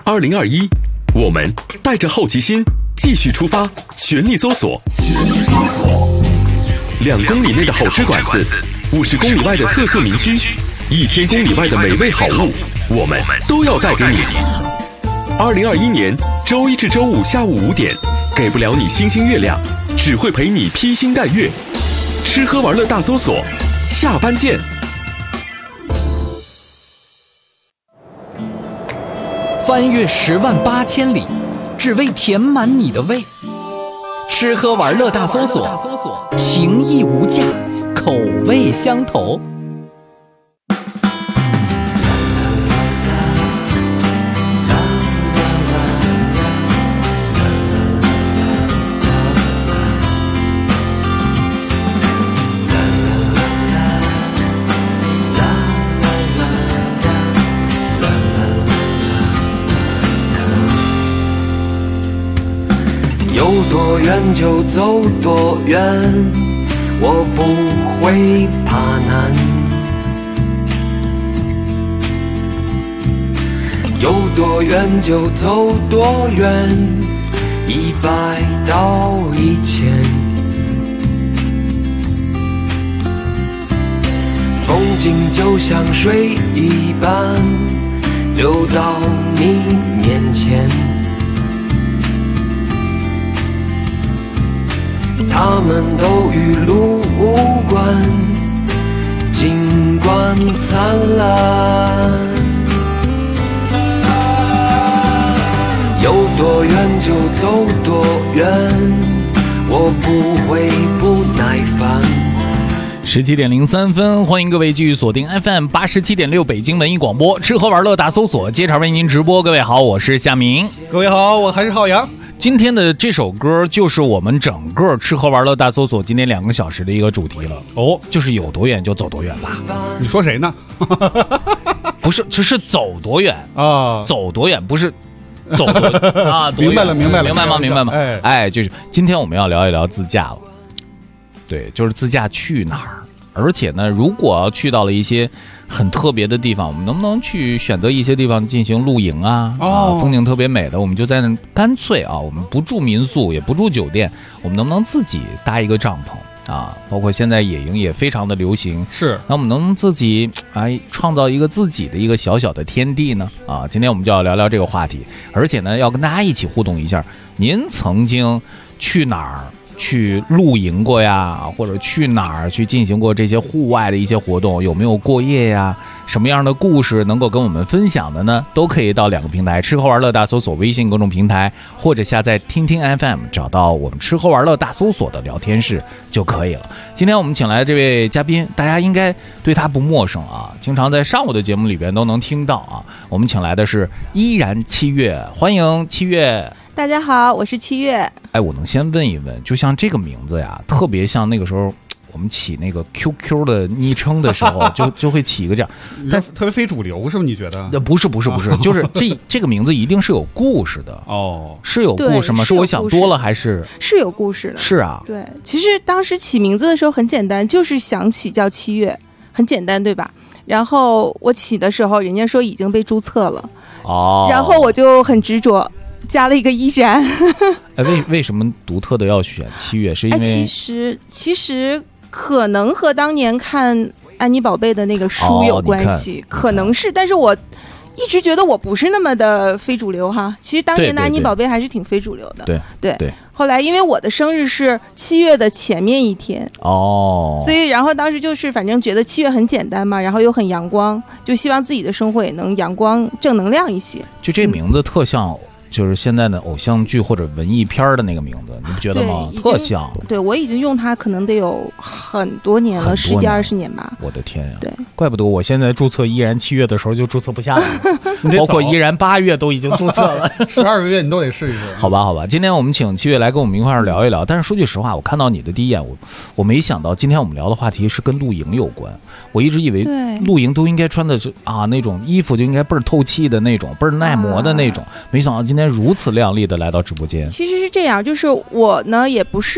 2021，我们带着好奇心继续出发，全力搜索。2公里内的好吃馆子，50公里外的特色民居，1000公里外的美味好物，我们都要带给你。2021年周一至周五下午5点，给不了你星星月亮，只会陪你披星戴月。吃喝玩乐大搜索，下班见。 翻越108000里，只为填满你的胃。吃喝玩乐大搜索，情义无价，口味相投。 有多远就走多远，我不会怕难。有多远就走多远，100到1000。风景就像水一般，流到你面前。他们都与路无关，尽管灿烂。有多远就走多远，我不会不耐烦。 17:03，欢迎各位继续锁定 FM87.6 北京文艺广播，吃喝玩乐大搜索，接茬为您直播。各位好，我是夏明。 各位好，我还是浩洋。 今天的这首歌就是我们整个吃喝玩乐大搜索今天2个小时的一个主题了。哦，就是有多远就走多远吧。 你说谁呢？ 不是，只是走多远啊？ 走多远不是走多远啊？ 明白了，明白吗？哎，就是今天我们要聊一聊自驾了。对，就是自驾去哪儿？而且呢，如果要去到了一些很特别的地方，我们能不能去选择一些地方进行露营啊？风景特别美的，我们就在那干脆啊，我们不住民宿，也不住酒店，我们能不能自己搭一个帐篷啊？包括现在野营也非常的流行， 是。 那我们能自己创造一个自己的一个小小的天地呢？啊，今天我们就要聊聊这个话题，而且呢，要跟大家一起互动一下，您曾经去哪儿？去露营过呀，或者去哪儿去进行过这些户外的一些活动，有没有过夜呀？什么样的故事能够跟我们分享的呢？都可以到2个平台，吃喝玩乐大搜索微信公众平台，或者下载听听 FM， 找到我们吃喝玩乐大搜索的聊天室就可以了。今天我们请来这位嘉宾，大家应该对他不陌生啊，经常在上午的节目里边都能听到啊。我们请来的是依然7月，欢迎7月。 大家好，我是7月。 哎，我能先问一问，就像这个名字呀，特别像那个时候我们起那个 QQ 的昵称的时候，就会起一个这样， 但特别非主流，是不是？你觉得？ 不是，就是这个名字一定是有故事的哦，是有故事吗？是我想多了还是有故事的？ 是啊， 对，其实当时起名字的时候很简单，就是想起叫7月，很简单，对吧？然后我起的时候，人家说已经被注册了哦，然后我就很执着。加了一个依然。 为什么独特的要选7月？是因为其实可能和当年看安妮宝贝的那个书有关系，可能是，但是我一直觉得我不是那么的非主流哈。其实当年的安妮宝贝还是挺非主流的。对。后来因为我的生日是7月的前面一天哦，所以然后当时就是反正觉得7月很简单嘛，然后又很阳光，就希望自己的生活也能阳光正能量一些。 就这名字特像。就是现在的偶像剧或者文艺片的那个名字，你不觉得吗？特像。 对，我已经用它可能得有很多年了，10几20年吧。 我的天呀！ 对， 怪不得我现在注册依然7月的时候就注册不下来，包括依然8月都已经注册了 ，12个月你都得试一试。 好吧，今天我们请7月来跟我们一块儿聊一聊。但是说句实话，我看到你的第一眼，我没想到今天我们聊的话题是跟露营有关。我一直以为露营都应该穿的是那种衣服就应该倍儿透气的那种，倍儿耐磨的那种，没想到今天如此靓丽的来到直播间。 其实是这样，就是我呢也不是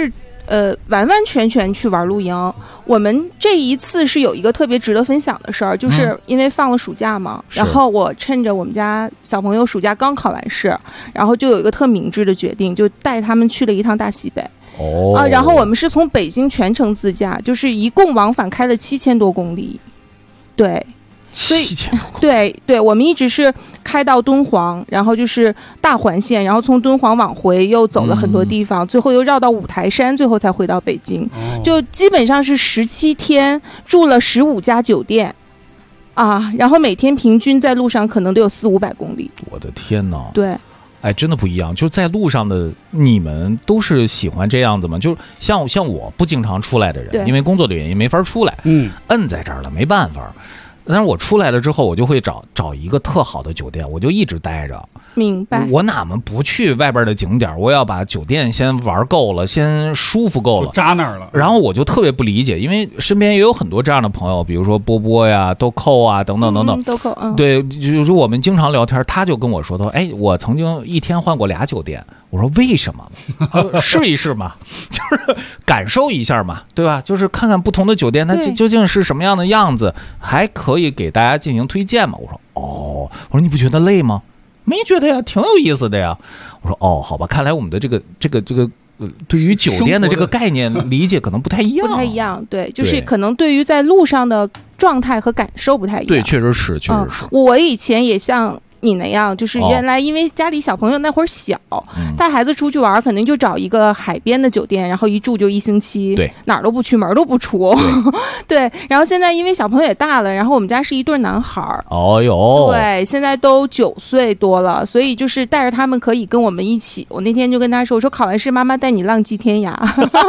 完完全全去玩露营。我们这一次是有一个特别值得分享的事儿，就是因为放了暑假嘛，然后我趁着我们家小朋友暑假刚考完试，然后就有一个特明智的决定，就带他们去了一趟大西北。然后我们是从北京全程自驾，就是一共往返开了7000多公里。对，所以对，我们一直是开到敦煌，然后就是大环线，然后从敦煌往回又走了很多地方，最后又绕到五台山，最后才回到北京。就基本上是17天，住了15家酒店啊，然后每天平均在路上可能都有400-500公里。 我的天哪！ 对。 哎，真的不一样。就是在路上的你们都是喜欢这样子吗？就是像我不经常出来的人，因为工作的原因没法出来，摁在这儿了，没办法。但是我出来了之后，我就会找一个特好的酒店，我就一直待着。 明白。 我哪么不去外边的景点，我要把酒店先玩够了，先舒服够了， 扎那儿了。 然后我就特别不理解，因为身边也有很多这样的朋友，比如说波波呀、豆蔻啊等等等等。 豆蔻， 对，就是我们经常聊天，他就跟我说哎，我曾经一天换过2酒店。我说为什么？试一试嘛，就是感受一下嘛，对吧？就是看看不同的酒店它究竟是什么样的样子，还可以给大家进行推荐嘛。我说我说你不觉得累吗？没觉得呀，挺有意思的呀。我说好吧，看来我们的这个对于酒店的这个概念理解可能不太一样， 不太一样。对，就是可能对于在路上的状态和感受不太一样。 对，确实是。 我以前也像你那样，就是原来因为家里小朋友那会儿小，带孩子出去玩，肯定就找一个海边的酒店，然后一住就1星期， 对， 哪儿都不去，门都不出。对，然后现在因为小朋友也大了，然后我们家是一对男孩儿，对，现在都9岁多了，所以就是带着他们可以跟我们一起。我那天就跟他说，我说考完试妈妈带你浪迹天涯。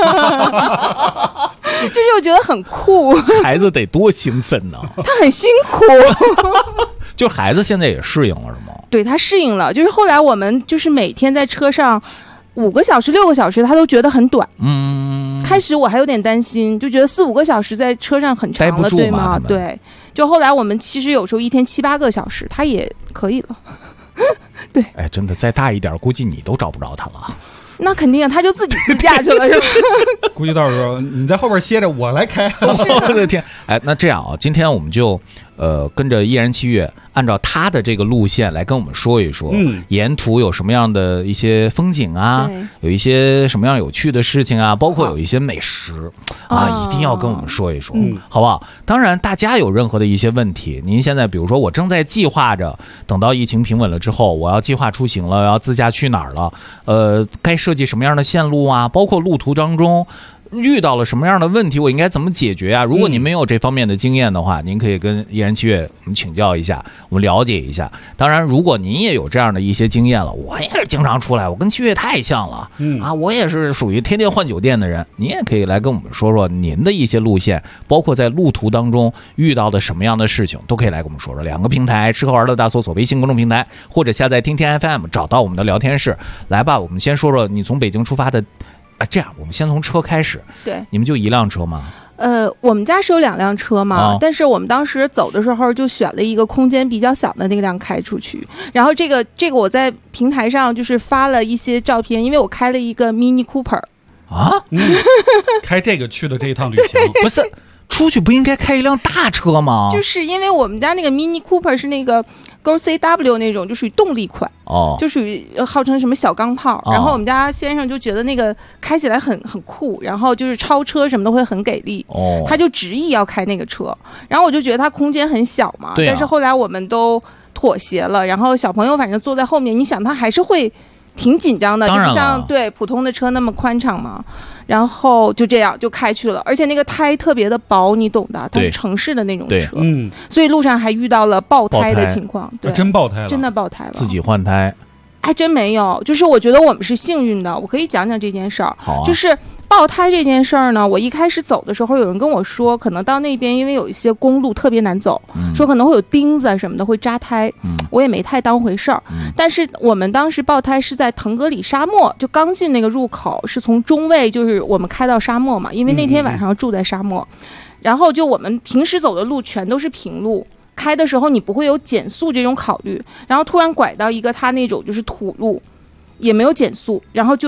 就是我觉得很酷。 孩子得多兴奋呢。 他很辛苦。 就孩子现在也适应了是吗？ 对，他适应了。就是后来我们就是每天在车上5个小时、6个小时，他都觉得很短。开始我还有点担心，就觉得4-5个小时在车上很长了，对吗？对。就后来我们其实有时候一天7-8个小时，他也可以了。对。哎， 真的再大一点，估计你都找不着他了。 那肯定，他就自己自驾去了，是吧？ 估计到时候你在后边歇着，我来开。 我的天！哎，那这样啊，今天我们就跟着依然7月，按照他的这个路线来跟我们说一说，沿途有什么样的一些风景啊，有一些什么样有趣的事情啊，包括有一些美食啊，一定要跟我们说一说，好不好？当然，大家有任何的一些问题，您现在比如说我正在计划着，等到疫情平稳了之后，我要计划出行了，要自驾去哪儿了，该设计什么样的线路啊，包括路途当中遇到了什么样的问题，我应该怎么解决啊？如果您没有这方面的经验的话，您可以跟依然7月我们请教一下，我们了解一下。当然，如果您也有这样的一些经验了，我也是经常出来，我跟7月太像了，我也是属于天天换酒店的人，您也可以来跟我们说说您的一些路线，包括在路途当中遇到的什么样的事情，都可以来跟我们说说。2个平台，吃喝玩乐大搜索微信公众平台，或者下载听天 FM， 找到我们的聊天室。来吧，我们先说说你从北京出发的。这样，我们先从车开始。对，你们就1辆车吗？ 我们家是有2辆车嘛，但是我们当时走的时候就选了一个空间比较小的那辆开出去。然后这个我在平台上就是发了一些照片，因为我开了一个 Mini Cooper。 开这个去的这一趟旅行， 不是出去不应该开一辆大车吗？ 就是因为我们家那个 Mini Cooper 是那个 Go CW 那种，就属于动力款，就属于号称什么小钢炮。然后我们家先生就觉得那个开起来很酷，然后就是超车什么的会很给力，他就执意要开那个车。然后我就觉得它空间很小嘛，但是后来我们都妥协了。然后小朋友反正坐在后面，你想他还是会挺紧张的，就不像普通的车那么宽敞嘛。然后就这样就开去了，而且那个胎特别的薄，你懂的，它是城市的那种车，所以路上还遇到了爆胎的情况。对， 真爆胎了， 真的爆胎了。 自己换胎还真没有，就是我觉得我们是幸运的。我可以讲讲这件事儿，就是爆胎这件事儿呢，我一开始走的时候，有人跟我说，可能到那边因为有一些公路特别难走，说可能会有钉子什么的会扎胎，我也没太当回事儿。但是我们当时爆胎是在腾格里沙漠，就刚进那个入口，是从中卫，就是我们开到沙漠嘛，因为那天晚上住在沙漠，然后就我们平时走的路全都是平路。开的时候你不会有减速这种考虑，然后突然拐到一个它那种就是土路，也没有减速，然后就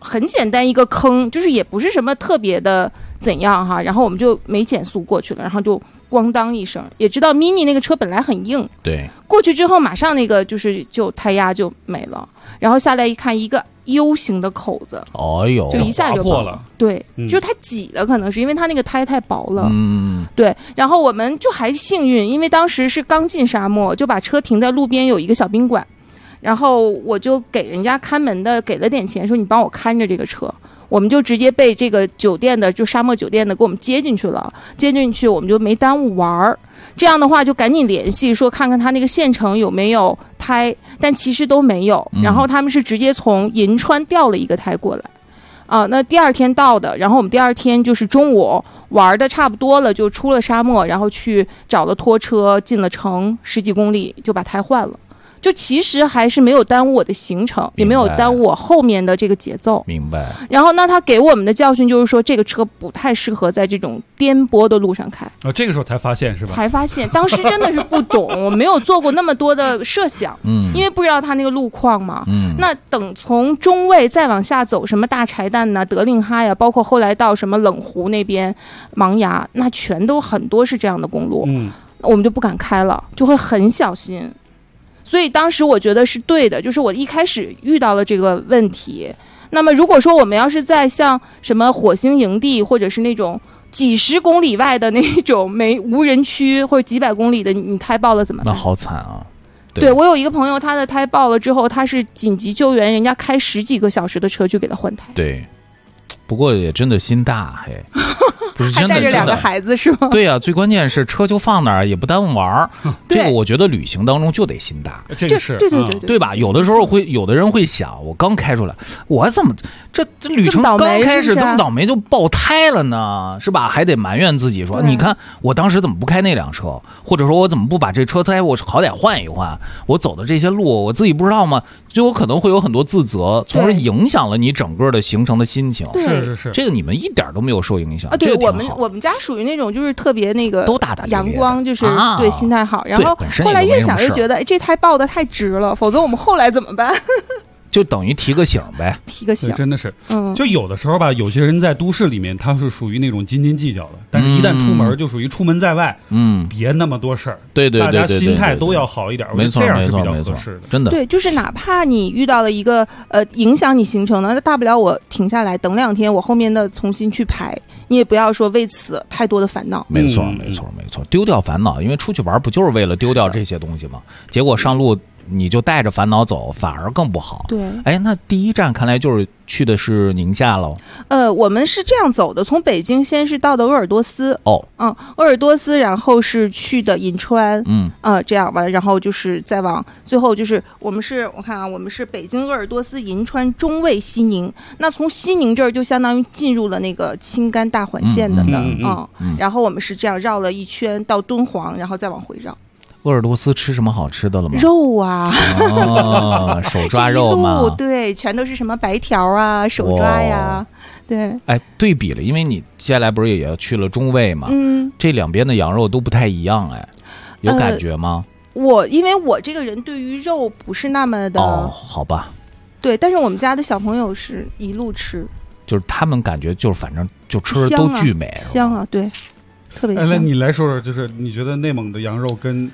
很简单一个坑，就是也不是什么特别的怎样哈，然后我们就没减速过去了，然后就咣当一声，也知道 mini 那个车本来很硬， 对， 过去之后马上那个就胎压就没了，然后下来一看一个 U 型的口子， 哦呦， 就一下就破了， 对，就是它挤的可能是因为它那个胎太薄了， 嗯， 对，然后我们就还幸运，因为当时是刚进沙漠，就把车停在路边有一个小宾馆，然后我就给人家看门的给了点钱，说你帮我看着这个车。我们就直接被这个酒店的，就沙漠酒店的给我们接进去了，接进去我们就没耽误玩儿。这样的话就赶紧联系说看看他那个县城有没有胎，但其实都没有。然后他们是直接从银川调了一个胎过来，那第二天到的。然后我们第二天就是中午玩的差不多了，就出了沙漠，然后去找了拖车进了城10几公里就把胎换了。就其实还是没有耽误我的行程，也没有耽误我后面的这个节奏。 明白。 然后呢，他给我们的教训就是说，这个车不太适合在这种颠簸的路上开。 这个时候才发现是吧？ 才发现，当时真的是不懂，我没有做过那么多的设想，因为不知道他那个路况嘛。那等从中卫再往下走，什么大柴旦呐、德令哈呀，包括后来到什么冷湖那边、芒崖，那全都很多是这样的公路。我们就不敢开了，就会很小心。所以当时我觉得是对的，就是我一开始遇到了这个问题。那么如果说我们要是在像什么火星营地，或者是那种几十公里外的那种无人区，或者几百公里的，你胎爆了怎么办？ 那好惨啊！ 对，我有一个朋友，他的胎爆了之后，他是紧急救援，人家开10几个小时的车去给他换胎。 对，不过也真的心大嘿。不是真的， 还带着2个孩子是吗？ 对呀，最关键是车就放那儿，也不耽误玩儿。这个我觉得旅行当中就得心大， 这个是对吧？有的时候有的人会想，我刚开出来，我怎么这旅程刚开始，怎么倒霉就爆胎了呢？是吧？还得埋怨自己说，你看我当时怎么不开那辆车，或者说我怎么不把这车胎我好歹换一换？我走的这些路我自己不知道吗？就有可能会有很多自责，从而影响了你整个的行程的心情。 是， 这个你们一点都没有受影响啊。对，我们家属于那种就是特别那个都大大阳光，就是对心态好。然后后来越想越觉得，这胎爆的太值了，否则我们后来怎么办？ 就等于提个醒呗， 提个醒， 真的是，就有的时候吧，有些人在都市里面他是属于那种斤斤计较的，但是一旦出门就属于出门在外，别那么多事儿， 对， 大家心态都要好一点， 没错， 这样是比较合适的， 真的， 对，就是哪怕你遇到了一个影响你行程的，那大不了我停下来等2天，我后面的重新去排，你也不要说为此太多的烦恼。 没错，丢掉烦恼，因为出去玩不就是为了丢掉这些东西吗？结果上路你就带着烦恼走，反而更不好。 对， 那第一站看来就是去的是宁夏喽。 我们是这样走的，从北京先是到的鄂尔多斯。鄂尔多斯，然后是去的银川。这样完了，然后就是再往最后就是我们是北京鄂尔多斯银川中卫西宁。那从西宁这儿就相当于进入了那个青甘大环线的然后我们是这样绕了一圈到敦煌，然后再往回绕。 鄂尔多斯吃什么好吃的了吗？ 肉啊， 手抓肉嘛， 对，全都是什么白条啊、手抓呀，对。 对比了，因为你接下来不是也要去了中卫嘛，这两边的羊肉都不太一样，有感觉吗？ 因为我这个人对于肉不是那么的好吧， 对，但是我们家的小朋友是一路吃， 就是他们感觉就是反正就吃的都巨美， 香啊，对，特别香。 那你来说说，就是你觉得内蒙的羊肉跟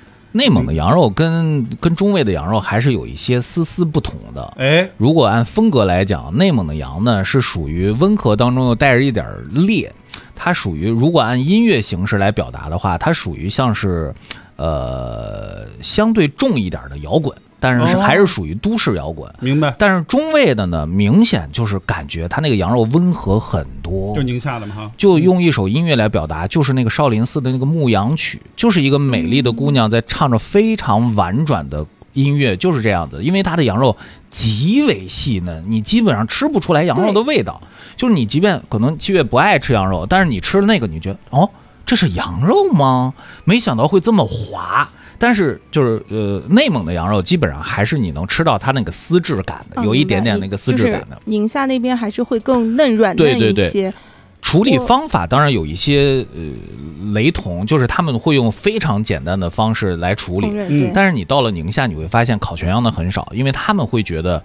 中卫的羊肉还是有一些丝丝不同的。如果按风格来讲，内蒙的羊呢是属于温和当中又带着一点烈，它属于如果按音乐形式来表达的话，它属于像是相对重一点的摇滚，但是还是属于都市摇滚。 明白。 但是中卫的呢，明显就是感觉它那个羊肉温和很多， 就宁夏的嘛哈。 就用一首音乐来表达，就是那个少林寺的那个牧羊曲，就是一个美丽的姑娘在唱着非常婉转的音乐，就是这样子。因为它的羊肉极为细嫩，你基本上吃不出来羊肉的味道。就是你即便可能7月不爱吃羊肉，但是你吃了那个，你觉得这是羊肉吗？没想到会这么滑。但是就是内蒙的羊肉基本上还是你能吃到它那个丝质感的，有一点点那个丝质感的。 宁夏那边还是会更嫩软嫩一些。 对。处理方法当然有一些雷同，就是他们会用非常简单的方式来处理。但是你到了宁夏，你会发现烤全羊的很少，因为他们会觉得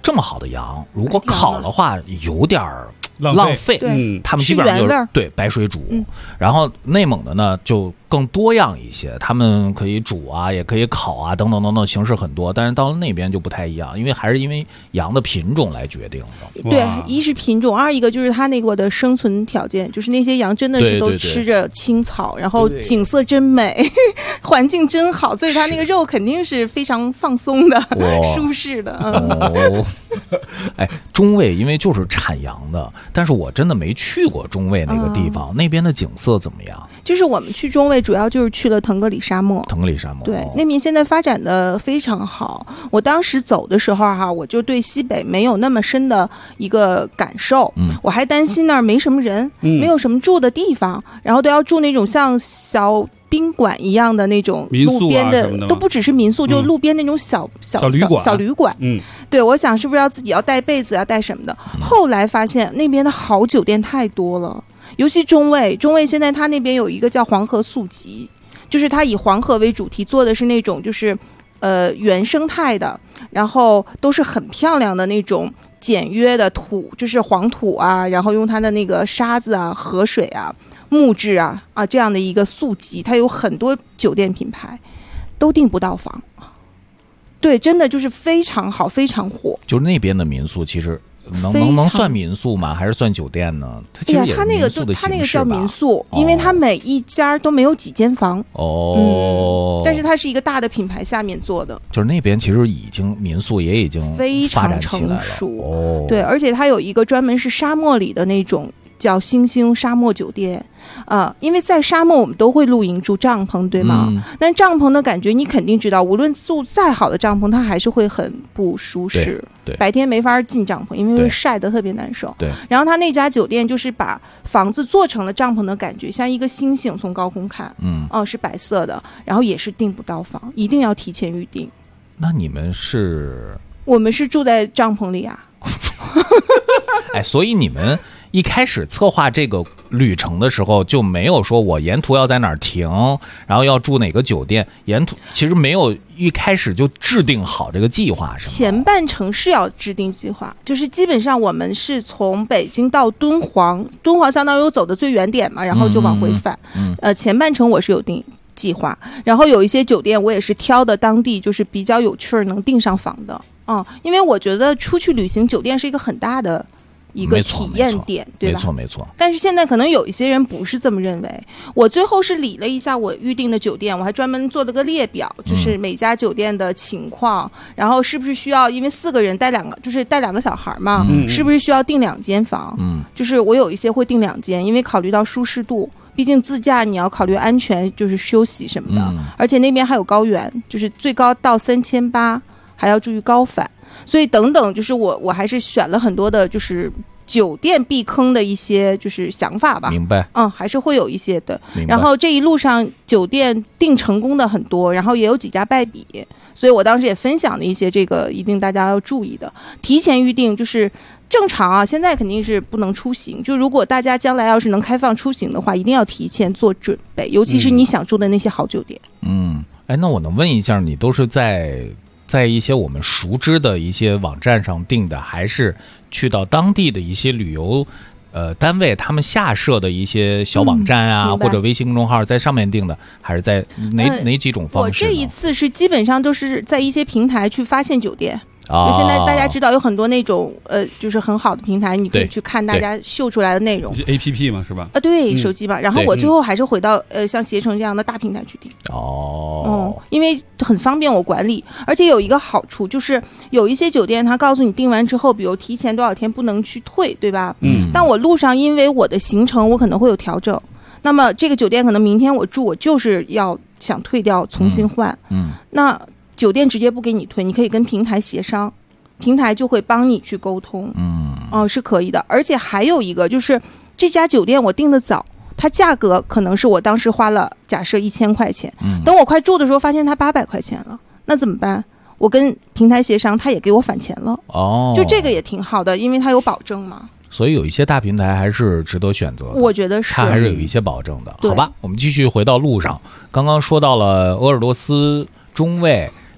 这么好的羊，如果烤的话有点浪费。他们基本上就是对白水煮，然后内蒙的呢就更多样一些，他们可以煮啊，也可以烤啊，等等等等，形式很多。但是到了那边就不太一样，因为还是因为羊的品种来决定的。 对，一是品种，二一个就是它那个的生存条件，就是那些羊真的是都吃着青草，然后景色真美，环境真好，所以它那个肉肯定是非常放松的、舒适的。 哎，中卫因为就是产羊的，但是我真的没去过中卫那个地方，那边的景色怎么样？ 就是我们去中卫主要就是去了腾格里沙漠。 腾格里沙漠， 对，那边现在发展的非常好。我当时走的时候哈，我就对西北没有那么深的一个感受。我还担心那儿没什么人，没有什么住的地方，然后都要住那种像小宾馆一样的那种路边的，都不只是民宿，就路边那种小旅馆。对，我想是不是要自己要带被子，要带什么的。后来发现那边的好酒店太多了，尤其中卫现在它那边有一个叫黄河宿集，就是它以黄河为主题做的是那种就是原生态的，然后都是很漂亮的那种简约的土，就是黄土啊，然后用它的那个沙子啊、河水啊、木质啊这样的一个宿集，它有很多酒店品牌都订不到房。对，真的就是非常好，非常火。 就是那边的民宿其实能算民宿吗？还是算酒店呢？它其实也是民宿的形式吧。 它那个叫民宿，因为它每一家都没有几间房。但是它是一个大的品牌下面做的。就是那边其实已经民宿也已经非常成熟。对，而且它有一个专门是沙漠里的那种叫星星沙漠酒店。因为在沙漠我们都会露营住帐篷，对吗？但帐篷的感觉你肯定知道，无论住再好的帐篷它还是会很不舒适。 对， 白天没法进帐篷，因为会晒得特别难受。 对， 然后他那家酒店就是把房子做成了帐篷的感觉，像一个星星从高空看。是白色的，然后也是订不到房，一定要提前预定。 那你们是？ 我们是住在帐篷里啊。 哎，所以你们一开始策划这个旅程的时候就没有说我沿途要在哪儿停，然后要住哪个酒店，沿途其实没有一开始就制定好这个计划，是吗？ 前半程是要制定计划，就是基本上我们是从北京到敦煌相当于我走的最远点嘛，然后就往回返。前半程我是有定计划，然后有一些酒店我也是挑的当地就是比较有趣儿能订上房的。因为我觉得出去旅行酒店是一个很大的一个体验点，对吧？ 没错。 但是现在可能有一些人不是这么认为。我最后是理了一下我预定的酒店，我还专门做了个列表，就是每家酒店的情况，然后是不是需要，因为4个人带2个小孩嘛，是不是需要订2间房？就是我有一些会订2间，因为考虑到舒适度。毕竟自驾你要考虑安全，就是休息什么的，而且那边还有高原，就是最高到3800，还要注意高反，所以等等，就是我还是选了很多的，就是酒店避坑的一些就是想法吧。 明白。 还是会有一些的。然后这一路上酒店订成功的很多，然后也有几家败笔，所以我当时也分享了一些这个一定大家要注意的，提前预定就是正常啊，现在肯定是不能出行，就如果大家将来要是能开放出行的话，一定要提前做准备，尤其是你想住的那些好酒店。 哎，那我能问一下，你都是在一些我们熟知的一些网站上订的，还是去到当地的一些旅游单位他们下设的一些小网站啊，或者微信公众号在上面订的，还是在哪几种方式？ 我这一次是基本上都是在一些平台去发现酒店。就现在大家知道有很多那种就是很好的平台，你可以去看大家秀出来的内容。 APP 嘛，是吧？ 对，手机嘛。然后我最后还是回到像携程这样的大平台去订。因为很方便我管理，而且有一个好处就是有一些酒店它告诉你订完之后，比如提前多少天不能去退，对吧？但我路上因为我的行程我可能会有调整，那么这个酒店可能明天我住，我就是要想退掉重新换。那酒店直接不给你退，你可以跟平台协商，平台就会帮你去沟通。是可以的。而且还有一个就是这家酒店我订的早，它价格可能是我当时花了假设1000块钱，等我快住的时候发现它800块钱了，那怎么办？我跟平台协商，他也给我返钱了。就这个也挺好的，因为它有保证嘛。 所以有一些大平台还是值得选择的， 我觉得是， 它还是有一些保证的。好吧，我们继续回到路上，刚刚说到了鄂尔多斯、中卫，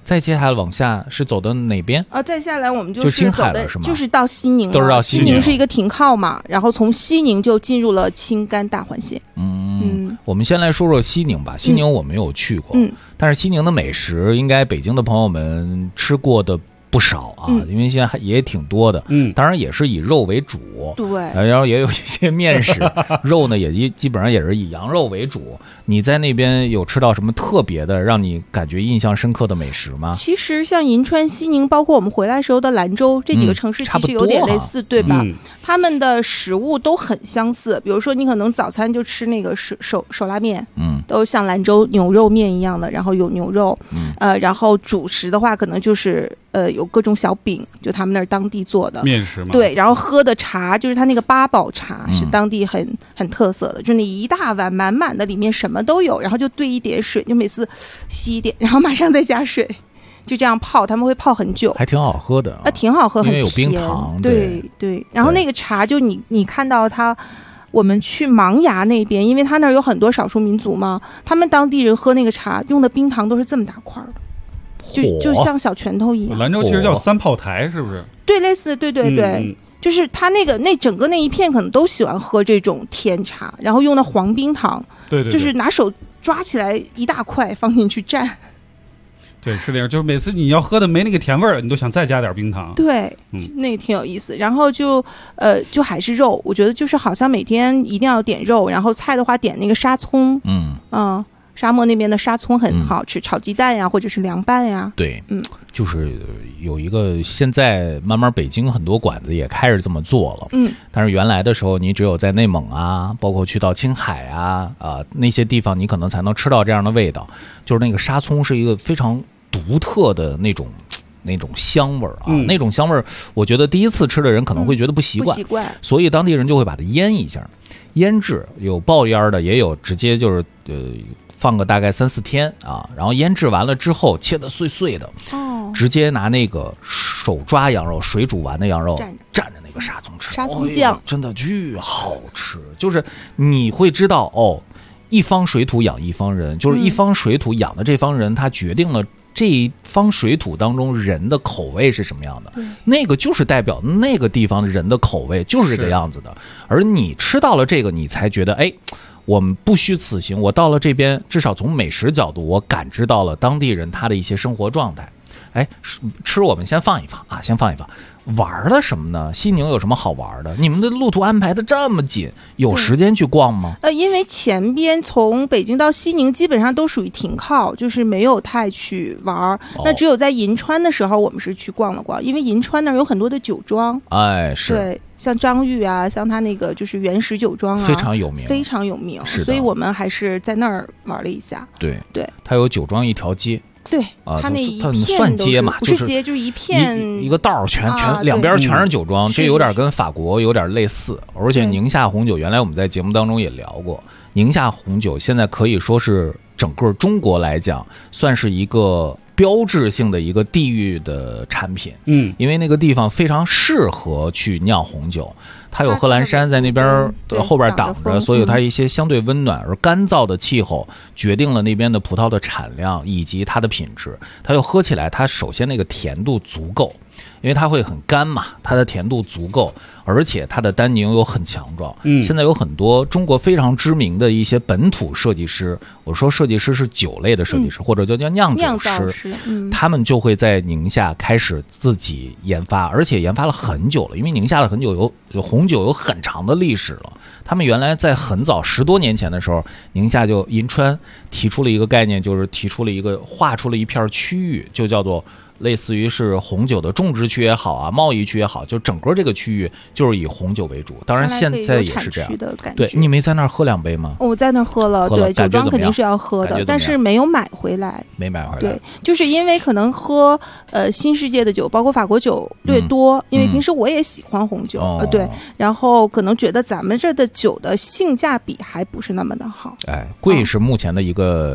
再接下来往下是走的哪边？ 再下来我们就青海走了是吗？ 就是到西宁了， 都是到西宁是一个停靠嘛，然后从西宁就进入了青甘大环线。 我们先来说说西宁吧。西宁我没有去过，但是西宁的美食应该北京的朋友们吃过的不少啊，因为现在也挺多的，当然也是以肉为主， 对， 然后也有一些面食，肉呢也基本上也是以羊肉为主。你在那边有吃到什么特别的让你感觉印象深刻的美食吗？ 其实像银川、西宁，包括我们回来时候的兰州这几个城市，其实有点类似，对吧？他们的食物都很相似，比如说你可能早餐就吃那个手拉面，都像兰州牛肉面一样的，然后有牛肉，然后主食的话可能就是有各种小饼，就他们那儿当地做的面食嘛。 对，然后喝的茶就是他那个八宝茶，是当地很特色的，就那一大碗满满的，里面什么都有，然后就兑一点水，就每次吸一点，然后马上再加水。就这样泡，他们会泡很久， 还挺好喝的， 挺好喝，很甜， 因为有冰糖， 对。然后那个茶，就你看到它，我们去芒崖那边，因为它那儿有很多少数民族嘛，他们当地人喝那个茶用的冰糖都是这么大块的，就像小拳头一样。 兰州其实叫三炮台，是不是？ 对，类似，对。就是他那整个那一片可能都喜欢喝这种甜茶，然后用的黄冰糖， 对， 就是拿手抓起来一大块放进去蘸。 对，是这样，就是每次你要喝的没那个甜味儿，你都想再加点冰糖。 对，那也挺有意思。然后就还是肉，我觉得就是好像每天一定要点肉，然后菜的话点那个沙葱，沙漠那边的沙葱很好吃，炒鸡蛋呀，或者是凉拌呀。对， 就是有一个现在慢慢北京很多馆子也开始这么做了，但是原来的时候你只有在内蒙啊，包括去到青海啊那些地方，你可能才能吃到这样的味道。就是那个沙葱是一个非常独特的那种香味儿啊，那种香味儿，我觉得第一次吃的人可能会觉得不习惯，所以当地人就会把它腌一下，腌制有爆腌的，也有直接就是放个大概3-4天啊，然后腌制完了之后切得碎碎的，直接拿那个手抓羊肉，水煮完的羊肉蘸着那个沙葱吃， 沙葱酱真的巨好吃。就是你会知道一方水土养一方人，就是一方水土养的这方人，他决定了这一方水土当中人的口味是什么样的，那个就是代表那个地方人的口味就是这个样子的。而你吃到了这个，你才觉得我们不虚此行，我到了这边，至少从美食角度，我感知到了当地人他的一些生活状态。吃我们先放一放啊，玩了什么呢？西宁有什么好玩的？你们的路途安排的这么紧，有时间去逛吗？ 因为前边从北京到西宁基本上都属于停靠，就是没有太去玩。那只有在银川的时候，我们是去逛了逛，因为银川那儿有很多的酒庄。 是。 对，像张裕啊，像他那个就是原始酒庄啊， 非常有名， 所以我们还是在那儿玩了一下。 对，它有酒庄一条街。 对，它那一片算街嘛， 不是街，就是一片一个道全两边全是酒庄，这有点跟法国有点类似。而且宁夏红酒，原来我们在节目当中也聊过，宁夏红酒现在可以说是整个中国来讲，算是一个标志性的一个地域的产品。因为那个地方非常适合去酿红酒。它有贺兰山在那边后边挡着，所以它一些相对温暖而干燥的气候决定了那边的葡萄的产量以及它的品质。它又喝起来，它首先那个甜度足够，因为它会很干嘛，它的甜度足够，而且它的单宁又很强壮。现在有很多中国非常知名的一些本土设计师，我说设计师是酒类的设计师，或者就叫酿酒师，他们就会在宁夏开始自己研发，而且研发了很久了，因为宁夏的红酒有很长的历史了。他们原来在很早10多年前的时候，宁夏就银川提出了一个概念，就是划出了一片区域，就叫做类似于是红酒的种植区也好啊，贸易区也好，就整个这个区域就是以红酒为主。当然现在也是这样。对，你没在那儿喝2杯吗？ 我在那儿喝了，对，酒庄肯定是要喝的，但是没有买回来。对，就是因为可能喝新世界的酒，包括法国酒略多，因为平时我也喜欢红酒，对，然后可能觉得咱们这的酒的性价比还不是那么的好。 贵是目前的一个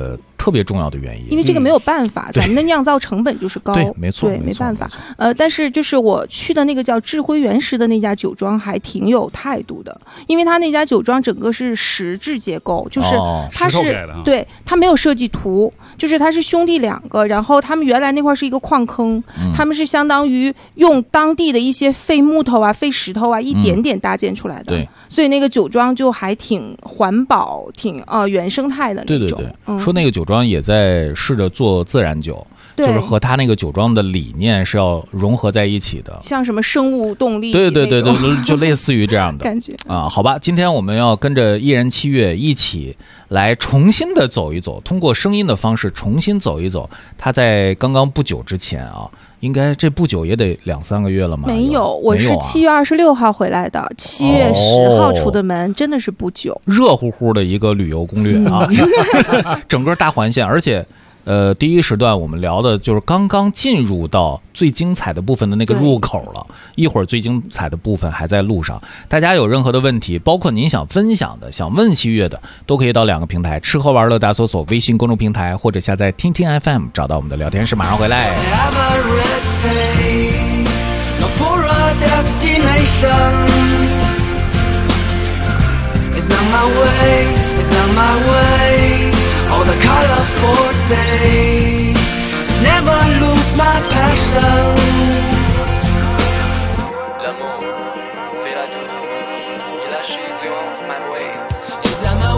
特别重要的原因。 因为这个没有办法，咱们的酿造成本就是高， 对，没错， 对，没办法。但是就是我去的那个叫智辉原石的那家酒庄还挺有态度的，因为他那家酒庄整个是石质结构，就是它是、对，它没有设计图，就是它是兄弟2个，然后他们原来那块是一个矿坑，他们是相当于用当地的一些废木头啊、废石头啊一点点搭建出来的， 对， 所以那个酒庄就还挺环保、挺原生态的那种。 对对对，说那个酒庄也在试着做自然酒。就是和他那个酒庄的理念是要融合在一起的， 像什么生物动力， 对对对对，就类似于这样的感觉啊。好吧，今天我们要跟着艺人7月一起来重新的走一走，通过声音的方式重新走一走。他在刚刚不久之前啊，应该这不久也得2-3个月了吗？ 没有，我是7月26号回来的，7月10号出的门，真的是不久。 热乎乎的一个旅游攻略啊，整个大环线，而且。第一时段我们聊的就是刚刚进入到最精彩的部分的那个入口了，一会儿最精彩的部分还在路上。大家有任何的问题，包括您想分享的、想问7月的，都可以到2个平台吃喝玩乐大搜索微信公众平台，或者下载听听 FM 找到我们的聊天室。马上回来。 All the colorful days never lose my passion. L'amour fait la journée et la chose is my way. Is that my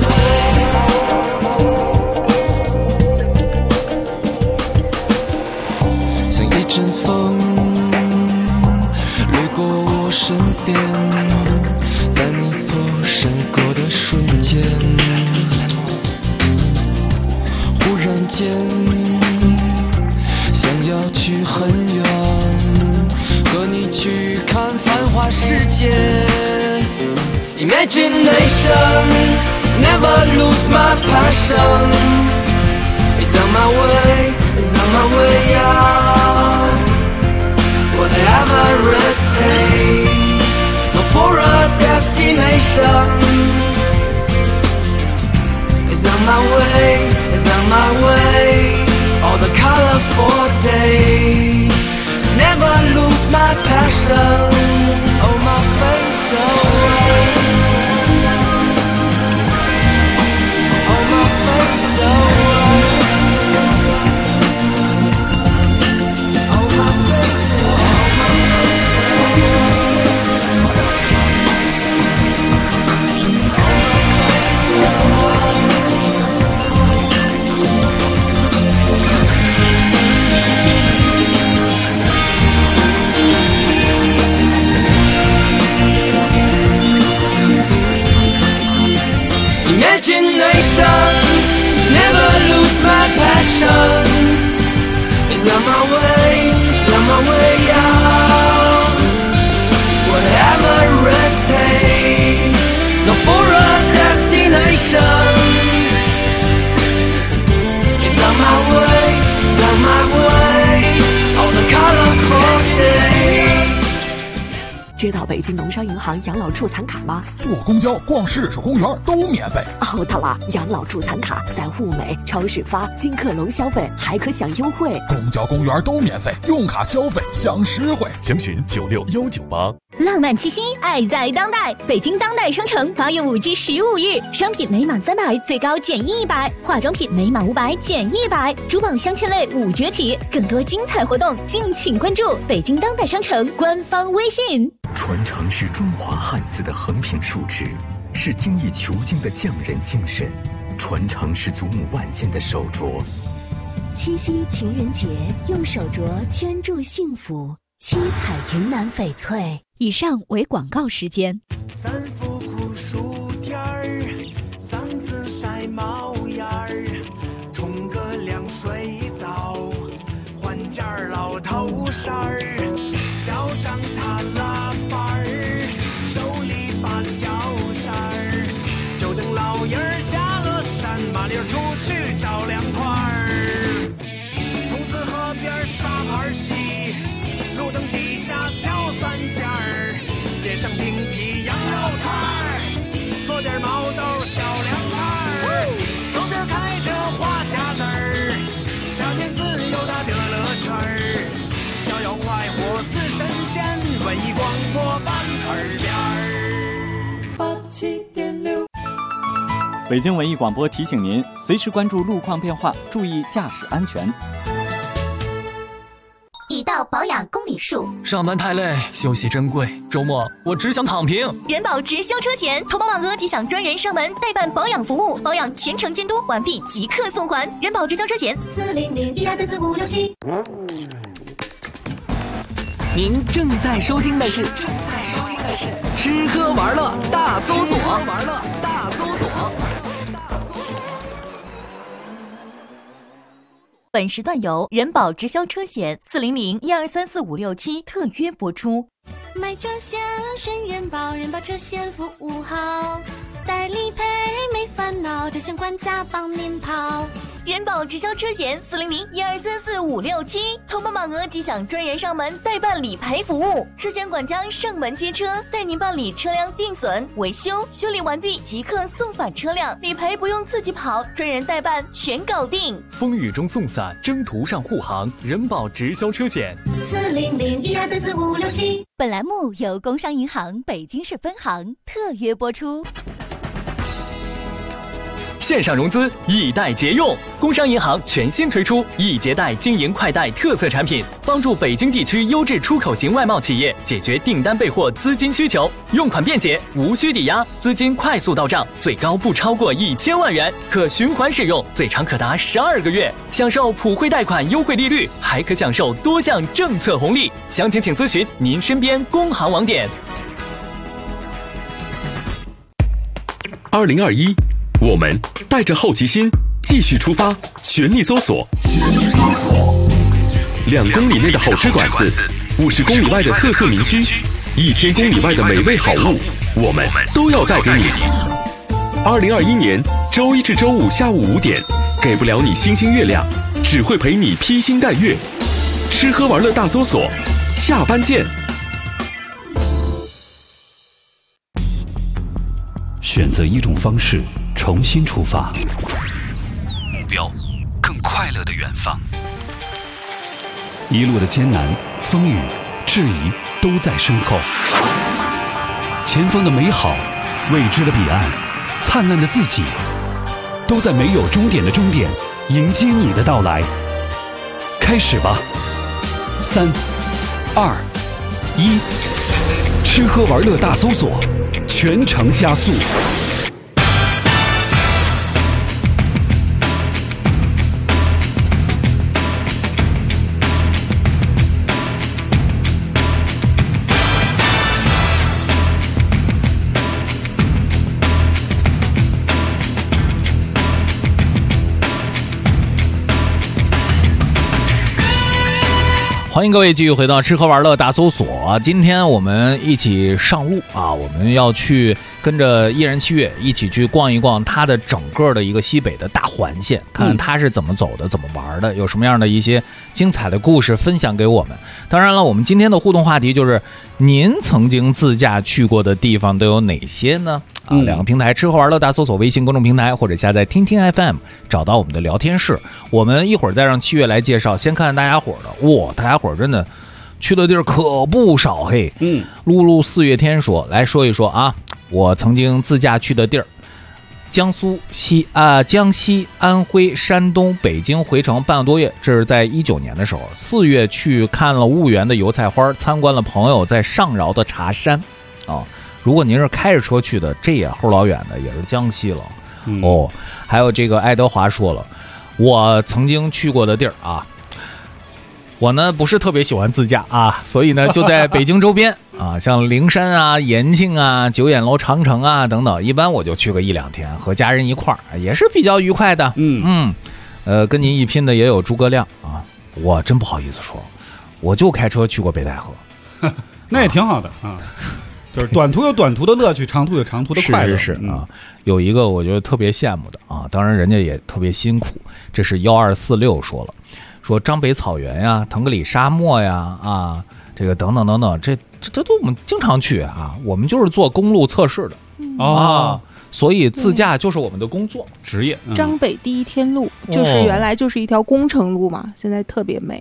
way? 像一阵风掠过我身边，带你走闪过的瞬间。忽然间想要去很远，和你去看繁华世界。 Imagination never lose my passion. It's on my way, it's on my way out. Whatever it takes, no for a destination. It's on my way, it's on my way. All the colorful days never lose my passion. Oh, my face away. Oh, my face away. Oh, my face Imagination never lose my passion. It's on my way, on my way out. Whatever it takes, no for a destination. It's on my way, it's on my way. All the colorful days. 知道北京农商银行养老助残卡吗？ 坐公交、逛市属公园都免费。 哦，对了，养老助残卡在物美、超市发，金客隆消费还可享优惠。 公交、公园都免费，用卡消费享实惠。 详询96198。 浪漫气息，爱在当代。北京当代商城8月5至15日，商品每满300最高减100，化妆品每满500减100，珠宝镶嵌类5折起。更多精彩活动，敬请关注北京当代商城官方微信。 传承是中华汉字的横平竖直，是精益求精的匠人精神，传承是祖母万千的手镯。 七夕情人节，用手镯圈住幸福，七彩云南翡翠。 以上为广告时间。 三伏酷暑天儿，嗓子晒冒烟儿，冲个凉水澡，换件老头衫儿，脚上踏拉板儿，手里把脚扇儿，就等老爷儿下了山，麻溜出去找凉快儿。筒子河边沙盘棋，路灯底下敲三尖儿，点上冰皮羊肉串儿，做点毛豆小凉菜儿，手边开着花匣子儿。 坡板根边87.6。 北京文艺广播提醒您，随时关注路况变化，注意驾驶安全。 已到保养公里数， 上班太累，休息珍贵，周末我只想躺平。 人保直销车险，投保满额即享专人上门代办保养服务，保养全程监督，完毕即刻送还。人保直销车险40012344567。 您正在收听的是吃喝玩乐大搜索。 本时段由人保直销车险40012345567特约播出。 买车险选人保，人保车险服务好，代理赔没烦恼，车险管家帮您跑。 人保直销车险40012345567，投保满额即享专人上门代办理赔服务，车险管家上门接车，带您办理车辆定损、维修，修理完毕即刻送返车辆，理赔不用自己跑，专人代办全搞定。 风雨中送伞，征途上护航，人保直销车险 40012344567。 本栏目由工商银行北京市分行特约播出。 线上融资易贷节用，工商银行全新推出易捷贷经营快贷特色产品，帮助北京地区优质出口型外贸企业解决订单备货资金需求，用款便捷，无需抵押，资金快速到账，最高不超过1000万元，可循环使用，最长可达12个月，享受普惠贷款优惠利率，还可享受多项政策红利。详情请咨询您身边工行网点。 2021，我们带着好奇心继续出发，全力搜索。2公里内的好吃馆子，50公里外的特色民居，1000公里外的美味好物，我们都要带给你。2021年周一至周五下午5点，给不了你星星月亮，只会陪你披星戴月。吃喝玩乐大搜索，下班见。 选择一种方式，重新出发， 目标更快乐的远方。 一路的艰难、风雨、质疑都在身后，前方的美好、未知的彼岸、灿烂的自己，都在没有终点的终点迎接你的到来。开始吧，3、2、1，吃喝玩乐大搜索，全程加速。 欢迎各位继续回到吃喝玩乐大搜索。今天我们一起上路啊，我们要去跟着艺人7月一起去逛一逛他的整个的一个西北的大环线，看看他是怎么走的，怎么玩的，有什么样的一些精彩的故事分享给我们。当然了，我们今天的互动话题就是您曾经自驾去过的地方都有哪些呢？两个平台，吃喝玩乐大搜索微信公众平台，或者下载听听 FM 找到我们的聊天室。我们一会儿再让7月来介绍，先看看大家伙的。大家伙真的去的地儿可不少嘿。露露4月天说，来说一说啊，我曾经自驾去的地儿，江西、安徽、山东、北京回程半个多月，这是在19年的时候。4月去看了婺源的油菜花，参观了朋友在上饶的茶山啊。如果您是开着车去的，这也齁老远的，也是江西了。还有这个爱德华说了，我曾经去过的地儿啊，我呢不是特别喜欢自驾啊，所以呢就在北京周边啊，像灵山啊、延庆啊、九眼楼长城啊等等，一般我就去个1-2天，和家人一块儿也是比较愉快的。跟您一拼的也有诸葛亮啊，我真不好意思说，我就开车去过北戴河， 那也挺好的啊。就是短途有短途的乐趣，长途有长途的快乐。 是啊，有一个我觉得特别羡慕的啊，当然人家也特别辛苦。这是1246说了，说张北草原呀、腾格里沙漠呀啊，这个等等等等，这都我们经常去啊。我们就是做公路测试的所以自驾就是我们的工作职业。 张北第一天路就是原来就是一条工程路嘛，现在特别美。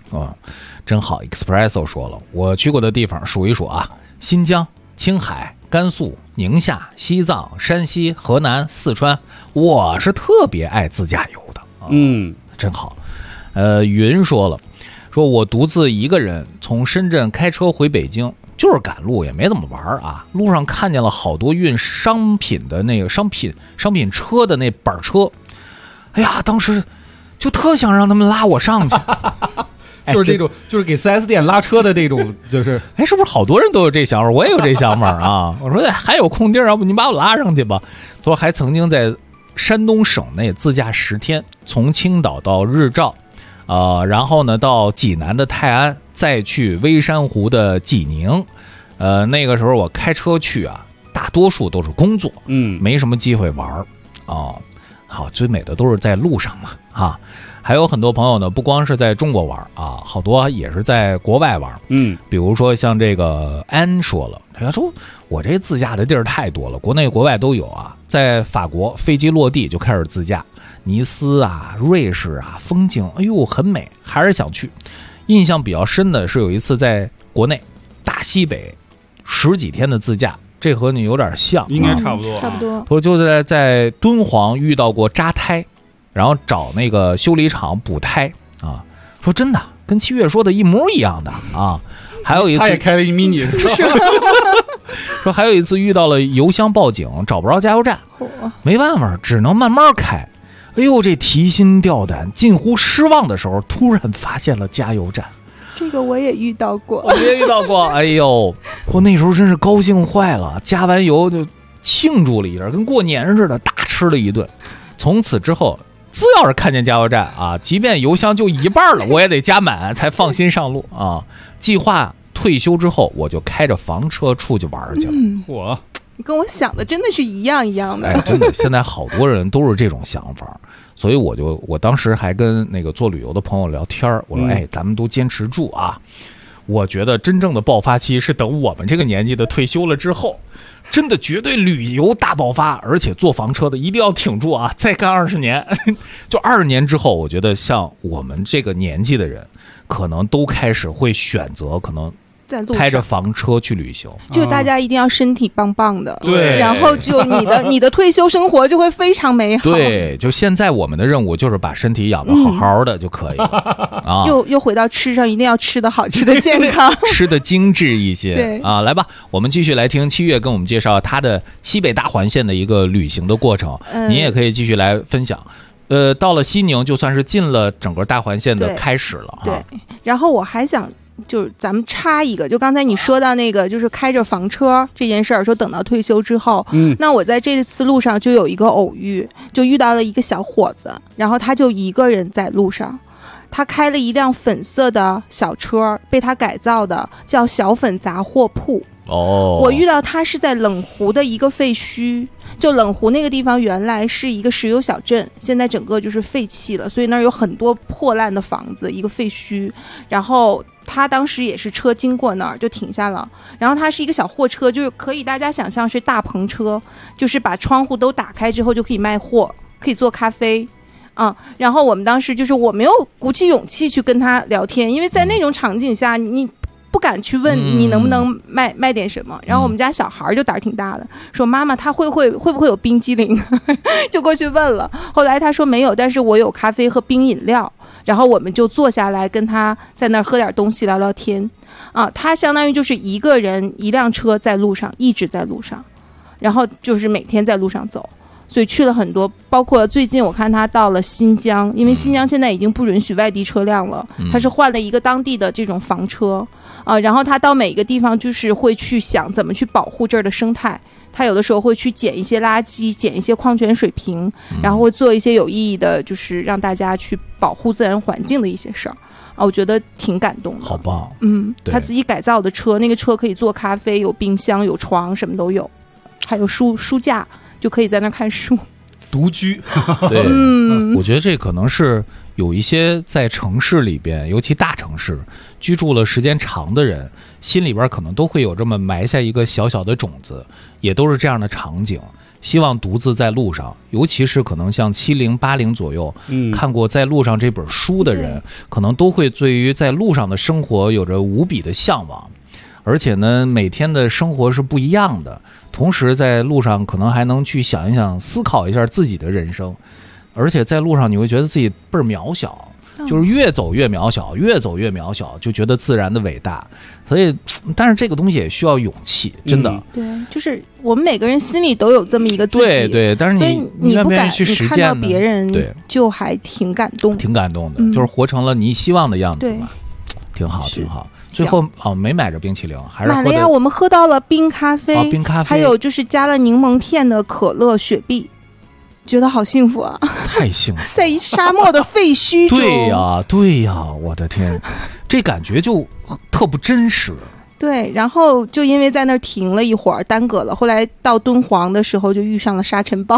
真好。Espresso 说了，我去过的地方数一数啊：新疆、青海、甘肃、宁夏、西藏、山西、河南、四川。我是特别爱自驾游的，真好。云说了，说我独自一个人从深圳开车回北京，就是赶路，也没怎么玩啊。路上看见了好多运商品的那个商品车的那板车，哎呀，当时就特想让他们拉我上去。 就是这种，就是给 4S 店拉车的这种，就是是不是好多人都有这想法？我也有这想法啊！我说还有空地儿，要不你把我拉上去吧？他说还曾经在山东省内自驾10天，从青岛到日照，然后呢到济南的泰安，再去微山湖的济宁。那个时候我开车去啊，大多数都是工作，没什么机会玩好，最美的都是在路上嘛啊。还有很多朋友呢，不光是在中国玩啊，好多也是在国外玩。比如说像这个安说了，他说我这自驾的地儿太多了，国内国外都有啊。在法国飞机落地就开始自驾，尼斯啊、瑞士啊，风景哎呦很美，还是想去。印象比较深的是有一次在国内大西北10几天的自驾，这和你有点像， 应该差不多， 差不多。 我就在敦煌遇到过扎胎。然后找那个修理厂补胎啊，说真的跟7月说的一模一样的啊。还有一次他也开了一 mini， 说还有一次遇到了油箱报警，找不着加油站，没办法，只能慢慢开。哎呦，这提心吊胆、近乎失望的时候，突然发现了加油站。 这个我也遇到过， 哎呦，我那时候真是高兴坏了，加完油就庆祝了一阵，跟过年似的，大吃了一顿。从此之后。只要是看见加油站啊，即便油箱就一半了，我也得加满才放心上路啊。计划退休之后，我就开着房车出去玩去了。 我跟我想的真的是一样的。 真的，现在好多人都是这种想法，所以我当时还跟那个做旅游的朋友聊天，我说咱们都坚持住啊。我觉得真正的爆发期是等我们这个年纪的退休了之后。真的绝对旅游大爆发，而且坐房车的一定要挺住啊！再干20年，就20年之后，我觉得像我们这个年纪的人，可能都开始会选择可能开着房车去旅行。 就大家一定要身体棒棒的， 对， 然后就你的退休生活就会非常美好。 对，就现在我们的任务就是把身体养得好好的就可以了啊。 又回到吃上，一定要吃得好，吃得健康， 吃得精致一些。 对啊，来吧，我们继续来听7月跟我们介绍他的西北大环线的一个旅行的过程。您也可以继续来分享。到了西宁，就算是进了整个大环线的开始了。 对，然后我还想。就是咱们插一个，就刚才你说到那个，就是开着房车这件事儿，说等到退休之后，那我在这次路上就有一个偶遇，就遇到了一个小伙子，然后他就一个人在路上，他开了一辆粉色的小车，被他改造的，叫小粉杂货铺。我遇到他是在冷湖的一个废墟，就冷湖那个地方原来是一个石油小镇，现在整个就是废弃了，所以那儿有很多破烂的房子，一个废墟。然后他当时也是车经过那儿就停下了，然后它是一个小货车，就是可以大家想象是大篷车，就是把窗户都打开之后就可以卖货，可以做咖啡。然后我们当时就是我没有鼓起勇气去跟他聊天，因为在那种场景下你不敢去问你能不能卖点什么。然后我们家小孩就胆儿挺大的，说妈妈他会不会有冰激凌就过去问了。后来他说没有，但是我有咖啡和冰饮料。然后我们就坐下来跟他在那儿喝点东西聊聊天他相当于就是一个人一辆车在路上，一直在路上，然后就是每天在路上走，所以去了很多，包括最近我看他到了新疆，因为新疆现在已经不允许外地车辆了，他是换了一个当地的这种房车然后他到每个地方就是会去想怎么去保护这儿的生态，他有的时候会去捡一些垃圾，捡一些矿泉水瓶，然后会做一些有意义的，就是让大家去保护自然环境的一些事儿我觉得挺感动的。 好棒。 他自己改造的车，那个车可以做咖啡，有冰箱，有床，什么都有，还有书架，就可以在那看书。 独居对我觉得这可能是有一些在城市里边，尤其大城市居住了时间长的人，心里边可能都会有这么埋下一个小小的种子，也都是这样的场景， 希望独自在路上，尤其是可能像70、80左右，看过《在路上》这本书的人，可能都会对于在路上的生活有着无比的向往。而且呢，每天的生活是不一样的，同时在路上可能还能去想一想、思考一下自己的人生。而且在路上你会觉得自己倍儿渺小。就是越走越渺小，越走越渺小，就觉得自然的伟大。所以，但是这个东西也需要勇气，真的。 对，就是我们每个人心里都有这么一个自己。 对，但是你不敢去实践， 你看到别人，就还挺感动， 挺感动的，就是活成了你希望的样子嘛，挺好，挺好。最后没买着冰淇淋，还是买了呀。我们喝到了冰咖啡， 冰咖啡， 还有就是加了柠檬片的可乐雪碧。觉得好幸福啊！ 太幸福， 在一沙漠的废墟中。 对呀，我的天，这感觉就特不真实。 对，然后就因为在那儿停了一会儿，耽搁了。后来到敦煌的时候，就遇上了沙尘暴。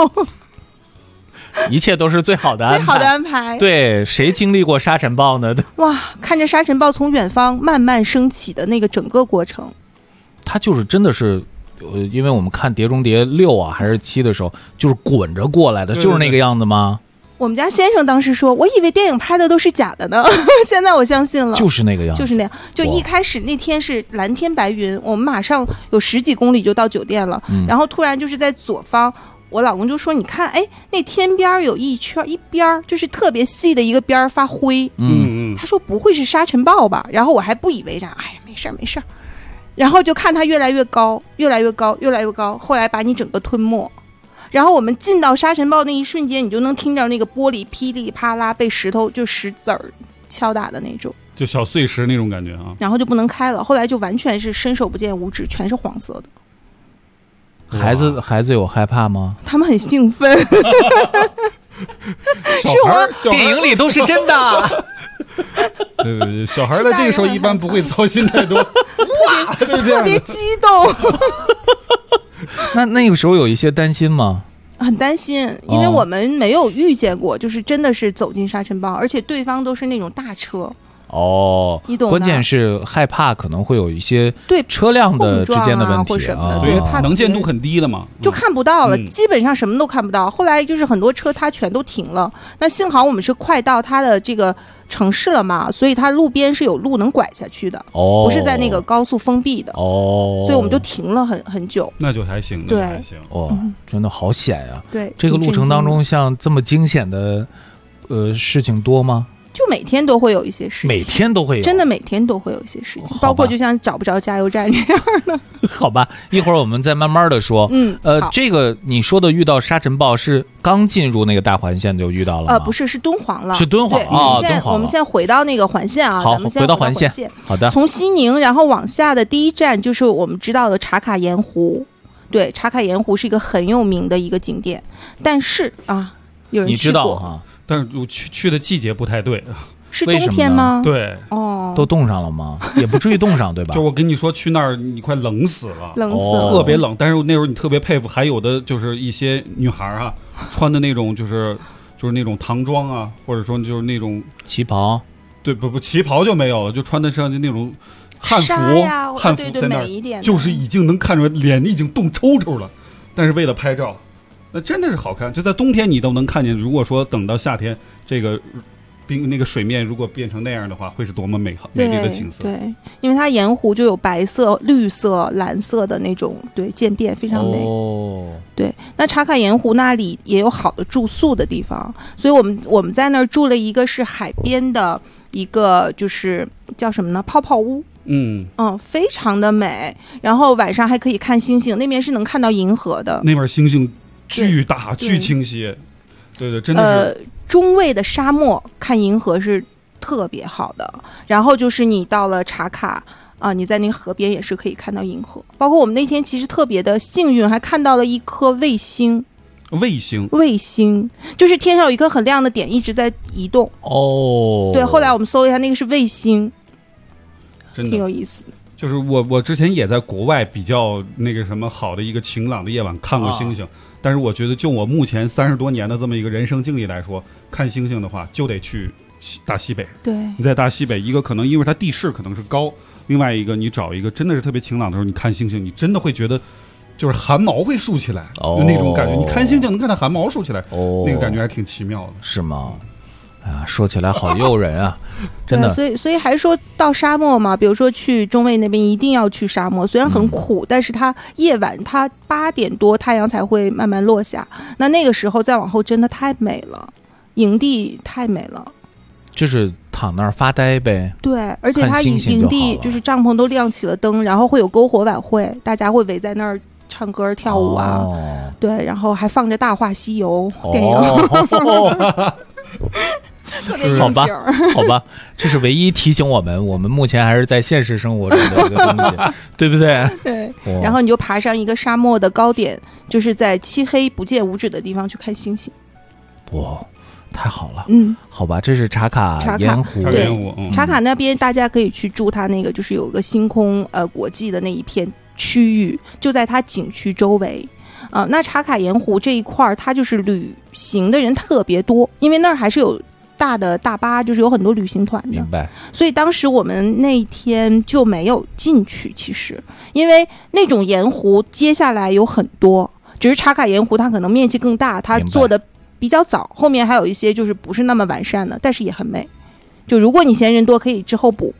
一切都是最好的安排， 最好的安排。 对，谁经历过沙尘暴呢？ 哇，看着沙尘暴从远方慢慢升起的那个整个过程， 它就是真的是。因为我们看《碟中谍6》啊还是7的时候，就是滚着过来的，就是那个样子吗？ 我们家先生当时说，我以为电影拍的都是假的呢，现在我相信了， 就是那个样子， 就是那样。就一开始那天是蓝天白云，我们马上有10几公里就到酒店了，然后突然就是在左方，我老公就说：“你看，哎，那天边有一圈一边就是特别细的一个边发灰。”他说不会是沙尘暴吧？然后我还不以为然，哎呀，没事。然后就看它越来越高，越来越高，越来越高，后来把你整个吞没。然后我们进到沙尘暴那一瞬间，你就能听着那个玻璃噼里啪啦被石子儿敲打的那种， 就小碎石那种感觉啊。 然后就不能开了，后来就完全是伸手不见五指，全是黄色的。 孩子有害怕吗？ 他们很兴奋。 是电影里都是真的。 对，小孩在这个时候一般不会操心太多，哇， 特别激动。 那个时候有一些担心吗？ 很担心，因为我们没有遇见过，就是真的是走进沙尘暴，而且对方都是那种大车。 你懂的。关键是害怕可能会有一些对车辆的之间的问题或什么的， 对，怕能见度很低的嘛， 就看不到了，基本上什么都看不到。后来就是很多车它全都停了，那幸好我们是快到它的这个城市了嘛，所以它路边是有路能拐下去的，不是在那个高速封闭的，所以我们就停了很久。 那就还行， 对， 真的好险呀！ 对， 这个路程当中像这么惊险的事情多吗？ 就每天都会有一些事情， 每天都会有， 真的每天都会有一些事情，包括就像找不着加油站这样的。 好吧，一会儿我们再慢慢的说。这个你说的遇到沙尘暴是刚进入那个大环线就遇到了吗？ 不是，是敦煌了。 是敦煌啊，敦煌。 我们现在回到那个环线啊， 好， 咱们先回到环线。好的。 从西宁然后往下的第一站就是我们知道的茶卡盐湖。对，茶卡盐湖是一个很有名的一个景点，但是啊，有人去过， 你知道哈？ 但是我去的季节不太对。 是冬天吗？ 对， 都冻上了吗？也不至于冻上，对吧？ 就我跟你说，去那儿你快冷死了， 特别冷。但是那时候你特别佩服，还有的就是一些女孩啊，穿的那种就是那种唐装啊，或者说就是那种旗袍。 对，不旗袍就没有了，就穿的上就那种汉服，汉服在那儿，就是已经能看出来脸已经冻抽抽了，但是为了拍照，那真的是好看。就在冬天你都能看见，如果说等到夏天这个。那个水面如果变成那样的话，会是多么美丽的景色。 对，因为它盐湖就有白色、绿色、蓝色的那种，对，渐变非常美。对，那茶卡盐湖那里也有好的住宿的地方，所以我们在那儿住了一个是海边的一个，就是叫什么呢？泡泡屋。非常的美。然后晚上还可以看星星，那边是能看到银河的。 那边星星巨大、巨清晰。对，真的是。 中卫的沙漠看银河是特别好的，然后就是你到了茶卡啊，你在那河边也是可以看到银河，包括我们那天其实特别的幸运，还看到了一颗卫星，就是天上有一颗很亮的点一直在移动。对，后来我们搜一下，那个是卫星，挺有意思的。 就是我之前也在国外比较那个什么好的一个晴朗的夜晚看过星星。但是我觉得就我目前30多年的这么一个人生经历来说，看星星的话就得去大西北。 对， 你在大西北，一个可能因为它地势可能是高，另外一个你找一个真的是特别晴朗的时候，你看星星，你真的会觉得就是汗毛会竖起来，就那种感觉。你看星星能看到汗毛竖起来，那个感觉还挺奇妙的， 是吗？啊，说起来好诱人啊，真的。 所以还说到沙漠嘛，比如说去中卫那边一定要去沙漠，虽然很苦，但是它夜晚它8点多太阳才会慢慢落下，那个时候再往后真的太美了，营地太美了。 就是躺那儿发呆呗。 对，而且它营地就是帐篷都亮起了灯，然后会有篝火晚会，大家会围在那儿唱歌跳舞啊，对，然后还放着《大话西游》电影。特别好吧，好吧，这是唯一提醒我们目前还是在现实生活中的一个东西，对不对？ 对。然后你就爬上一个沙漠的高点，就是在漆黑不见五指的地方去看星星。 哇，太好了。好吧，这是茶卡盐湖。 对，茶卡那边大家可以去住它那个，就是有个星空国际的那一片区域，就在它景区周围。那茶卡盐湖这一块它就是旅行的人特别多，因为那儿还是有大的大巴，就是有很多旅行团的。 明白。 所以当时我们那天就没有进去，其实因为那种盐湖接下来有很多，只是茶卡盐湖它可能面积更大，它做的比较早，后面还有一些就是不是那么完善的，但是也很美。就如果你嫌人多，可以之后补。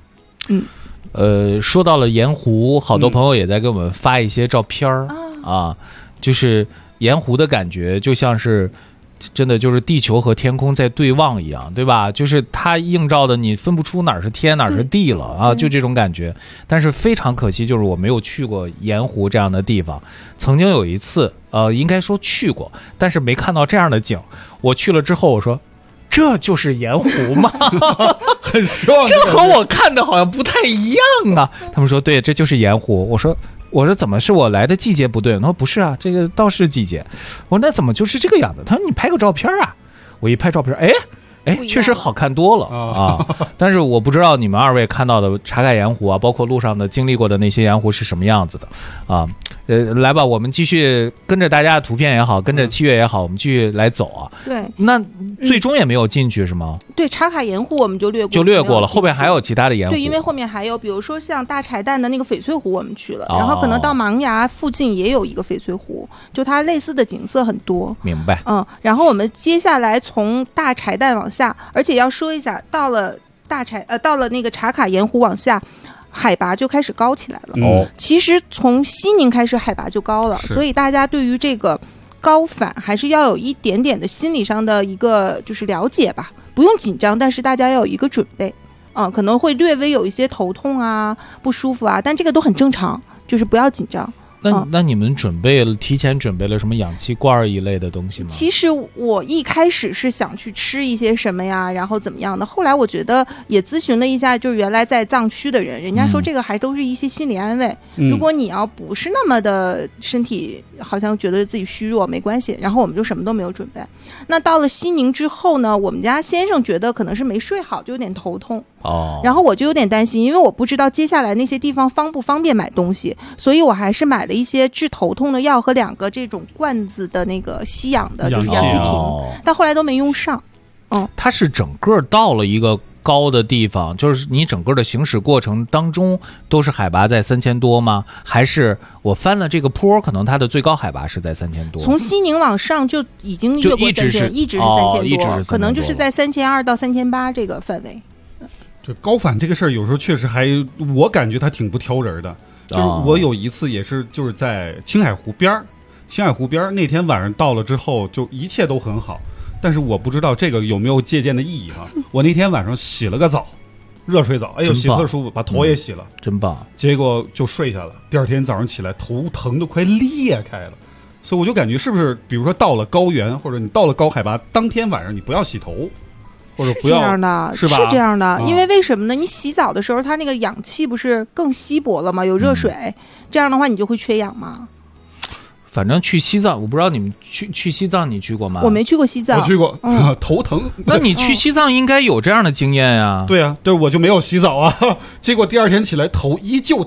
说到了盐湖，好多朋友也在给我们发一些照片啊，就是盐湖的感觉就像是真的就是地球和天空在对望一样，对吧？就是它映照的你分不出哪儿是天哪儿是地了啊，就这种感觉。但是非常可惜，就是我没有去过盐湖这样的地方。曾经有一次应该说去过，但是没看到这样的景。我去了之后我说这就是盐湖吗？ 很失望， 这和我看的好像不太一样啊。他们说对，这就是盐湖。我说怎么是我来的季节不对？他说不是啊，这个倒是季节。我说那怎么就是这个样子？他说你拍个照片啊。我一拍照片，确实好看多了啊。但是我不知道你们二位看到的茶卡盐湖啊，包括路上的经历过的那些盐湖是什么样子的啊？来吧，我们继续跟着大家的图片也好，跟着7月也好，我们继续来走啊。 对， 那最终也没有进去是吗？ 对，茶卡盐湖我们就略过了，后边还有其他的盐湖。 对，因为后面还有，比如说像大柴旦的那个翡翠湖我们去了，然后可能到芒崖附近也有一个翡翠湖，就它类似的景色很多。 明白。 然后我们接下来从大柴旦往下，而且要说一下，到了那个茶卡盐湖往下，海拔就开始高起来了。其实从西宁开始海拔就高了，所以大家对于这个高反还是要有一点点的心理上的一个就是了解吧，不用紧张，但是大家要有一个准备。可能会略微有一些头痛啊、不舒服啊，但这个都很正常，就是不要紧张。 那你们提前准备了什么氧气罐一类的东西吗？ 其实我一开始是想去吃一些什么呀，然后怎么样的。后来我觉得也咨询了一下，就是原来在藏区的人家说这个还都是一些心理安慰。如果你要不是那么的身体好像觉得自己虚弱没关系，然后我们就什么都没有准备。那到了西宁之后呢，我们家先生觉得可能是没睡好，就有点头痛。然后我就有点担心，因为我不知道接下来那些地方方不方便买东西，所以我还是买了一些治头痛的药和2个这种罐子的那个吸氧的，就是氧气瓶，但后来都没用上。 它是整个到了一个高的地方，就是你整个的行驶过程当中都是海拔在3000多吗？还是我翻了这个坡，可能它的最高海拔是在3000多？ 从西宁往上就已经越过3000，一直是3000多，可能就是在3200到3800这个范围。 这高反这个事儿，有时候确实我感觉它挺不挑人的。就是我有一次也是，就是在青海湖边那天晚上到了之后，就一切都很好，但是我不知道这个有没有借鉴的意义啊。我那天晚上洗了个澡，热水澡，哎呦，洗特舒服，把头也洗了， 真棒。 结果就睡下了，第二天早上起来头疼都快裂开了。所以我就感觉是不是，比如说到了高原或者你到了高海拔，当天晚上你不要洗头。或者不要， 是这样的， 是吧？ 是这样的，因为为什么呢？你洗澡的时候，它那个氧气不是更稀薄了吗？有热水，这样的话你就会缺氧吗？ 反正去西藏，我不知道你们去西藏你去过吗？ 我没去过西藏， 我去过，头疼。 那你去西藏应该有这样的经验呀？ 对啊，对，我就没有洗澡啊，结果第二天起来头依旧疼，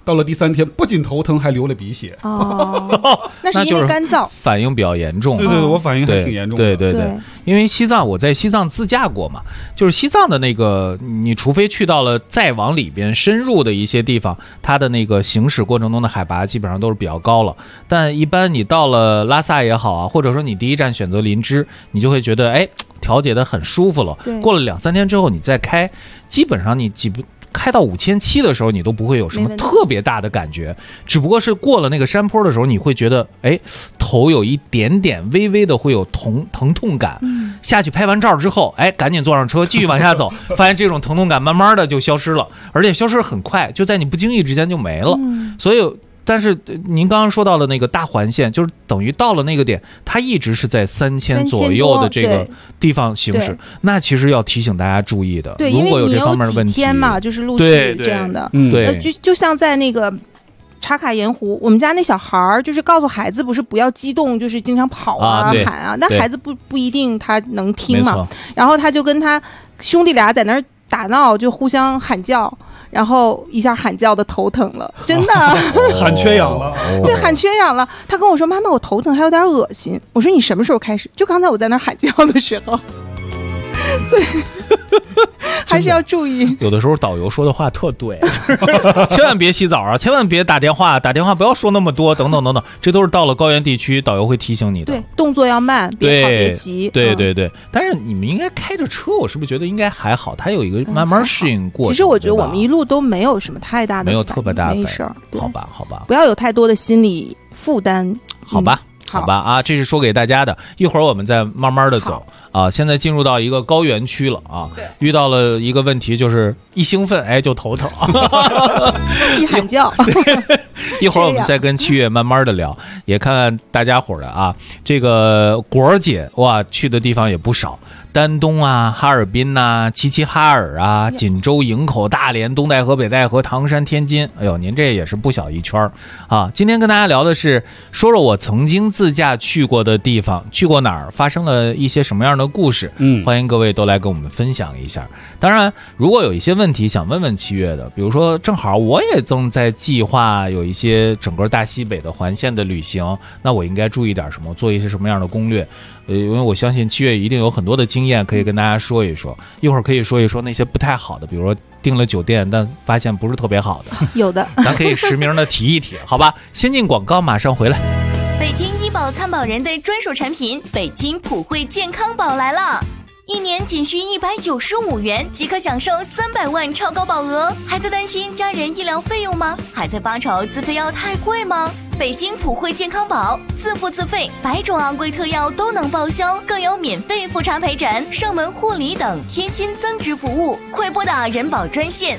到了第3天，不仅头疼，还流了鼻血。 哦，那是因为干燥， 反应比较严重。 对，我反应还挺严重的。 对，因为我在西藏自驾过嘛，就是西藏的那个，你除非去到了再往里边深入的一些地方，它的那个行驶过程中的海拔基本上都是比较高了。但一般你到了拉萨也好啊，或者说你第一站选择林芝，你就会觉得调节的很舒服了。过了2-3天之后，你再开，基本上你开到5700的时候，你都不会有什么特别大的感觉，只不过是过了那个山坡的时候，你会觉得头有一点点微微的会有疼痛感。下去拍完照之后，赶紧坐上车继续往下走，发现这种疼痛感慢慢的就消失了，而且消失很快，就在你不经意之间就没了。所以但是您刚刚说到的那个大环线，就是等于到了那个点，它一直是在3000左右的这个地方行驶，那其实要提醒大家注意的。 对， 如果有这方面的问题， 因为你有几天嘛，就是陆续这样的。 对， 就像在那个茶卡盐湖，我们家那小孩儿就是告诉孩子不是不要激动，就是经常跑喊啊，那孩子不一定他能听嘛。然后他就跟他兄弟俩在那儿打闹，就互相喊叫。然后一下喊叫的头疼了，真的喊缺氧了。 对，喊缺氧了。他跟我说：“妈妈，我头疼，还有点恶心。”我说：“你什么时候开始？”就刚才我在那儿喊叫的时候。所以还是要注意。 有的时候导游说的话特对，千万别洗澡啊，千万别打电话不要说那么多，等等，这都是到了高原地区，导游会提醒你的。 对，动作要慢，别跑别急。 对。但是你们应该开着车，我是不是觉得应该还好？它有一个慢慢适应过程。 其实我觉得我们一路都没有什么太大的， 没有特别大的没事儿。 好吧， 不要有太多的心理负担。 好吧啊，这是说给大家的。一会儿我们再慢慢的走啊。现在进入到一个高原区了啊，遇到了一个问题，就是一兴奋就头疼， 一喊叫。 一会儿我们再跟7月慢慢的聊，也看看大家伙的啊。这个果儿姐哇，去的地方也不少。丹东啊，哈尔滨呐，齐齐哈尔啊，锦州、营口、大连、东戴河、北戴河、唐山、天津，哎呦，您这也是不小一圈啊！今天跟大家聊的是，说说我曾经自驾去过的地方，去过哪儿，发生了一些什么样的故事。欢迎各位都来跟我们分享一下。当然，如果有一些问题想问问7月的，比如说正好我也正在计划有一些整个大西北的环线的旅行，那我应该注意点什么，做一些什么样的攻略？因为我相信7月一定有很多的经验可以跟大家说一说，一会儿可以说一说那些不太好的，比如说订了酒店但发现不是特别好的， 有的， 咱可以实名的提一提，好吧？先进广告，马上回来。 北京医保参保人的专属产品北京普惠健康宝来了。1年仅需195元即可享受300万超高保额，还在担心家人医疗费用吗？还在发愁自费药太贵吗？北京普惠健康宝自付自费，100种昂贵特药都能报销，更有免费复查陪诊、上门护理等贴心增值服务。快拨打人保专线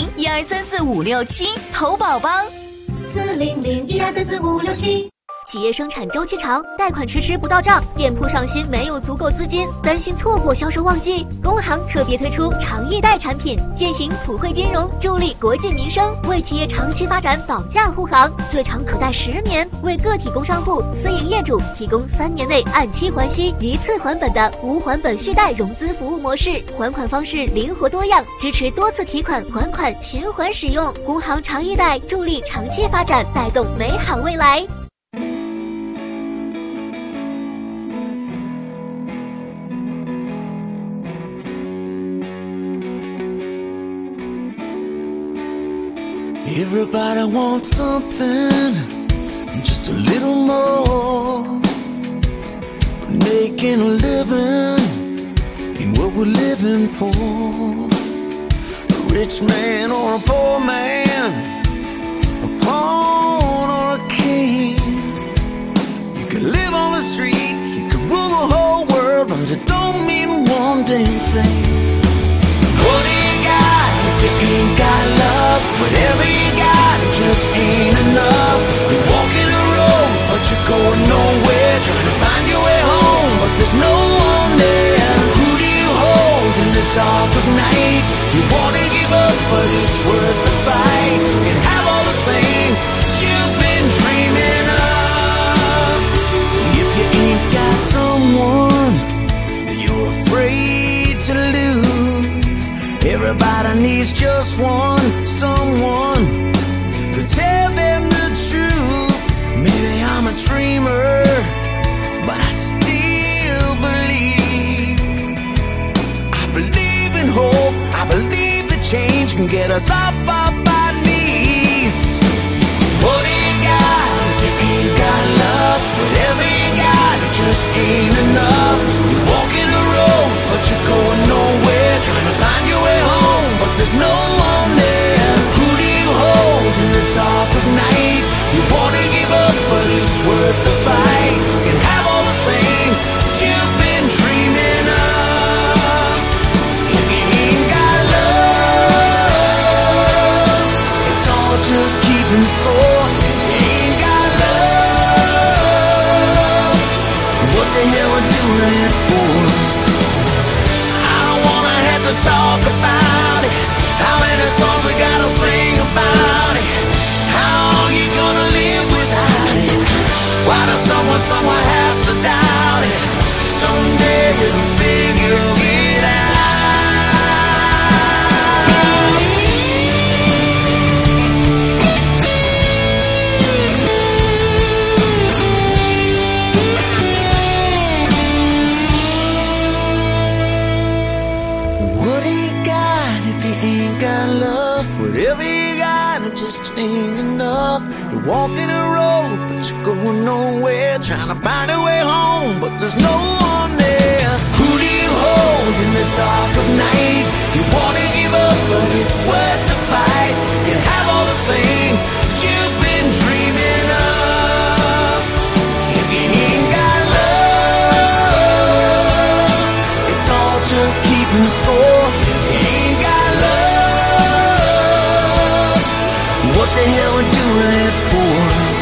400-1234-567投保吧。 400-1234-567。企业生产周期长，贷款迟迟不到账，店铺上新没有足够资金，担心错过销售旺季。工行特别推出长易贷产品，践行普惠金融，助力国计民生，为企业长期发展保驾护航，最长可贷10年，为个体工商户、私营业主提供3年内按期还息、一次还本的无还本续贷融资服务模式，还款方式灵活多样，支持多次提款还款循环使用。工行长易贷助力长期发展，带动美好未来。 Everybody wants something, just a little more. Making a living in what we're living for. A rich man or a poor man, a pawn or a king. You could live on the street, you could rule the whole world, but it don't mean one damn thing. What do you got if you ain't got love? Whatever you got, it just ain't enough. You're walking a road, but you're going nowhere. Trying to find your way home, but there's no one there. Who do you hold in the dark of night? You wanna give up, but it's worth the fight. You can have all the things you've been dreaming of. If you ain't got someone you're afraid to lose, everybody needs just one, someone to take us off of our knees. What do you got if you ain't got love? Whatever you got, it just ain't enough. You're walking a road, but you're going nowhere. Trying to find your way home, but there's no one there. Who do you hold in the dark of night? You wanna give up, but it's worth the fight. You can have all the things you've been dreaming of. If you ain't got love, it's all just keeping score. If you ain't got love, what the hell we're doing it for? I don't wanna have to talk about it. How many songs we gotta sing about it? How long you gonna live without it? Why does someone somewhere have to doubt it? Someday we'll figure it out. What do you got if you ain't got love? Whatever you got, it just ain't enough. You're walking a road, but you're going nowhere. Trying to find a way home, but there's no one there. Who do you hold in the dark of night? You wanna give up, but it's worth the fight. You can have all the things you've been dreaming of. If you ain't got love, it's all just keeping score. If you ain't got love, what the hell we doing it for?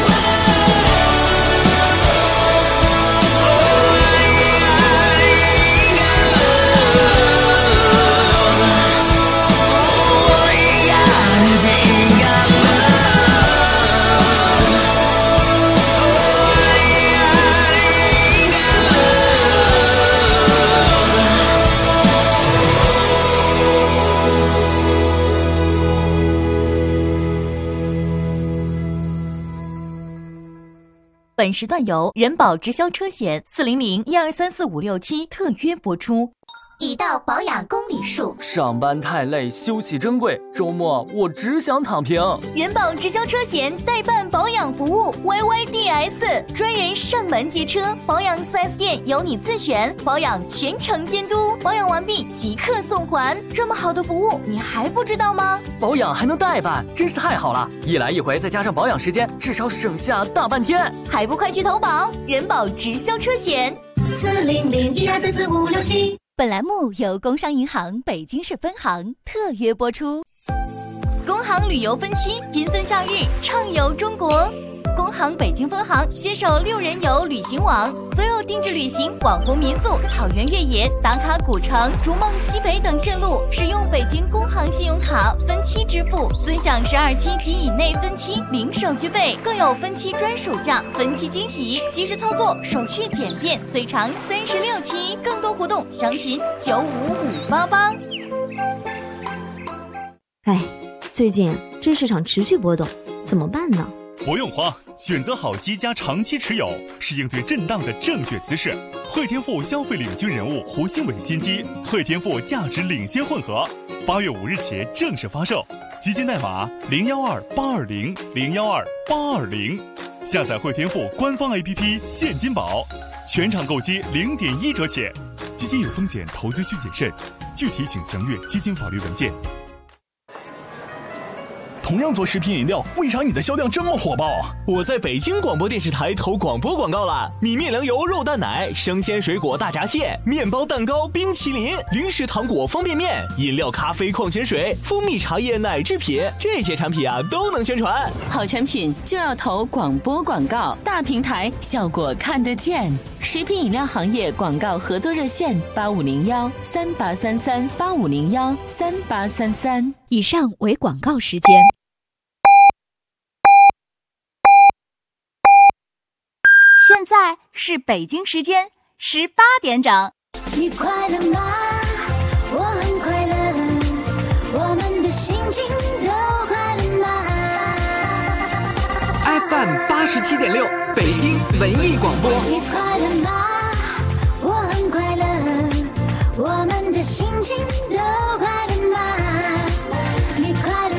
本时段由人保直销车险400-1234567特约播出。 已到保养公里数， 上班太累，休息珍贵，周末我只想躺平。 人保直销车险代办保养服务 YYDS， 专人上门接车，保养 4S 店由你自选，保养全程监督，保养完毕即刻送还。这么好的服务，你还不知道吗？ 保养还能代办，真是太好了！一来一回，再加上保养时间，至少省下大半天。 还不快去投保人保直销车险 400-1234567。 本栏目由工商银行北京市分行特约播出。工行旅游分期缤纷夏日，畅游中国。工行北京分行携手6人游旅行网，所有定制旅行、网红民宿、草原越野、打卡古城、逐梦西北等线路，使用北京工行信用卡分期支付，尊享12期及以内分期零手续费，更有分期专属价、分期惊喜，及时操作，手续简便，最长36期。更多活动详询95588。 哎，最近这市场持续波动，怎么办呢？ 不用慌，选择好机加长期持有是应对震荡的正确姿势。汇添富消费领军人物胡新伟新机汇添富价值领先混合，8月5日起正式发售，基金代码012820012820，下载汇添富官方 APP 现金宝，全场购机0.1折起。基金有风险，投资需谨慎，具体请详阅基金法律文件。 同样做食品饮料，为啥你的销量这么火爆啊？ 我在北京广播电视台投广播广告了，米面粮油肉蛋奶、生鲜水果大闸蟹、面包蛋糕、冰淇淋、零食糖果方便面、饮料咖啡矿泉水、蜂蜜茶叶奶制品，这些产品啊都能宣传。 好产品就要投广播广告，大平台效果看得见。食品饮料行业广告合作热线8501-3833-8501-3833。 以上为广告时间。 现在是北京时间18点整。 你快乐吗？我很快乐，我们的心情都快乐吗 ？FM 87.6，北京文艺广播。 你快乐吗？我很快乐，我们的心情都快乐吗？你快乐。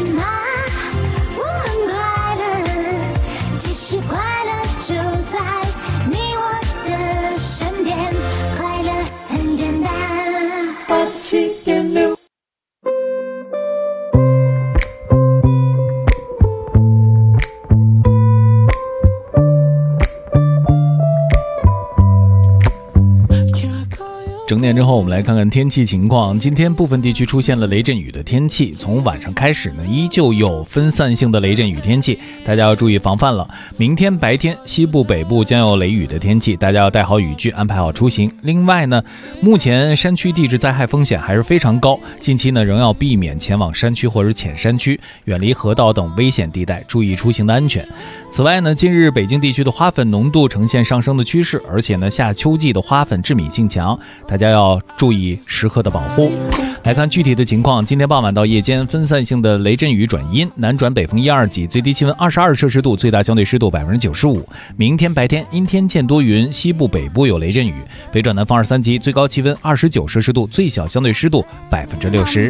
整点之后，我们来看看天气情况。今天部分地区出现了雷阵雨的天气，从晚上开始呢，依旧有分散性的雷阵雨天气，大家要注意防范了。明天白天，西部、北部将有雷雨的天气，大家要带好雨具，安排好出行。另外呢，目前山区地质灾害风险还是非常高，近期呢仍要避免前往山区或者浅山区，远离河道等危险地带，注意出行的安全。此外呢，近日北京地区的花粉浓度呈现上升的趋势，而且呢，夏秋季的花粉致敏性强，大家要注意时刻的保护。来看具体的情况，今天傍晚到夜间分散性的雷阵雨转阴，南转北风1、2级，最低气温22摄氏度，最大相对湿度95%。明天白天阴天见多云，西部北部有雷阵雨，北转南风2、3级，最高气温29摄氏度，最小相对湿度60%。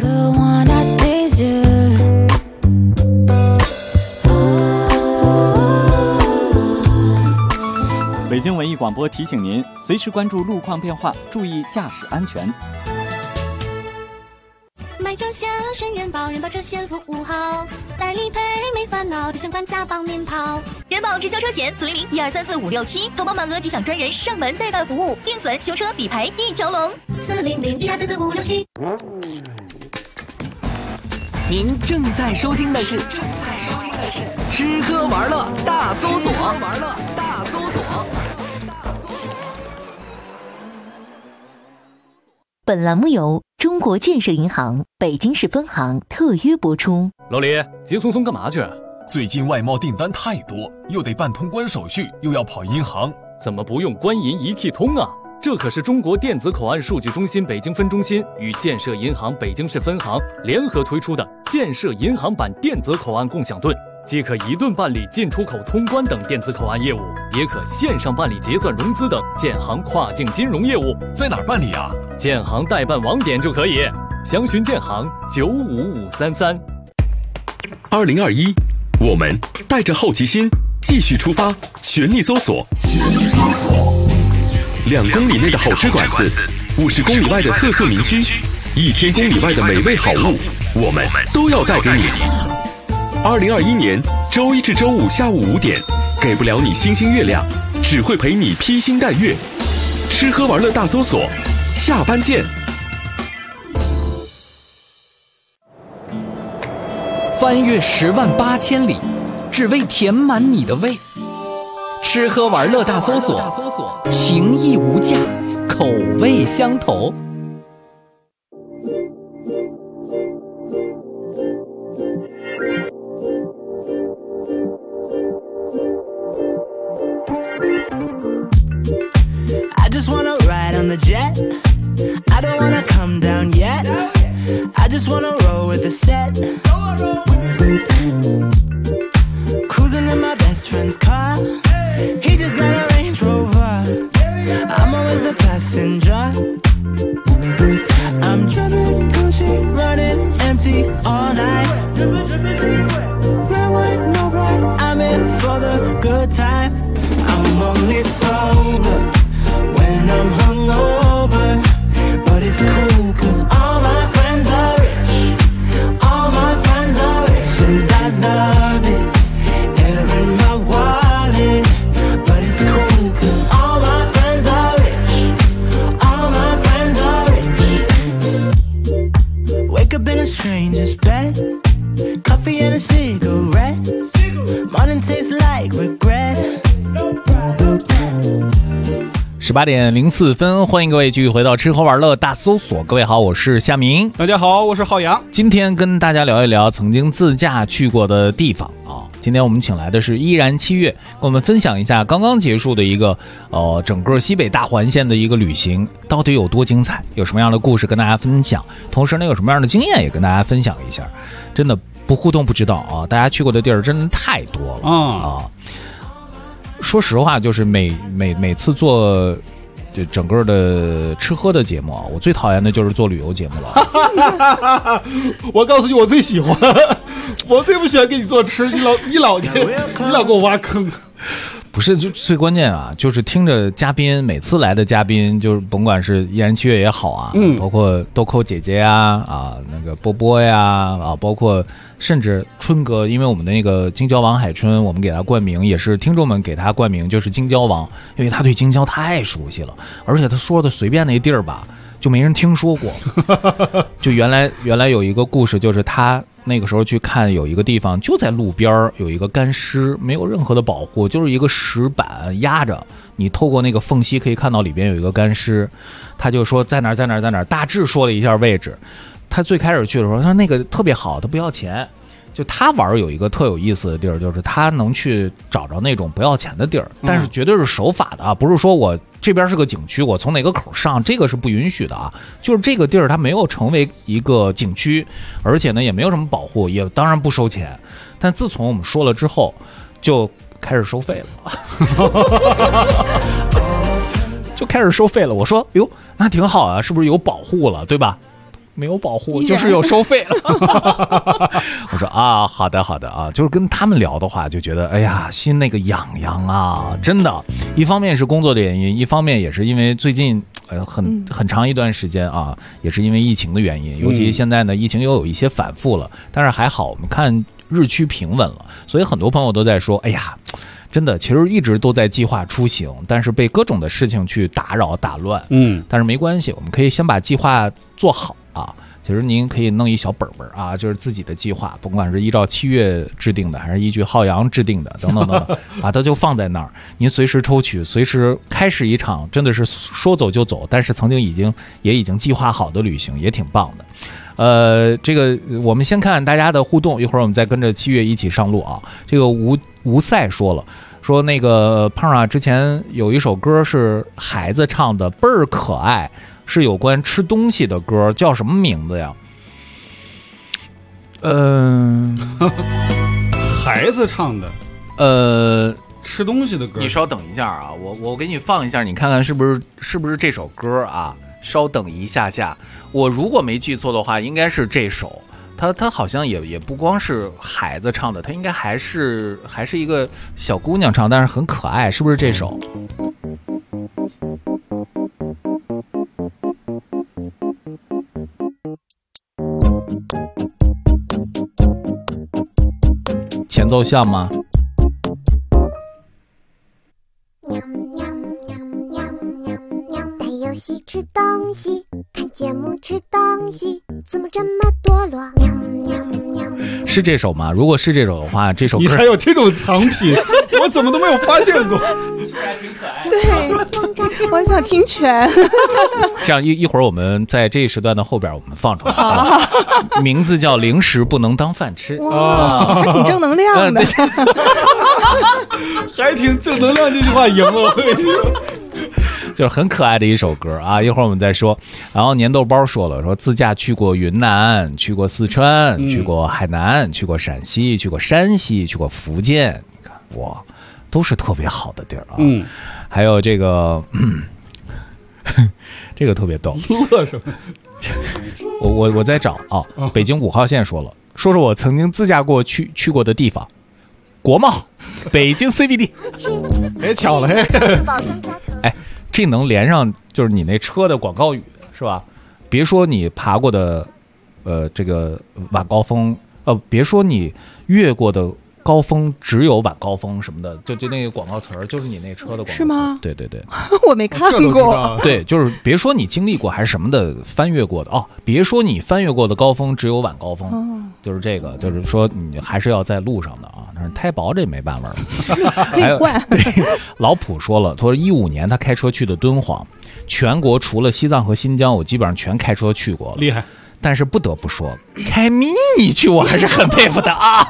北京文艺广播提醒您，随时关注路况变化，注意驾驶安全。 买车险选人保，人保车险服务好，代理赔没烦恼，提前款加帮您跑。 人保直销车险400-1234-567，投保满额即享专人上门代办服务，定损、修车、理赔一条龙。 400-1234-567。 您正在收听的是吃喝玩乐大搜索。 本栏目由中国建设银行北京市分行特约播出。 老李，急匆匆干嘛去？ 最近外贸订单太多，又得办通关手续，又要跑银行， 怎么不用官银一体通啊？这可是中国电子口岸数据中心北京分中心与建设银行北京市分行联合推出的建设银行版电子口岸共享盾，既可一盾办理进出口通关等电子口岸业务，也可线上办理结算融资等建行跨境金融业务。 在哪儿办理啊？ 建行代办网点就可以，详询建行95533。 2021，我们带着好奇心继续出发，全力搜索。2公里内的好吃馆子，50公里外的特色民居，1000公里外的美味好物，我们都要带给你。2021年周一至周五下午5点，给不了你星星月亮，只会陪你披星戴月。吃喝玩乐大搜索，下班见。 翻越108000里，只为填满你的胃。吃喝玩乐大搜索，情义无价，口味相投。 I just wanna ride on the jet. I don't wanna come down yet. I just wanna roll with the set. Cruising in my best friend's car. He just got a Range Rover. I'm always the passenger. I'm dripping Gucci, running empty all night. Red, white, no right. I'm in for the good time. I'm only sober when I'm hungover, but it's cool 'cause all my friends are rich. All my friends are rich and I love it. They're in my wallet, but it's cool 'cause all my friends are rich. All my friends are rich. Wake up in a stranger's bed, coffee and a cigarette. Morning tastes like regret. 18点04分，欢迎各位继续回到吃喝玩乐大搜索。各位好，我是夏明。 大家好，我是浩洋。 今天跟大家聊一聊曾经自驾去过的地方啊。今天我们请来的是依然7月，跟我们分享一下刚刚结束的一个整个西北大环线的一个旅行，到底有多精彩，有什么样的故事跟大家分享，同时呢有什么样的经验也跟大家分享一下。真的不互动不知道啊，大家去过的地儿真的太多了啊。说实话，就是每次做就整个的吃喝的节目啊，我最讨厌的就是做旅游节目了。 我告诉你，我最喜欢，我最不喜欢给你做吃，你老给我挖坑。 不是，就最关键啊，就是听着嘉宾每次来的嘉宾，就是甭管是依然7月也好啊，包括豆蔻姐姐呀，那个波波呀，包括甚至春哥，因为我们的那个京椒王海春，我们给他冠名，也是听众们给他冠名，就是京椒王，因为他对京椒太熟悉了，而且他说的随便那地儿吧， 就没人听说过。就原来有一个故事，就是他那个时候去看有一个地方就在路边有一个干尸，没有任何的保护，就是一个石板压着，你透过那个缝隙可以看到里边有一个干尸。他就说在哪儿，大致说了一下位置。他最开始去的时候，他说那个特别好，他不要钱。就他玩有一个特有意思的地儿，就是他能去找着那种不要钱的地儿，但是绝对是守法的啊，不是说我这边是个景区，我从哪个口上，这个是不允许的啊。就是这个地儿它没有成为一个景区，而且呢也没有什么保护，也当然不收钱。但自从我们说了之后，就开始收费了。就开始收费了。我说哟，那挺好啊，是不是有保护了，对吧？没有保护，就是有收费了。我说啊，好的啊，就是跟他们聊的话，就觉得哎呀，心那个痒痒啊，真的。一方面是工作的原因，一方面也是因为最近很长一段时间啊，也是因为疫情的原因，尤其现在呢，疫情又有一些反复了，但是还好，我们看日趋平稳了，所以很多朋友都在说，哎呀。真的，其实一直都在计划出行，但是被各种的事情去打扰打乱。但是没关系，我们可以先把计划做好啊。其实您可以弄一小本本啊，就是自己的计划，甭管是依照7月制定的，还是依据浩洋制定的，等等，把它就放在那儿，您随时抽取，随时开始一场真的是说走就走，但是曾经也已经计划好的旅行，也挺棒的。这个我们先看大家的互动，一会儿我们再跟着7月一起上路啊。这个吴赛说那个胖啊，之前有一首歌是孩子唱的，倍儿可爱，是有关吃东西的歌，叫什么名字呀？ 孩子唱的，吃东西的歌。 你稍等一下啊，我给你放一下，你看看是不是这首歌啊？稍等一下，我如果没记错的话，应该是这首。他好像也不光是孩子唱的，他应该还是一个小姑娘唱，但是很可爱，是不是这首？前奏像吗？ 游戏吃东西，看节目吃东西，怎么这么堕落？ 是这首吗？如果是这首的话，这首歌你还有这种藏品，我怎么都没有发现过。 是不是还挺可爱？ 对，我想听全。 这样一会儿我们在这一时段的后边我们放出来，名字叫零食不能当饭吃。 哇，还挺正能量的。 还挺正能量，这句话赢了。 就是很可爱的一首歌啊，一会儿我们再说。然后年豆包说了，说自驾去过云南，去过四川，去过海南，去过陕西，去过山西，去过福建，你看哇，都是特别好的地儿啊。还有这个，这个特别逗。 乐什么？ 我在找啊，北京5号线说了，说我曾经自驾过去过的地方，国贸，北京 CBD。 别巧了嘿。 哎。这能连上就是你那车的广告语是吧？别说你爬过的这个晚高峰，别说你越过的高峰只有晚高峰什么的，就那个广告词儿就是你那车的广告词。 是吗？ 对， 我没看过。 对，就是别说你经历过还是什么的翻越过的哦，别说你翻越过的高峰只有晚高峰，就是这个，就是说你还是要在路上的啊。但是胎薄这没办法了， 可以换。 对，老普说了，他说15年他开车去的敦煌，全国除了西藏和新疆，我基本上全开车去过了， 厉害。 但是不得不说，开 mini 去我还是很佩服的啊。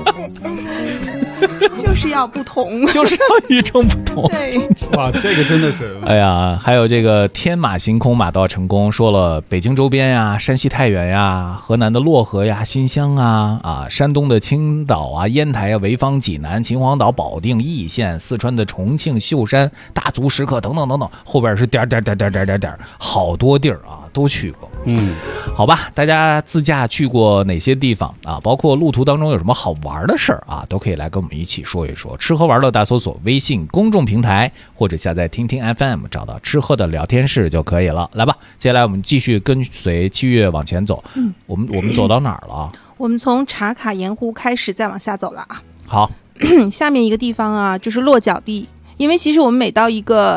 就是要不同， 就是要与众不同。 对， 哇，这个真的是， 哎呀，还有这个天马行空马到成功说了，北京周边呀，山西太原呀，河南的漯河呀，新乡啊，山东的青岛啊，烟台啊，潍坊、济南、秦皇岛、保定、易县，四川的重庆、秀山、大足石刻等等，后边是点，好多地儿啊，都去过。好吧，大家自驾去过哪些地方啊？包括路途当中有什么好玩的事儿啊，都可以来跟我们一起说一说。吃喝玩乐大搜索微信公众平台，或者下载听听 FM， 找到吃喝的聊天室就可以了。来吧，接下来我们继续跟随7月往前走。我们走到哪儿了啊？ 我们从茶卡盐湖开始再往下走了啊。 好， 下面一个地方啊，就是落脚地。因为其实我们每到一个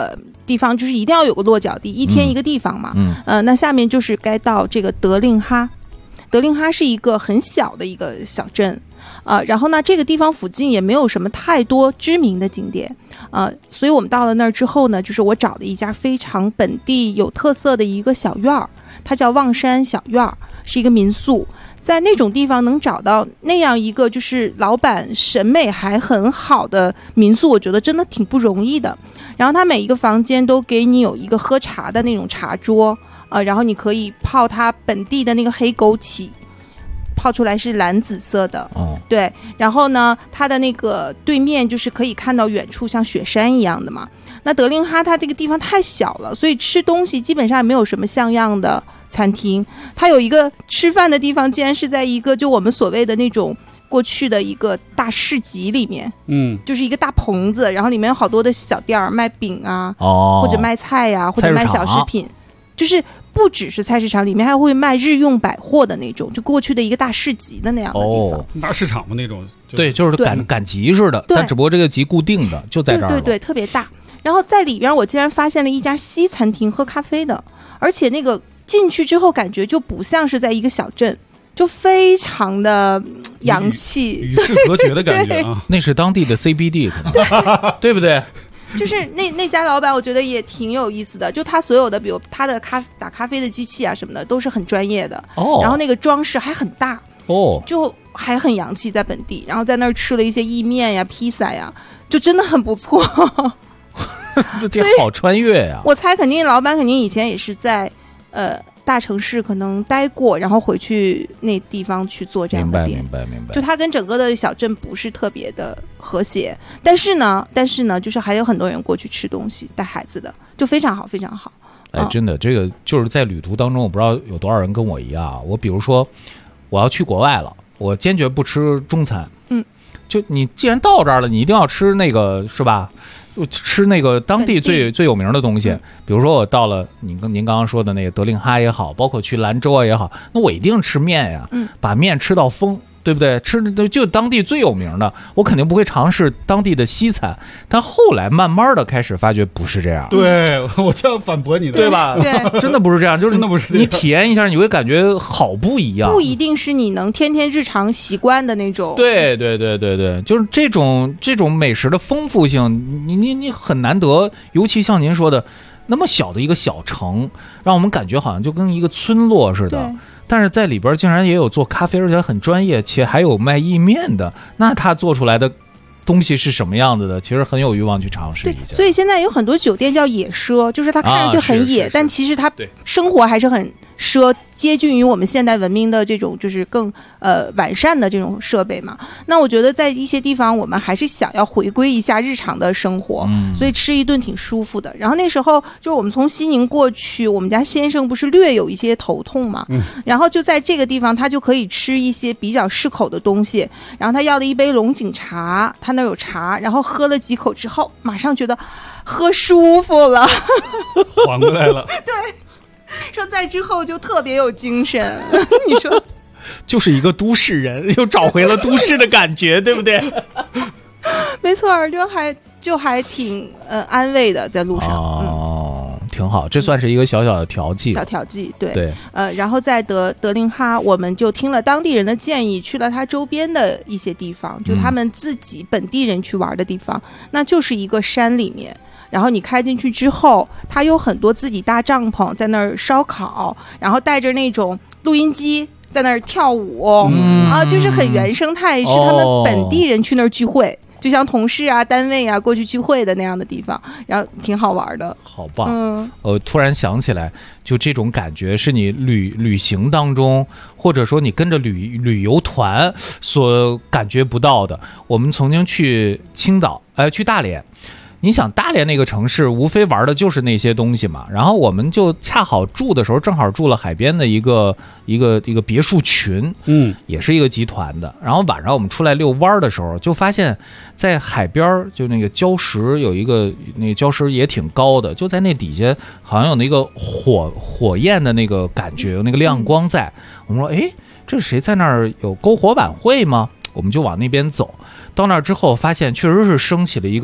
地方就是一定要有个落脚地，一天一个地方嘛。那下面就是该到这个德令哈。德令哈是一个很小的一个小镇，然后呢，这个地方附近也没有什么太多知名的景点，所以我们到了那儿之后呢，就是我找的一家非常本地有特色的一个小院儿，它叫望山小院儿，是一个民宿。在那种地方能找到那样一个就是老板审美还很好的民宿，我觉得真的挺不容易的。然后它每一个房间都给你有一个喝茶的那种茶桌，然后你可以泡它本地的那个黑枸杞，泡出来是蓝紫色的，对。然后呢，它的那个对面就是可以看到远处像雪山一样的嘛。那德令哈它这个地方太小了，所以吃东西基本上没有什么像样的餐厅。它有一个吃饭的地方，竟然是在一个就我们所谓的那种过去的一个大市集里面，就是一个大棚子，然后里面有好多的小店儿卖饼啊，或者卖菜呀，或者卖小食品，就是不只是菜市场，里面还会卖日用百货的那种，就过去的一个大市集的那样的地方， 大市场嘛那种， 对，就是赶集似的，但只不过这个集固定的就在这儿了， 对，特别大。然后在里边我竟然发现了一家西餐厅，喝咖啡的，而且那个进去之后感觉就不像是在一个小镇，就非常的洋气， 与世隔绝的感觉啊！ 那是当地的 CBD 可能，对不对？ 就是那家老板，我觉得也挺有意思的。就他所有的，比如他的打咖啡的机器啊什么的，都是很专业的。然后那个装饰还很大，就还很洋气，在本地。然后在那儿吃了一些意面呀、披萨呀，就真的很不错。 这好穿越呀！ 我猜肯定老板肯定以前也是在大城市可能待过，然后回去那地方去做这样的店。明白。就它跟整个的小镇不是特别的和谐，但是呢，就是还有很多人过去吃东西，带孩子的，就非常好，非常好。 真的，这个就是在旅途当中，我不知道有多少人跟我一样。我比如说，我要去国外了，我坚决不吃中餐。就你既然到这儿了，你一定要吃那个，是吧？吃那个当地最有名的东西，比如说我到了您刚刚说的那个德令哈也好，包括去兰州也好，那我一定吃面呀，把面吃到疯，对不对？吃的就当地最有名的，我肯定不会尝试当地的西餐。但后来慢慢的开始发觉不是这样， 对，我就要反驳你的， 对吧？对，真的不是这样，就是你体验一下，你会感觉好不一样， 不一定是你能天天日常习惯的那种。 对，就是这种美食的丰富性，你很难得，尤其像您说的那么小的一个小城，让我们感觉好像就跟一个村落似的。但是在里边竟然也有做咖啡，而且很专业，且还有卖意面的。那他做出来的东西是什么样子的？其实很有欲望去尝试一下。 对，所以现在有很多酒店叫野奢，就是它看上去很野，但其实它生活还是很奢，接近于我们现代文明的这种就是更完善的这种设备嘛。那我觉得在一些地方我们还是想要回归一下日常的生活，所以吃一顿挺舒服的。然后那时候就是我们从西宁过去，我们家先生不是略有一些头痛嘛，然后就在这个地方他就可以吃一些比较适口的东西。然后他要了一杯龙井茶，他那有茶，然后喝了几口之后马上觉得喝舒服了， 缓过来了。 对，说在之后就特别有精神。你说就是一个都市人又找回了都市的感觉，对不对？ 没错，就还挺安慰的，在路上。 挺好，这算是一个小小的调剂。 小调剂，对。然后在德令哈，我们就听了当地人的建议，去了它周边的一些地方，就他们自己本地人去玩的地方，那就是一个山里面。然后你开进去之后，它有很多自己搭帐篷在那儿烧烤，然后带着那种录音机在那儿跳舞，就是很原生态，是他们本地人去那儿聚会，就像同事啊、单位啊过去聚会的那样的地方，然后挺好玩的。 好棒！突然想起来，就这种感觉是你旅行当中，或者说你跟着旅游团所感觉不到的。我们曾经去青岛，去大连。你想大连那个城市无非玩的就是那些东西嘛，然后我们就恰好住的时候正好住了海边的一个别墅群，也是一个集团的。然后晚上我们出来遛弯的时候，就发现在海边就那个礁石有一个，那个礁石也挺高的，就在那底下好像有那个火焰的那个感觉，有那个亮光在。我们说这是谁在那儿有篝火晚会吗？我们就往那边走，到那儿之后发现确实是升起了一个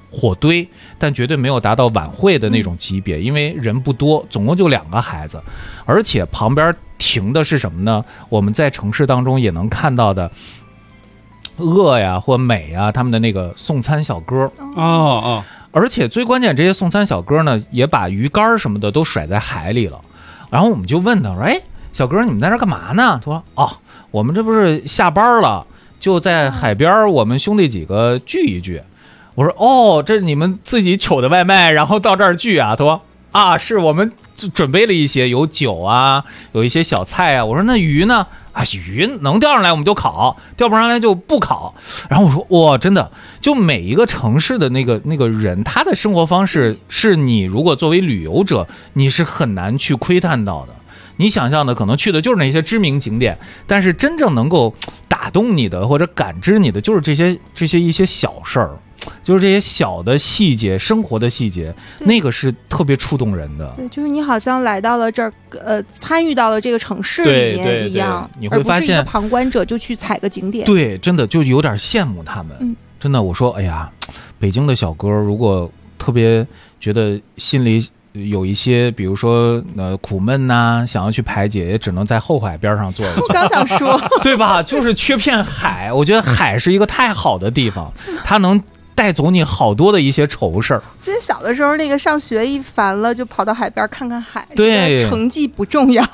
火堆，但绝对没有达到晚会的那种级别，因为人不多，总共就2个孩子，而且旁边停的是什么呢？我们在城市当中也能看到的鄂呀或美呀他们的那个送餐小哥而且最关键，这些送餐小哥呢也把鱼竿什么的都甩在海里了。然后我们就问他说：“哎，小哥，你们在这干嘛呢？”他说：“哦，我们这不是下班了，就在海边，我们兄弟几个聚一聚。”我说：“哦，这是你们自己取的外卖，然后到这儿聚啊？”他说：“啊，是我们准备了一些，有酒啊，有一些小菜啊。”我说：“那鱼呢？啊，鱼能钓上来我们就烤，钓不上来就不烤。”然后我说：“哇，真的，就每一个城市的那个人，他的生活方式是你如果作为旅游者，你是很难去窥探到的。你想象的可能去的就是那些知名景点，但是真正能够打动你的或者感知你的，就是这些一些小事儿。”就是这些小的细节，生活的细节，那个是特别触动人的。对， 就是你好像来到了这儿，参与到了这个城市里面一样， 你会发现，而不是一个旁观者就去踩个景点。 对，真的就有点羡慕他们。真的，我说，哎呀，北京的小哥如果特别觉得心里有一些，比如说苦闷呐，想要去排解，也只能在后海边上坐着。 我刚想说， 对吧？就是缺片海，我觉得海是一个太好的地方，它能带走你好多的一些愁事儿。 其实小的时候，那个上学一烦了，就跑到海边看看海， 对， 成绩不重要。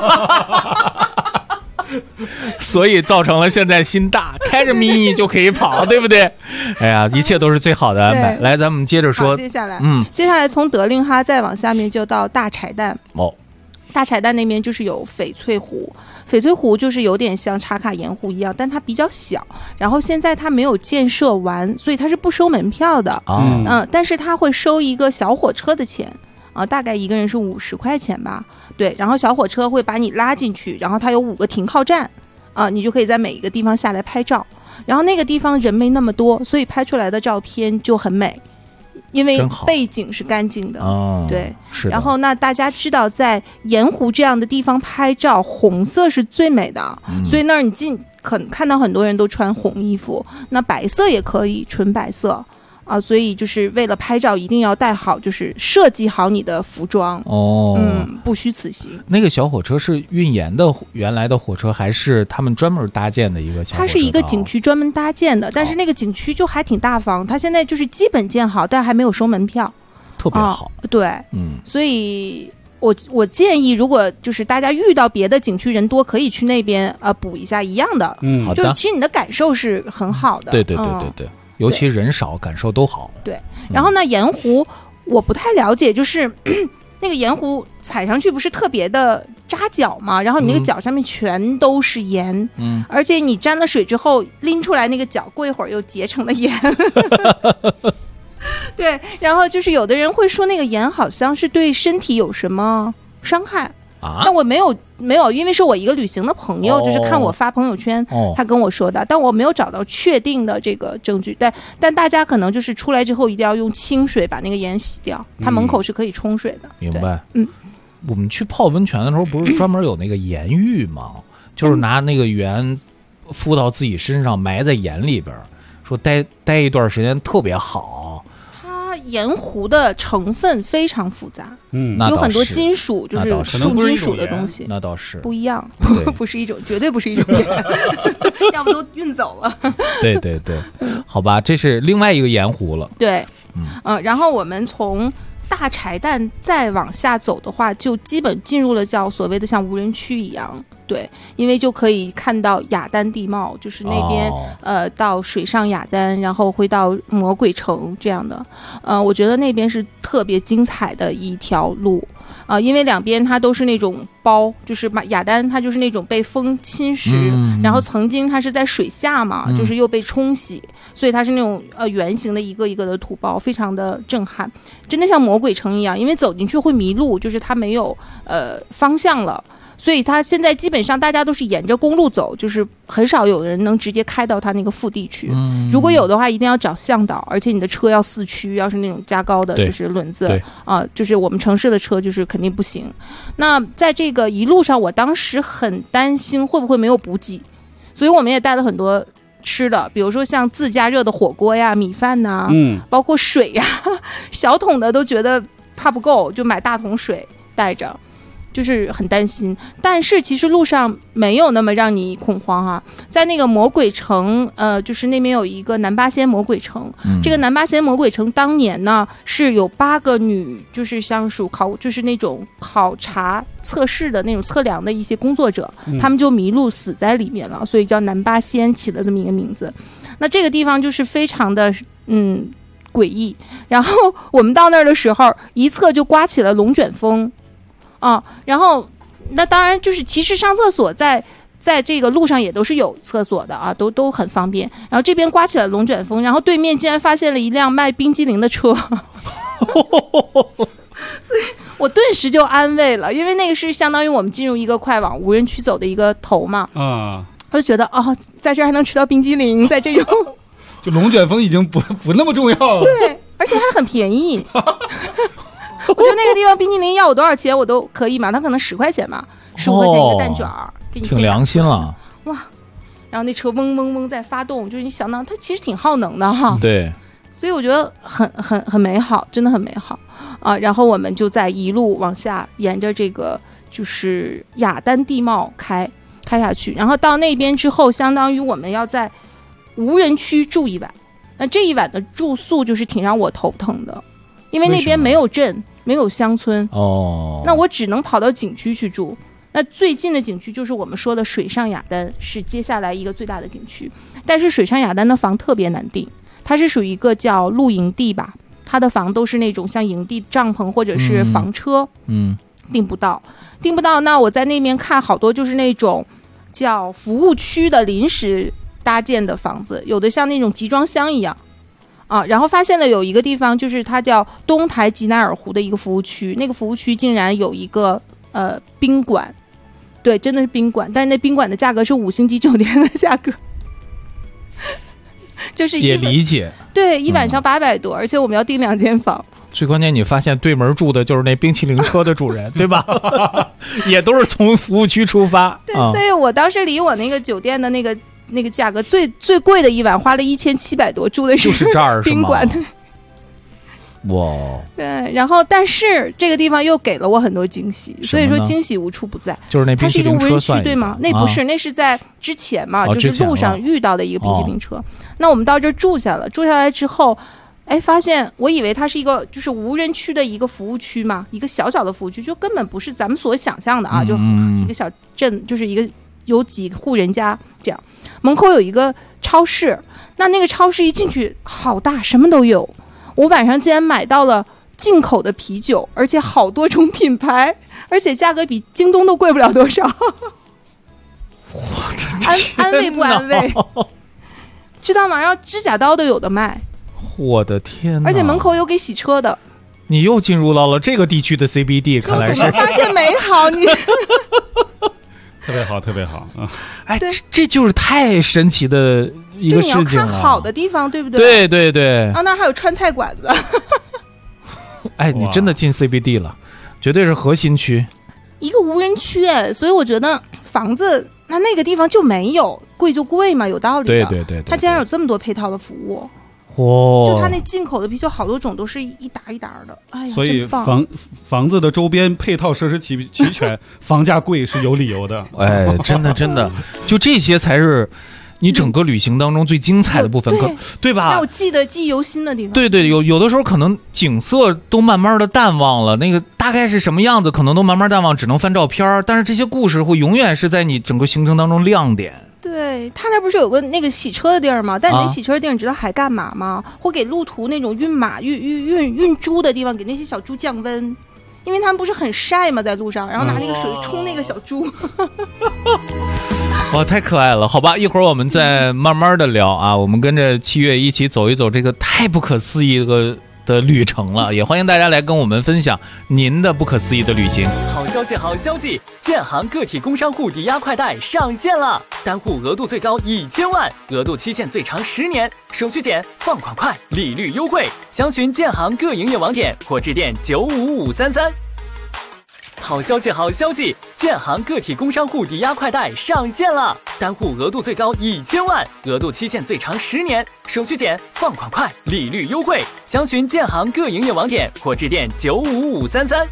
所以造成了现在心大，开着 mini 就可以跑，对不对？哎呀，一切都是最好的安排。来，咱们接着说， 接下来从德令哈再往下面就到大柴旦。大柴旦那边就是有翡翠湖，翡翠湖就是有点像茶卡盐湖一样，但它比较小，然后现在它没有建设完，所以它是不收门票的。但是它会收一个小火车的钱大概一个人是50块钱吧。对，然后小火车会把你拉进去，然后它有5个停靠站你就可以在每一个地方下来拍照，然后那个地方人没那么多，所以拍出来的照片就很美，因为背景是干净的。对，然后那大家知道在盐湖这样的地方拍照，红色是最美的，所以那儿你看到很多人都穿红衣服，那白色也可以，纯白色所以就是为了拍照一定要带好，就是设计好你的服装不虚此行。 那个小火车是运盐的原来的火车，还是他们专门搭建的一个小火车？ 它是一个景区专门搭建的，但是那个景区就还挺大方，它现在就是基本建好，但还没有收门票， 特别好。 对，所以我建议，如果就是大家遇到别的景区人多，可以去那边补一下一样的。 好的， 就其实你的感受是很好的。 对。尤其人少，感受都好。 对，然后呢，盐湖我不太了解，就是那个盐湖踩上去不是特别的扎脚嘛，然后你那个脚上面全都是盐，而且你沾了水之后拎出来那个脚，过一会儿又结成了盐。对，然后就是有的人会说那个盐好像是对身体有什么伤害。但我没有，因为是我一个旅行的朋友，就是看我发朋友圈，他跟我说的，但我没有找到确定的这个证据。但大家可能就是出来之后一定要用清水把那个盐洗掉，它门口是可以冲水的。 明白。我们去泡温泉的时候，不是专门有那个盐浴吗？就是拿那个盐敷到自己身上，埋在盐里边，说待一段时间特别好。 盐湖的成分非常复杂，有很多金属，就是重金属的东西， 那倒是不一样，不是一种，绝对不是一种盐，要不都运走了。 对，好吧，这是另外一个盐湖了。 对，然后我们从大柴旦再往下走的话，就基本进入了叫所谓的像无人区一样。对，因为就可以看到雅丹地貌，就是那边到水上雅丹，然后会到魔鬼城这样的。我觉得那边是特别精彩的一条路因为两边它都是那种包，就是雅丹它就是那种被风侵蚀，然后曾经它是在水下嘛，就是又被冲洗，所以它是那种圆形的一个一个的土包，非常的震撼，真的像魔鬼城一样，因为走进去会迷路，就是它没有方向了。所以它现在基本上大家都是沿着公路走，就是很少有人能直接开到它那个腹地去。如果有的话，一定要找向导，而且你的车要4驱，要是那种加高的，就是轮子就是我们城市的车就是肯定不行。那在这个一路上，我当时很担心会不会没有补给，所以我们也带了很多吃的，比如说像自加热的火锅呀、米饭呐，包括水呀，小桶的都觉得怕不够，就买大桶水带着，就是很担心。但是其实路上没有那么让你恐慌啊，在那个魔鬼城，就是那边有一个南八仙魔鬼城，这个南八仙魔鬼城当年呢是有8个女，就是像属就是那种考察测试的那种测量的一些工作者，他们就迷路死在里面了，所以叫南八仙，起了这么一个名字。那这个地方就是非常的诡异。然后我们到那儿的时候，一侧就刮起了龙卷风啊，然后那当然就是其实上厕所在这个路上也都是有厕所的啊，都很方便。然后这边刮起了龙卷风，然后对面竟然发现了一辆卖冰激凌的车所以我顿时就安慰了，因为那个是相当于我们进入一个快往无人区走的一个头嘛，我就觉得在这儿还能吃到冰激凌，在这种就龙卷风已经不那么重要了， 对，而且还很便宜我觉得那个地方冰激凌要我多少钱我都可以嘛，它可能10块钱嘛，15块钱一个蛋卷给你， 挺良心了哇！然后那车嗡嗡嗡在发动，就是你想到它其实挺耗能的哈， 对， 所以我觉得很美好，真的很美好啊！然后我们就在一路往下沿着这个就是雅丹地貌开下去，然后到那边之后，相当于我们要在无人区住一晚。那这一晚的住宿就是挺让我头疼的，因为那边没有镇，没有乡村那我只能跑到景区去住。那最近的景区就是我们说的水上雅丹，是接下来一个最大的景区。但是水上雅丹的房特别难订，它是属于一个叫露营地吧，它的房都是那种像营地帐篷或者是房车，订不到。那我在那边看好多就是那种叫服务区的临时搭建的房子，有的像那种集装箱一样啊。然后发现了有一个地方，就是它叫东台吉乃尔湖的一个服务区，那个服务区竟然有一个宾馆，对，真的是宾馆，但是那宾馆的价格是5星级酒店的价格就是也理解， 对，一晚上800多，而且我们要订2间房。 最关键你发现对门住的就是那冰淇淋车的主人对吧也都是从服务区出发， 对，所以我当时离我那个酒店的那个价格最贵的一晚花了1700多，住的就是这儿宾馆的哇， 对，然后但是这个地方又给了我很多惊喜，所以说惊喜无处不在。 就是那冰淇淋车，它是一个无人区对吗？那不是，那是在之前嘛，就是路上遇到的一个冰淇淋车。那我们到这儿住下来之后，发现我以为它是一个就是无人区的一个服务区嘛，一个小小的服务区，就根本不是咱们所想象的啊，就一个小镇，就是一个有几户人家这样。门口有一个超市，那个超市一进去好大，什么都有。我晚上竟然买到了进口的啤酒，而且好多种品牌，而且价格比京东都贵不了多少。安慰不安慰？知道吗？然后指甲刀都有的卖。 我的天哪！ 而且门口有给洗车的。 你又进入到了这个地区的 CBD， 看来是发现美好你。 特别好，特别好啊！ 这就是太神奇的一个事情了。 你要看好的地方，对不对？ 对对对。 啊，那还有川菜馆子。 你真的进 CBD 了，绝对是核心区， 一个无人区所以我觉得房子那个地方就没有，贵就贵嘛，有道理的。 对， 它竟然有这么多配套的服务。就它那进口的啤酒好多种都是一打一打的，哎呀， 所以房子的周边配套设施齐全，房价贵是有理由的。 真的，就这些才是你整个旅行当中最精彩的部分，对吧？ 让我记忆犹新的地方。 对，有的时候可能景色都慢慢的淡忘了，那个大概是什么样子，可能都慢慢淡忘，只能翻照片。但是这些故事会永远是在你整个行程当中亮点。 对，他那不是有个那个洗车的地儿吗？但你那洗车的地儿，你知道还干嘛吗？会给路途那种运马、运猪的地方，给那些小猪降温，因为他们不是很晒嘛，在路上，然后拿那个水冲那个小猪。 哇，太可爱了！好吧，一会儿我们再慢慢的聊啊，我们跟着7月一起走一走这个太不可思议的旅程了，也欢迎大家来跟我们分享您的不可思议的旅行。 好消息，好消息！建行个体工商户抵押快贷上线了，单户额度最高1000万，额度期限最长10年，手续简，放款快，利率优惠。详询建行各营业网点或致电95533。好消息，好消息！ 建行个体工商户抵押快贷上线了，单户额度最高1000万，额度期限最长10年，手续简，放款快，利率优惠。详询建行各营业网点或致电95533。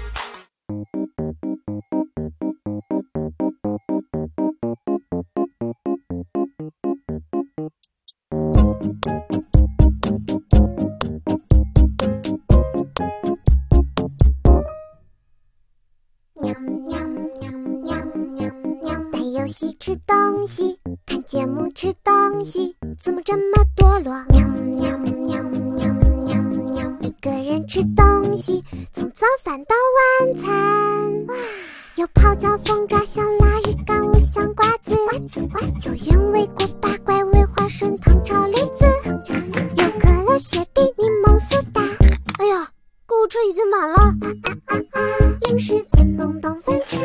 吃东西，看节目吃东西，怎么这么多罗？喵喵喵喵喵喵！一个人吃东西，从早饭到晚餐。哇，有泡椒凤爪、香辣鱼干、五香瓜子，有原味锅巴、怪味花生、糖炒栗子，有可乐、雪碧、柠檬苏打。哎呀，购物车已经满了。零食怎能当饭吃？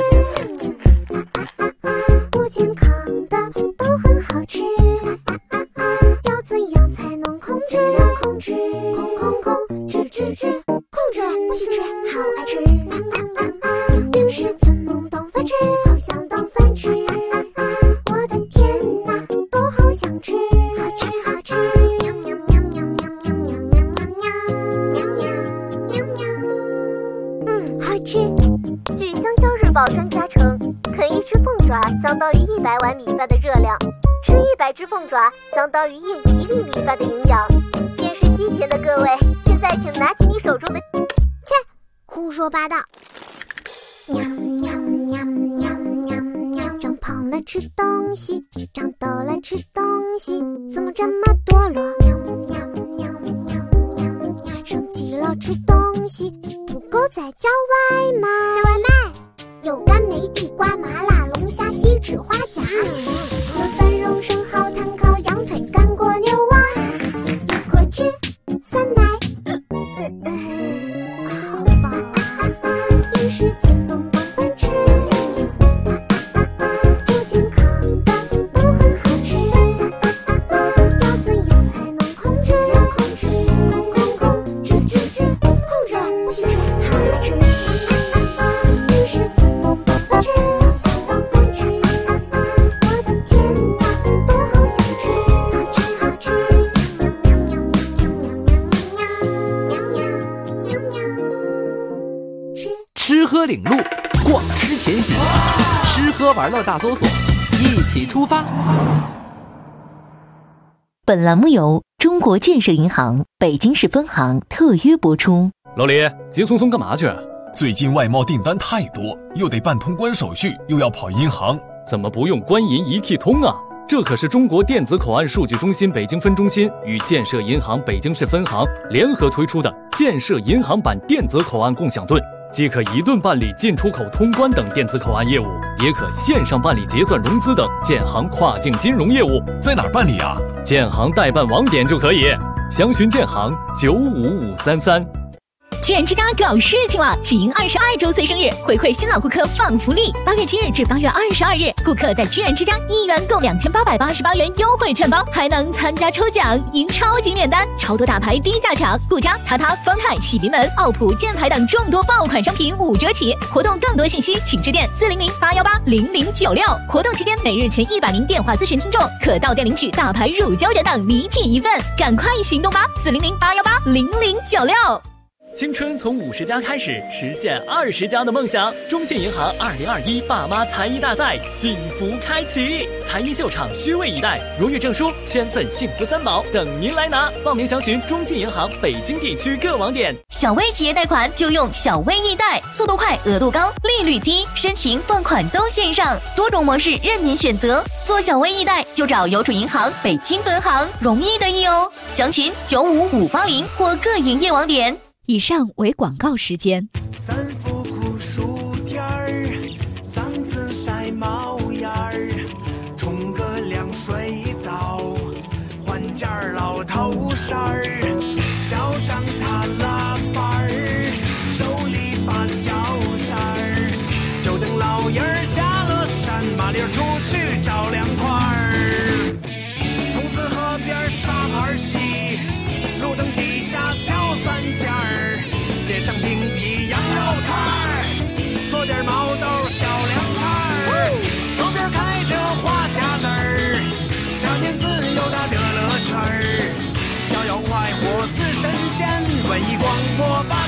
不健康的都很好吃，要怎样才能控制？控制，控制，不许吃，好爱吃。零食怎能当饭吃？好想当饭吃。我的天哪，都好想吃，好吃好吃。喵喵喵喵喵喵喵喵喵喵喵喵。好吃。据香蕉日报专家称，啃一只凤爪相当于100碗米饭的热量，吃100只凤爪相当于1粒米饭的营养。电视机前的各位，现在请拿起你手中的……切，胡说八道！喵喵喵喵喵喵！长胖了吃东西，长痘了吃东西，怎么这么多罗？喵喵喵喵喵喵！生气了吃东西，不够再叫外卖。叫外卖。有干梅、地瓜、麻辣、龙虾、锡纸花甲，有蒜蓉、生蚝、炭烤、羊腿、干锅、牛蛙，有果汁、酸奶，好饱啊！零食怎能当饭吃？不健康的都很好吃，要怎样才能控制？控制，控制，不许吃，好爱吃。零食怎能当饭吃？好想当饭吃。我的天哪，都好想吃，好吃好吃。喵喵喵喵喵喵喵喵喵。 吃喝领路，逛吃前行，吃喝玩乐大搜索，一起出发。 本栏目由中国建设银行北京市分行特约播出。 老李，急匆匆干嘛去？ 最近外贸订单太多，又得办通关手续，又要跑银行， 怎么不用官银一体通啊？这可是中国电子口岸数据中心北京分中心与建设银行北京市分行联合推出的建设银行版电子口岸共享盾，既可一盾办理进出口通关等电子口岸业务，也可线上办理结算融资等建行跨境金融业务。 在哪儿办理啊？ 建行代办网点就可以，详询建行95533。 居然之家搞事情了！喜迎22周岁生日，回馈新老顾客放福利。8月7日至8月22日，顾客在居然之家1元购2888元优惠券包，还能参加抽奖，赢超级免单，超多大牌低价抢，顾家、塔塔、方太、喜临门、奥普、箭牌等众多爆款商品5折起。活动更多信息请致电400-818-0096。活动期间每日前100名电话咨询听众可到店领取大牌乳胶枕等礼品1份，赶快行动吧！400-818-0096。 青春从50加开始，实现20加的梦想。中信银行2021爸妈才艺大赛幸福开启，才艺秀场虚位以待，荣誉证书、千份幸福3宝等您来拿。报名详询中信银行北京地区各网点。 小微企业贷款就用小微易贷，速度快，额度高，利率低，申请放款都线上，多种模式任您选择。做小微易贷就找邮储银行北京分行，容易的易哦。详询95580或各营业网点。 以上为广告时间。 三伏酷暑天儿，嗓子晒冒烟儿，冲个凉水澡，换件老头衫儿，脚上踏拉板儿，手里把脚扇儿，就等老爷儿下了山，麻溜出去找凉快儿。筒子河边沙盘棋，路灯底下敲三尖儿，点上冰皮羊肉串儿，做点毛豆小凉文艺广播版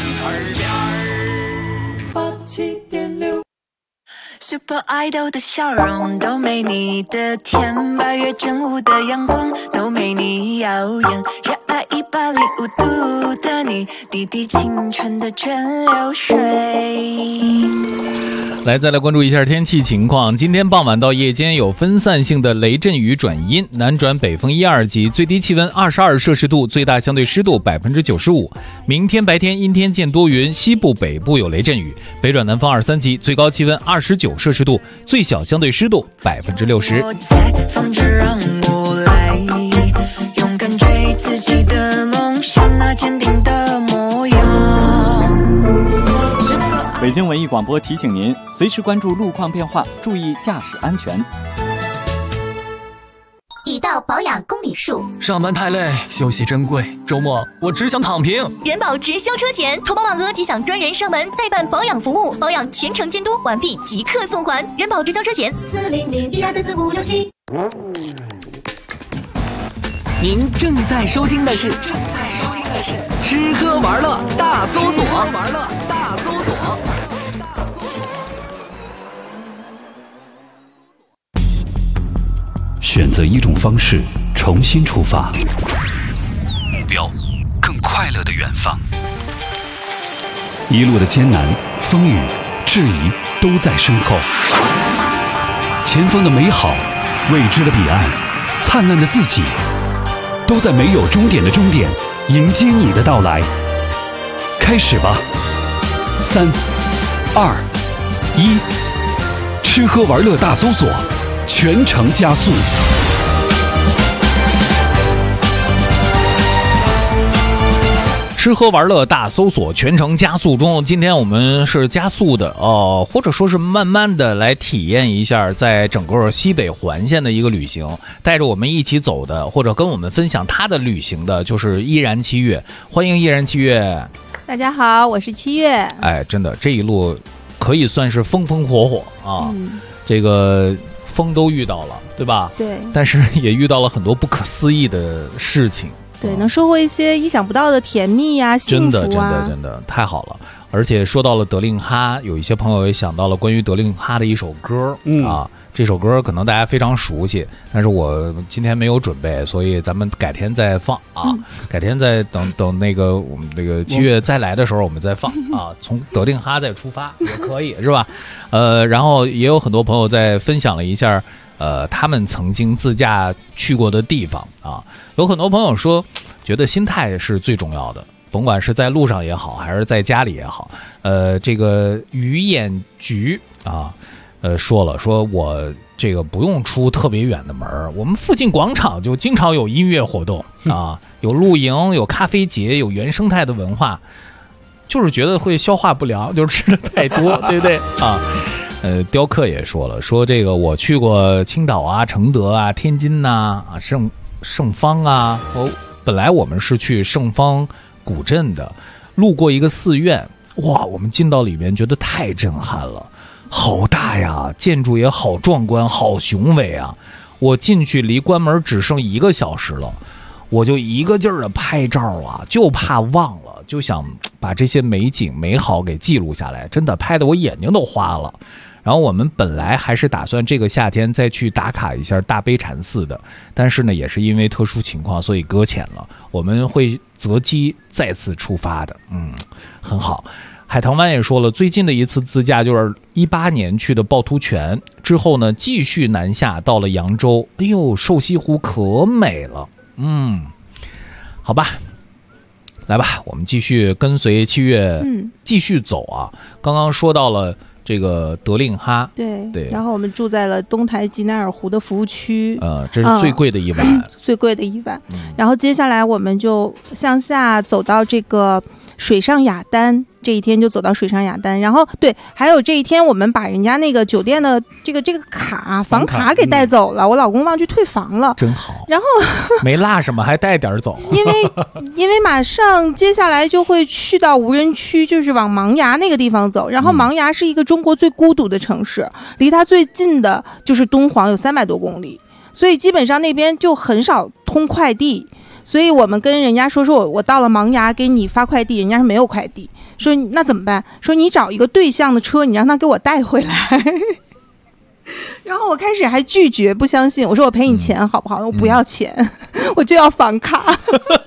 2.87.6 Super Idol 的笑容都没你的甜，8月正午的阳光都没你耀眼，热爱105度的你，滴滴青春的蒸馏水。 来，再来关注一下天气情况。今天傍晚到夜间有分散性的雷阵雨转阴，南转北风1、2级，最低气温22摄氏度，最大相对湿度95%。明天白天阴天见多云，西部北部有雷阵雨，北转南风2、3级，最高气温29摄氏度，最小相对湿度60%。 我在放着让我来，勇敢追自己的梦想，那坚定的模样。 北京文艺广播提醒您，随时关注路况变化，注意驾驶安全。 已到保养公里数， 上班太累，休息珍贵，周末我只想躺平。 人保直销车险，投保满额即享专人上门代办保养服务，保养全程监督，完毕即刻送还。人保直销车险40012344567。 您正在收听的是吃喝玩乐大搜索。 选择一种方式，重新出发， 目标更快乐的远方。 一路的艰难、风雨、质疑都在身后，前方的美好、未知的彼岸、灿烂的自己，都在没有终点的终点迎接你的到来。开始吧，3、2、1，吃喝玩乐大搜索，全程加速。 吃喝玩乐大搜索，全程加速中。今天我们是加速的或者说是慢慢的来体验一下在整个西北环线的一个旅行。带着我们一起走的，或者跟我们分享他的旅行的，就是依然7月。欢迎依然7月。 大家好，我是7月。 哎，真的这一路可以算是风风火火啊，这个风都遇到了，对吧？ 对。 但是也遇到了很多不可思议的事情。 对，能收获一些意想不到的甜蜜啊，幸福啊， 真的太好了。而且说到了德令哈，有一些朋友也想到了关于德令哈的一首歌啊，这首歌可能大家非常熟悉，但是我今天没有准备，所以咱们改天再放啊，改天再等那个我们这个7月再来的时候我们再放啊，从德令哈再出发也可以是吧？然后也有很多朋友在分享了一下他们曾经自驾去过的地方啊，有很多朋友说觉得心态是最重要的，甭管是在路上也好，还是在家里也好。这个鱼眼菊啊，说我这个不用出特别远的门，我们附近广场就经常有音乐活动啊，有露营，有咖啡节，有原生态的文化，就是觉得会消化不良，就是吃的太多，对不对啊？雕刻也说了，说这个我去过青岛啊、承德啊、天津呐、盛芳啊。本来我们是去盛芳古镇的，路过一个寺院，哇，我们进到里面觉得太震撼了，好大呀，建筑也好壮观，好雄伟啊！我进去离关门只剩1个小时了，我就一个劲儿的拍照啊，就怕忘了，就想把这些美景美好给记录下来，真的拍得我眼睛都花了。然后我们本来还是打算这个夏天再去打卡一下大悲禅寺的，但是呢，也是因为特殊情况，所以搁浅了。我们会择机再次出发的，很好。海棠湾也说了，最近的一次自驾就是18年去的趵突泉，之后呢继续南下到了扬州。哎呦，瘦西湖可美了，好吧。来吧，我们继续跟随7月，继续走啊。刚刚说到了这个德令哈，对， 然后我们住在了东台吉乃尔湖的服务区， 这是最贵的一晚， 最贵的一晚。然后接下来我们就向下走到这个水上雅丹，这一天就走到水上雅丹。然后对，还有这一天我们把人家那个酒店的这个卡房卡给带走了，我老公忘记退房了， 真好。 然后没落什么，还带点走， 因为马上接下来就会去到无人区，就是往芒崖那个地方走。然后芒崖是一个中国最孤独的城市，离它最近的就是敦煌，有300多公里，所以基本上那边就很少通快递。 所以我们跟人家说我到了盲崖给你发快递，人家是没有快递，说那怎么办？说你找一个对向的车，你让他给我带回来。然后我开始还拒绝，不相信，我说我赔你钱好不好？我不要钱，我就要房卡。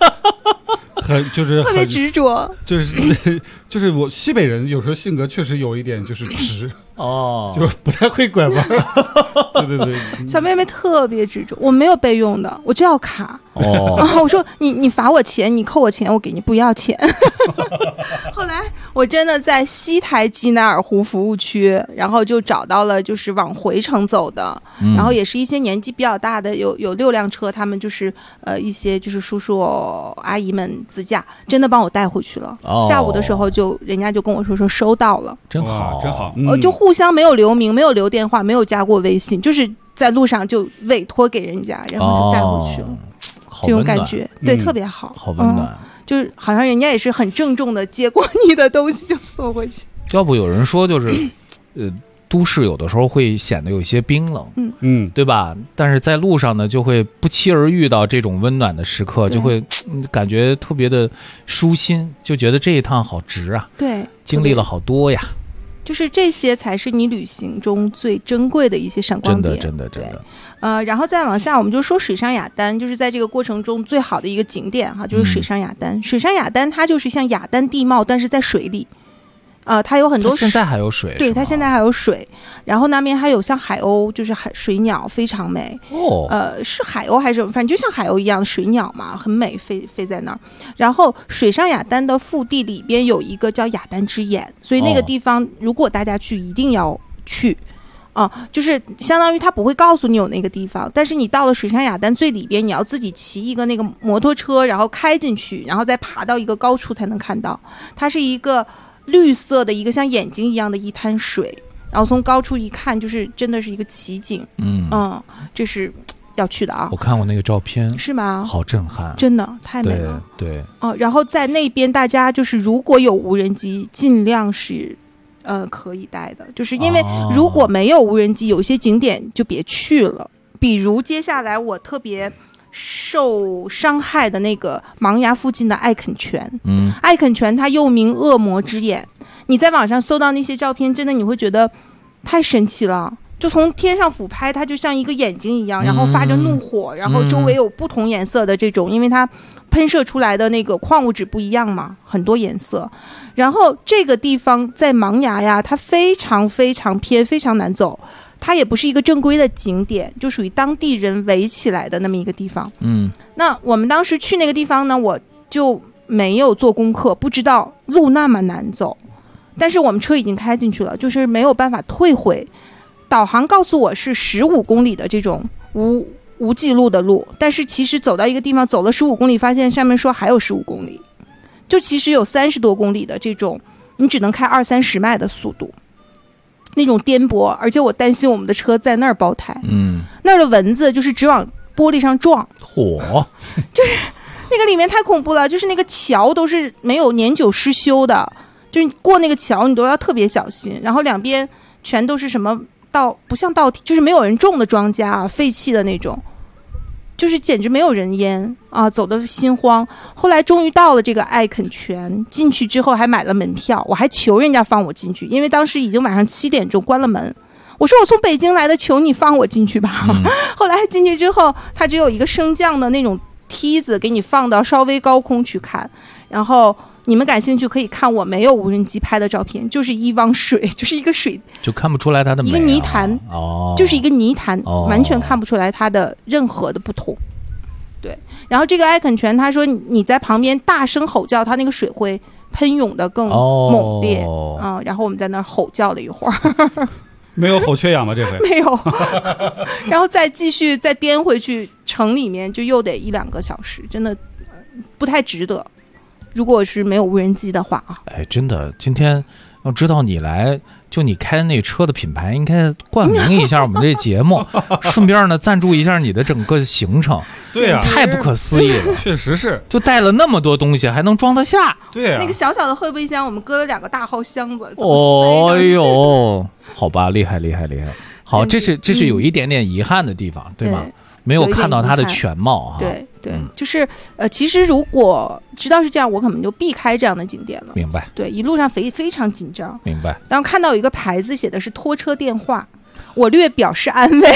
就是特别执着， 就是我西北人有时候性格确实有一点就是直就是不太会拐弯。对， 小妹妹特别执着，我没有备用的，我就要卡。我说你罚我钱，你扣我钱，我给你不要钱。后来我真的在西台吉乃尔湖服务区，然后就找到了就是往回程走的，然后也是一些年纪比较大的，有6辆车，他们就是一些就是叔叔阿姨们自驾，真的帮我带回去了。下午的时候人家就跟我说收到了， 真好真好。 就互相没有留名，没有留电话，没有加过微信，就是在路上就委托给人家，然后就带回去了。这种感觉对特别好， 好温暖。 就是好像人家也是很郑重的接过你的东西就送回去。 要不有人说就是都市有的时候会显得有些冰冷，对吧？但是在路上呢，就会不期而遇到这种温暖的时刻，就会感觉特别的舒心，就觉得这一趟好值啊！ 对， 经历了好多呀。 就是这些才是你旅行中最珍贵的一些闪光点， 真的。 然后再往下，我们就说水上雅丹，就是在这个过程中最好的一个景点哈，就是水上雅丹。水上雅丹它就是像雅丹地貌，但是在水里。它有很多现在还有水， 对，它现在还有水，然后那边还有像海鸥，就是水鸟，非常美。是海鸥还是反正就像海鸥一样的水鸟嘛，很美，飞在那儿。然后水上雅丹的腹地里边有一个叫雅丹之眼，所以那个地方如果大家去一定要去。就是相当于他不会告诉你有那个地方，但是你到了水上雅丹最里边，你要自己骑一个那个摩托车，然后开进去，然后再爬到一个高处才能看到。它是一个绿色的一个像眼睛一样的一滩水，然后从高处一看，就是真的是一个奇景。这是要去的啊！ 我看过那个照片， 是吗？ 好震撼， 真的太美了。 对。 然后在那边，大家就是如果有无人机，尽量是可以带的，就是因为如果没有无人机，有些景点就别去了。比如接下来我特别受伤害的那个盲崖附近的艾肯泉，艾肯泉它又名恶魔之眼，你在网上搜到那些照片，真的你会觉得太神奇了。就从天上俯拍，它就像一个眼睛一样，然后发着怒火，然后周围有不同颜色的这种，因为它喷射出来的那个矿物质不一样嘛，很多颜色。然后这个地方在盲崖呀，它非常非常偏，非常难走，它也不是一个正规的景点，就属于当地人围起来的那么一个地方。那我们当时去那个地方呢，我就没有做功课，不知道路那么难走，但是我们车已经开进去了，就是没有办法退回。导航告诉我是15公里的这种无记录的路，但是其实走到一个地方走了15公里，发现上面说还有15公里，就其实有30多公里的这种，你只能开20-30迈的速度，那种颠簸。而且我担心我们的车在那儿爆胎，那儿的蚊子就是只往玻璃上撞，就是那个里面太恐怖了，就是那个桥都是没有年久失修的，就是过那个桥你都要特别小心，然后两边全都是什么不像稻田，就是没有人种的庄稼啊，废弃的那种，就是简直没有人烟啊，走得心慌。后来终于到了这个艾肯泉，进去之后还买了门票，我还求人家放我进去，因为当时已经晚上7点钟关了门，我说我从北京来的，求你放我进去吧。后来进去之后，它只有一个升降的那种梯子给你放到稍微高空去看，然后你们感兴趣可以看我没有无人机拍的照片，就是一汪水，就是一个水， 就看不出来它的美， 一个泥潭，就是一个泥潭，完全看不出来它的任何的不同。对，然后这个艾肯泉他说你在旁边大声吼叫，它那个水会喷涌的更猛烈然后我们在那儿吼叫了一会儿。 没有吼缺氧吗？这回没有。然后再继续再颠回去城里面，就又得1-2个小时，真的不太值得。如果是没有无人机的话啊， 真的，今天要知道你来，就你开那车的品牌，应该冠名一下我们这节目，顺便呢赞助一下你的整个行程。 对呀， 太不可思议了， 确实是， 就带了那么多东西，还能装得下。 对呀， 那个小小的后备箱，我们搁了2个大号箱子。 哎呦，好吧，厉害。好，这是有一点点遗憾的地方，对吗？没有看到它的全貌哈。 对， 对，就是其实如果知道是这样，我可能就避开这样的景点了。 明白。 对，一路上非常紧张。 明白。 然后看到有一个牌子写的是拖车电话，我略表示安慰。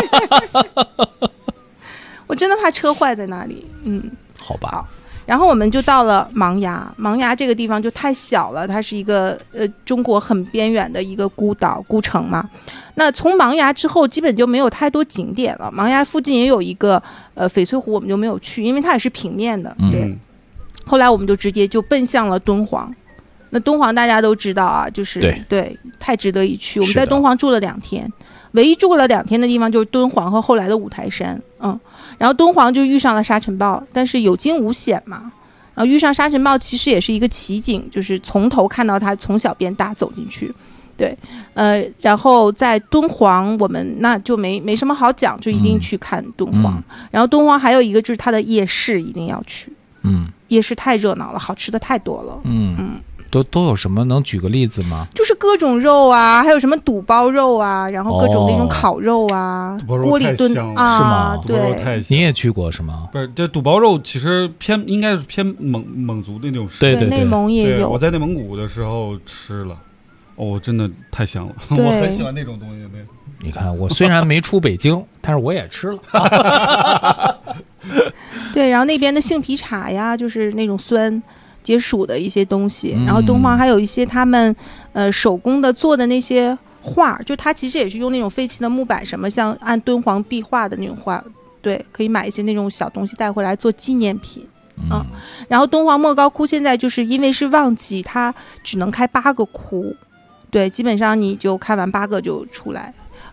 我真的怕车坏在那里。 好吧。好， 然后我们就到了芒崖。芒崖这个地方就太小了，它是一个中国很边远的一个孤岛孤城嘛。那从芒崖之后基本就没有太多景点了。芒崖附近也有一个翡翠湖，我们就没有去，因为它也是平面的。对。后来我们就直接就奔向了敦煌。那敦煌大家都知道啊，就是对太值得一去。我们在敦煌住了2天，唯一住了2天的地方就是敦煌和后来的五台山。然后敦煌就遇上了沙尘暴，但是有惊无险嘛。然后遇上沙尘暴其实也是一个奇景，就是从头看到它从小变大走进去。对，然后在敦煌我们那就没什么好讲，就一定去看敦煌。然后敦煌还有一个就是它的夜市一定要去。夜市太热闹了，好吃的太多了。 都有什么能举个例子吗？ 就是各种肉啊，还有什么肚包肉啊，然后各种那种烤肉啊，锅里炖啊， 是吗？ 对， 你也去过是吗？ 不是，这肚包肉其实应该是偏蒙族的那种食。 对， 内蒙也有。 我在内蒙古的时候吃了，真的太香了，我很喜欢那种东西。对， 你看我虽然没出北京，但是我也吃了。 对，然后那边的杏皮茶呀，就是那种酸解暑的一些东西。然后敦煌还有一些他们手工的做的那些画，就它其实也是用那种废弃的木板，什么像按敦煌壁画的那种画。对，可以买一些那种小东西带回来做纪念品。然后敦煌莫高窟现在就是因为是旺季，它只能开8个窟。对，基本上你就看完8个就出来。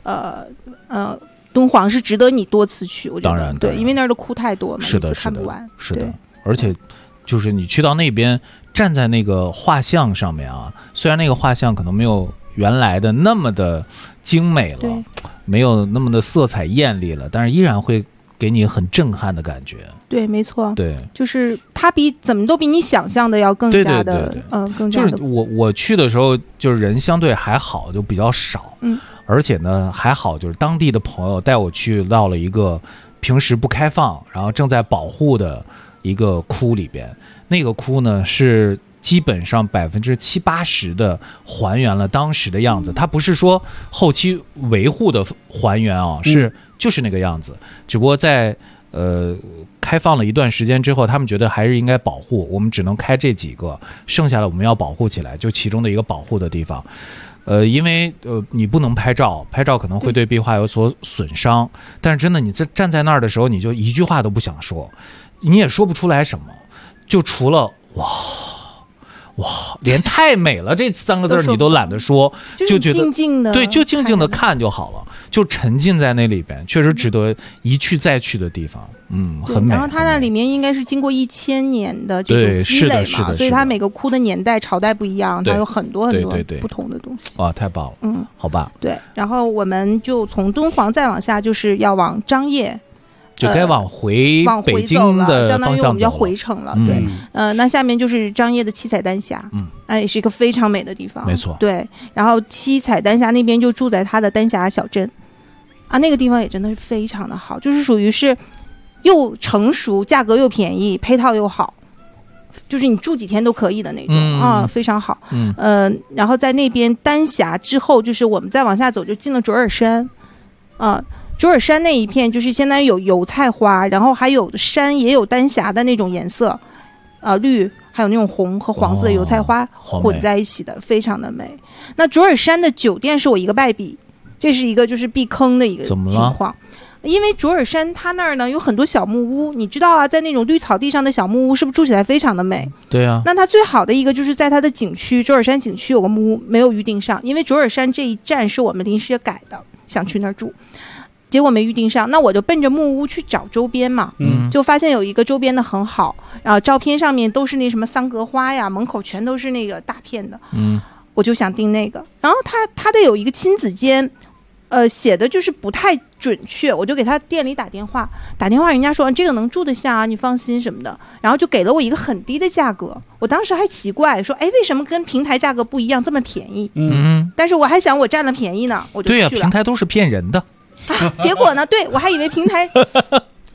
敦煌是值得你多次去，我觉得。对，因为那儿的窟太多，每次看不完。 是的，而且就是你去到那边，站在那个画像上面啊，虽然那个画像可能没有原来的那么的精美了，没有那么的色彩艳丽了，但是依然会给你很震撼的感觉。 对，没错。 对， 就是它怎么都比你想象的要更加的，更加的。 就是我去的时候，就是人相对还好，就比较少。而且呢还好，就是当地的朋友带我去到了一个平时不开放，然后正在保护的一个窟里边。那个窟呢是基本上70%-80%的还原了当时的样子。它不是说后期维护的还原啊，就是那个样子。只不过在开放了一段时间之后，他们觉得还是应该保护，我们只能开这几个，剩下的我们要保护起来，就其中的一个保护的地方。因为你不能拍照可能会对壁画有所损伤，但是真的你站在那儿的时候，你就一句话都不想说，你也说不出来什么，就除了哇，连太美了这3个字你都懒得说，就觉得静静的， 对，就静静的看就好了，就沉浸在那里边，确实值得一去再去的地方。很美。 然后它那里面应该是经过1000年的这种积累嘛，所以它每个窟的年代朝代不一样，它有很多很多不同的东西。 太棒了。好吧。对， 然后我们就从敦煌再往下，就是要往张掖。 就该往回北京的相当于我们要回城了。对，那下面就是张掖的七彩丹霞，也是一个非常美的地方。 没错， 对。然后七彩丹霞那边就住在它的丹霞小镇，那个地方也真的是非常的好，就是属于是又成熟，价格又便宜，配套又好，就是你住几天都可以的那种非常好。然后在那边丹霞之后，就是我们再往下走就进了卓尔山，卓尔山那一片就是现在有油菜花，然后还有山也有丹霞的那种颜色，绿还有那种红和黄色的油菜花混在一起的，非常的美。那卓尔山的酒店是我一个败笔，这是一个就是避坑的一个情况。因为卓尔山它那儿呢有很多小木屋，你知道啊，在那种绿草地上的小木屋是不是住起来非常的美？ 对啊。 那它最好的一个就是在它的景区，卓尔山景区有个木屋没有预定上，因为卓尔山这一站是我们临时改的，想去那儿住，结果没预定上。那我就奔着木屋去找周边嘛，就发现有一个周边的很好，然后照片上面都是那什么桑格花呀，门口全都是那个大片的，我就想订那个。然后它的有一个亲子间。写的就是不太准确，我就给他店里打电话，人家说这个能住得下啊，你放心什么的，然后就给了我一个很低的价格。我当时还奇怪说，为什么跟平台价格不一样，这么便宜？但是我还想我占了便宜呢，我就去了。 对呀，平台都是骗人的。 结果呢，对我还以为平台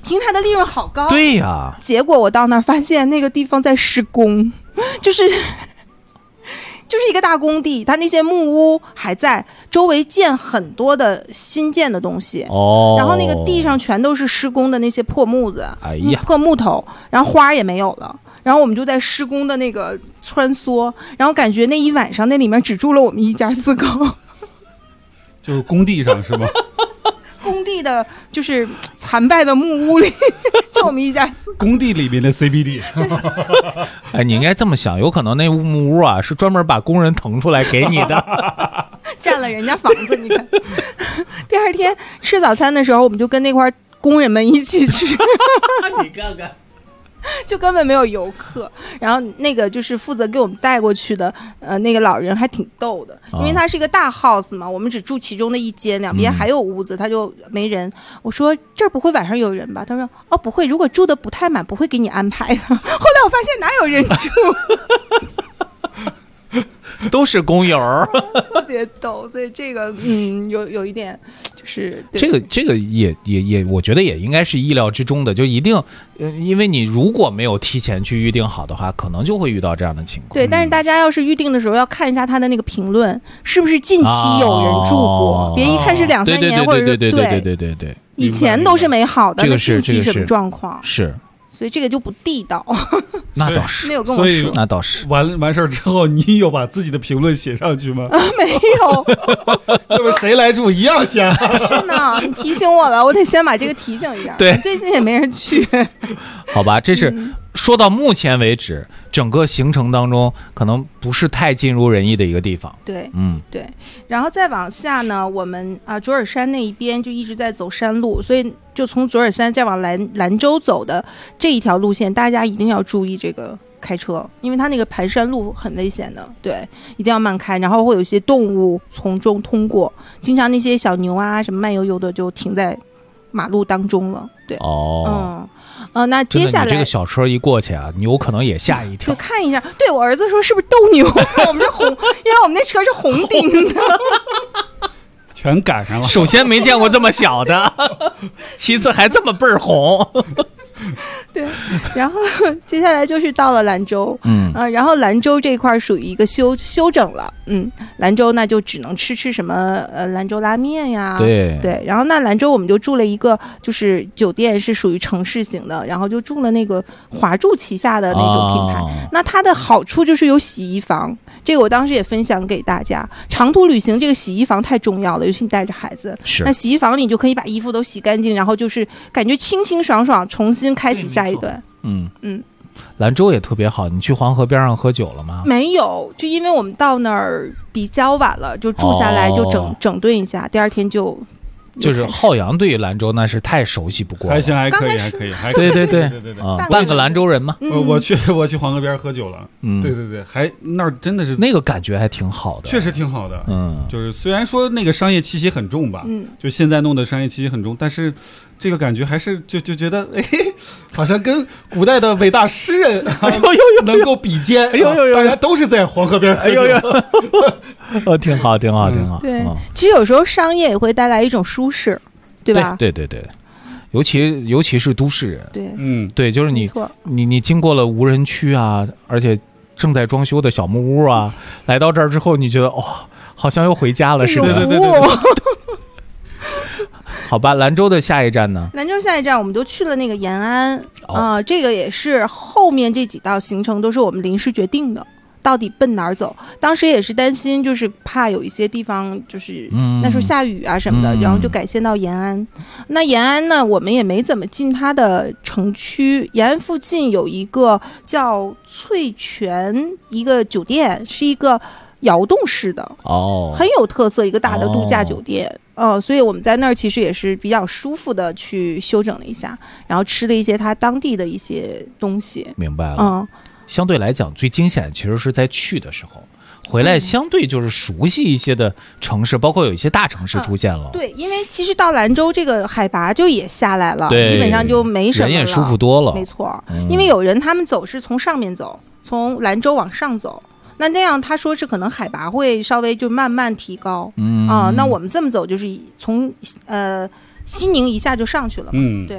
平台的利润好高。 对呀， 结果我到那儿发现那个地方在施工，就是一个大工地，它那些木屋还在，周围建很多的新建的东西。然后那个地上全都是施工的那些破木子，破木头，然后花也没有了。然后我们就在施工的那个穿梭，然后感觉那一晚上那里面只住了我们一家4口。 就是工地上是吗？ 工地的就是残败的木屋里就我们一家4口。 工地里面的 CBD。 哎，你应该这么想，有可能那木屋啊是专门把工人腾出来给你的。 占了人家房子。你看第二天吃早餐的时候，我们就跟那块工人们一起吃。 你看看， 就根本没有游客。然后那个就是负责给我们带过去的那个老人还挺逗的，因为他是一个大 house 嘛，我们只住其中的一间，两边还有屋子，他就没人。我说这儿不会晚上有人吧？他说哦不会，如果住的不太满不会给你安排的。后来我发现哪有人住。 都是工友。 特别逗。所以这个有一点就是这个也我觉得也应该是意料之中的，就一定因为你如果没有提前去预定好的话，可能就会遇到这样的情况。 对，但是大家要是预定的时候要看一下他的那个评论是不是近期有人住过，别一看是2-3年或者是对， 以前都是美好的，那近期什么状况？ 是。 所以这个就不地道。 那倒是没有跟我说。 那倒是完事儿之后，你有把自己的评论写上去吗？ 没有。 那么谁来住一样写。 是呢，你提醒我了，我得先把这个提醒一下。 对， 最近也没人去。 好吧，这是说到目前为止，整个行程当中可能不是太尽如人意的一个地方。 对，对。然后再往下呢，我们卓尔山那一边就一直在走山路，所以就从卓尔山再往兰州走的这一条路线，大家一定要注意这个开车，因为它那个盘山路很危险的，对，一定要慢开。然后会有一些动物从中通过，经常那些小牛啊什么慢悠悠的就停在马路当中了。对，那接下来你这个小车一过去啊，牛可能也吓一跳。 对，看一下。对，我儿子说是不是斗牛？我们这红，因为我们那车是红顶的。 全赶上了。 首先没见过这么小的，其次还这么倍儿红。 对，然后接下来就是到了兰州，然后兰州这一块属于一个休整了，兰州那就只能吃什么兰州拉面呀，对，然后那兰州我们就住了一个就是酒店是属于城市型的，然后就住了那个华住旗下的那种品牌，那它的好处就是有洗衣房，这个我当时也分享给大家，长途旅行这个洗衣房太重要了，尤其你带着孩子，那洗衣房里你就可以把衣服都洗干净，然后就是感觉清清爽爽，重新开启下一段。 兰州也特别好，你去黄河边上喝酒了吗？ 没有，就因为我们到那儿比较晚了，就住下来就整顿一下，第二天就是浩洋对于兰州那是太熟悉不过了， 还行，还可以， 对，半个兰州人嘛。 我去黄河边喝酒了，对，还那儿真的是那个感觉还挺好的， 确实挺好的，就是虽然说那个商业气息很重吧，就现在弄的商业气息很重，但是这个感觉还是就觉得好像跟古代的伟大诗人能够比肩，大家都是在黄河边喝酒， 挺好。对， 其实有时候商业也会带来一种舒适，对吧？ 对，尤其是都市人， 对， 对，就是你经过了无人区啊，而且正在装修的小木屋啊，来到这儿之后，你觉得好像又回家了似的。 对。 好吧，兰州的下一站呢？ 兰州下一站我们就去了那个延安这个也是后面这几道行程都是我们临时决定的，到底奔哪儿走？当时也是担心，就是怕有一些地方就是那时候下雨啊什么的，然后就改线到延安。那延安呢，我们也没怎么进它的城区。延安附近有一个叫翠泉一个酒店，是一个窑洞式的很有特色，一个大的度假酒店。所以我们在那儿其实也是比较舒服的去休整了一下，然后吃了一些它当地的一些东西。 明白了。相对来讲最惊险其实是在去的时候，回来相对就是熟悉一些的城市，包括有一些大城市出现了。 对，因为其实到兰州这个海拔就也下来了，基本上就没什么了， 人也舒服多了。 没错，因为有人他们走是从上面走，从兰州往上走。那样他说是可能海拔会稍微就慢慢提高，那我们这么走就是从西宁一下就上去了，对。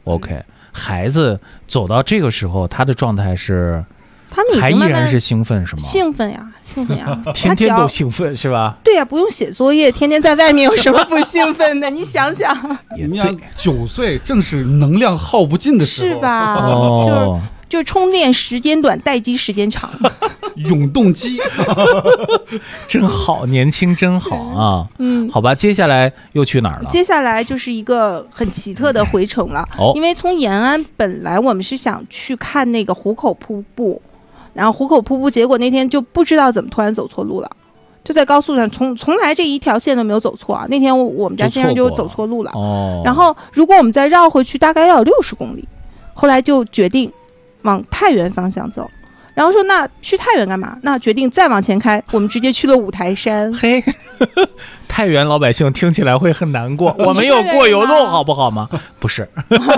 OK， 孩子走到这个时候，他的状态是？ 他们还依然是兴奋是吗？ 兴奋呀， 天天都兴奋是吧？ 对呀，不用写作业，天天在外面有什么不兴奋的？你想想， 你看9岁正是能量耗不尽的时候， 是吧？就是充电时间短，待机时间长， 永动机， 真好，年轻真好啊！好吧，接下来又去哪儿了？ 接下来就是一个很奇特的回程了，因为从延安本来我们是想去看那个壶口瀑布。然后壶口瀑布，结果那天就不知道怎么突然走错路了，就在高速上，从来这一条线都没有走错啊。那天我们家先生就走错路了。然后如果我们再绕回去，大概要有60公里。后来就决定往太原方向走，然后说那去太原干嘛？那决定再往前开，我们直接去了五台山。 嘿，太原老百姓听起来会很难过，我们有过油路好不好吗？不是。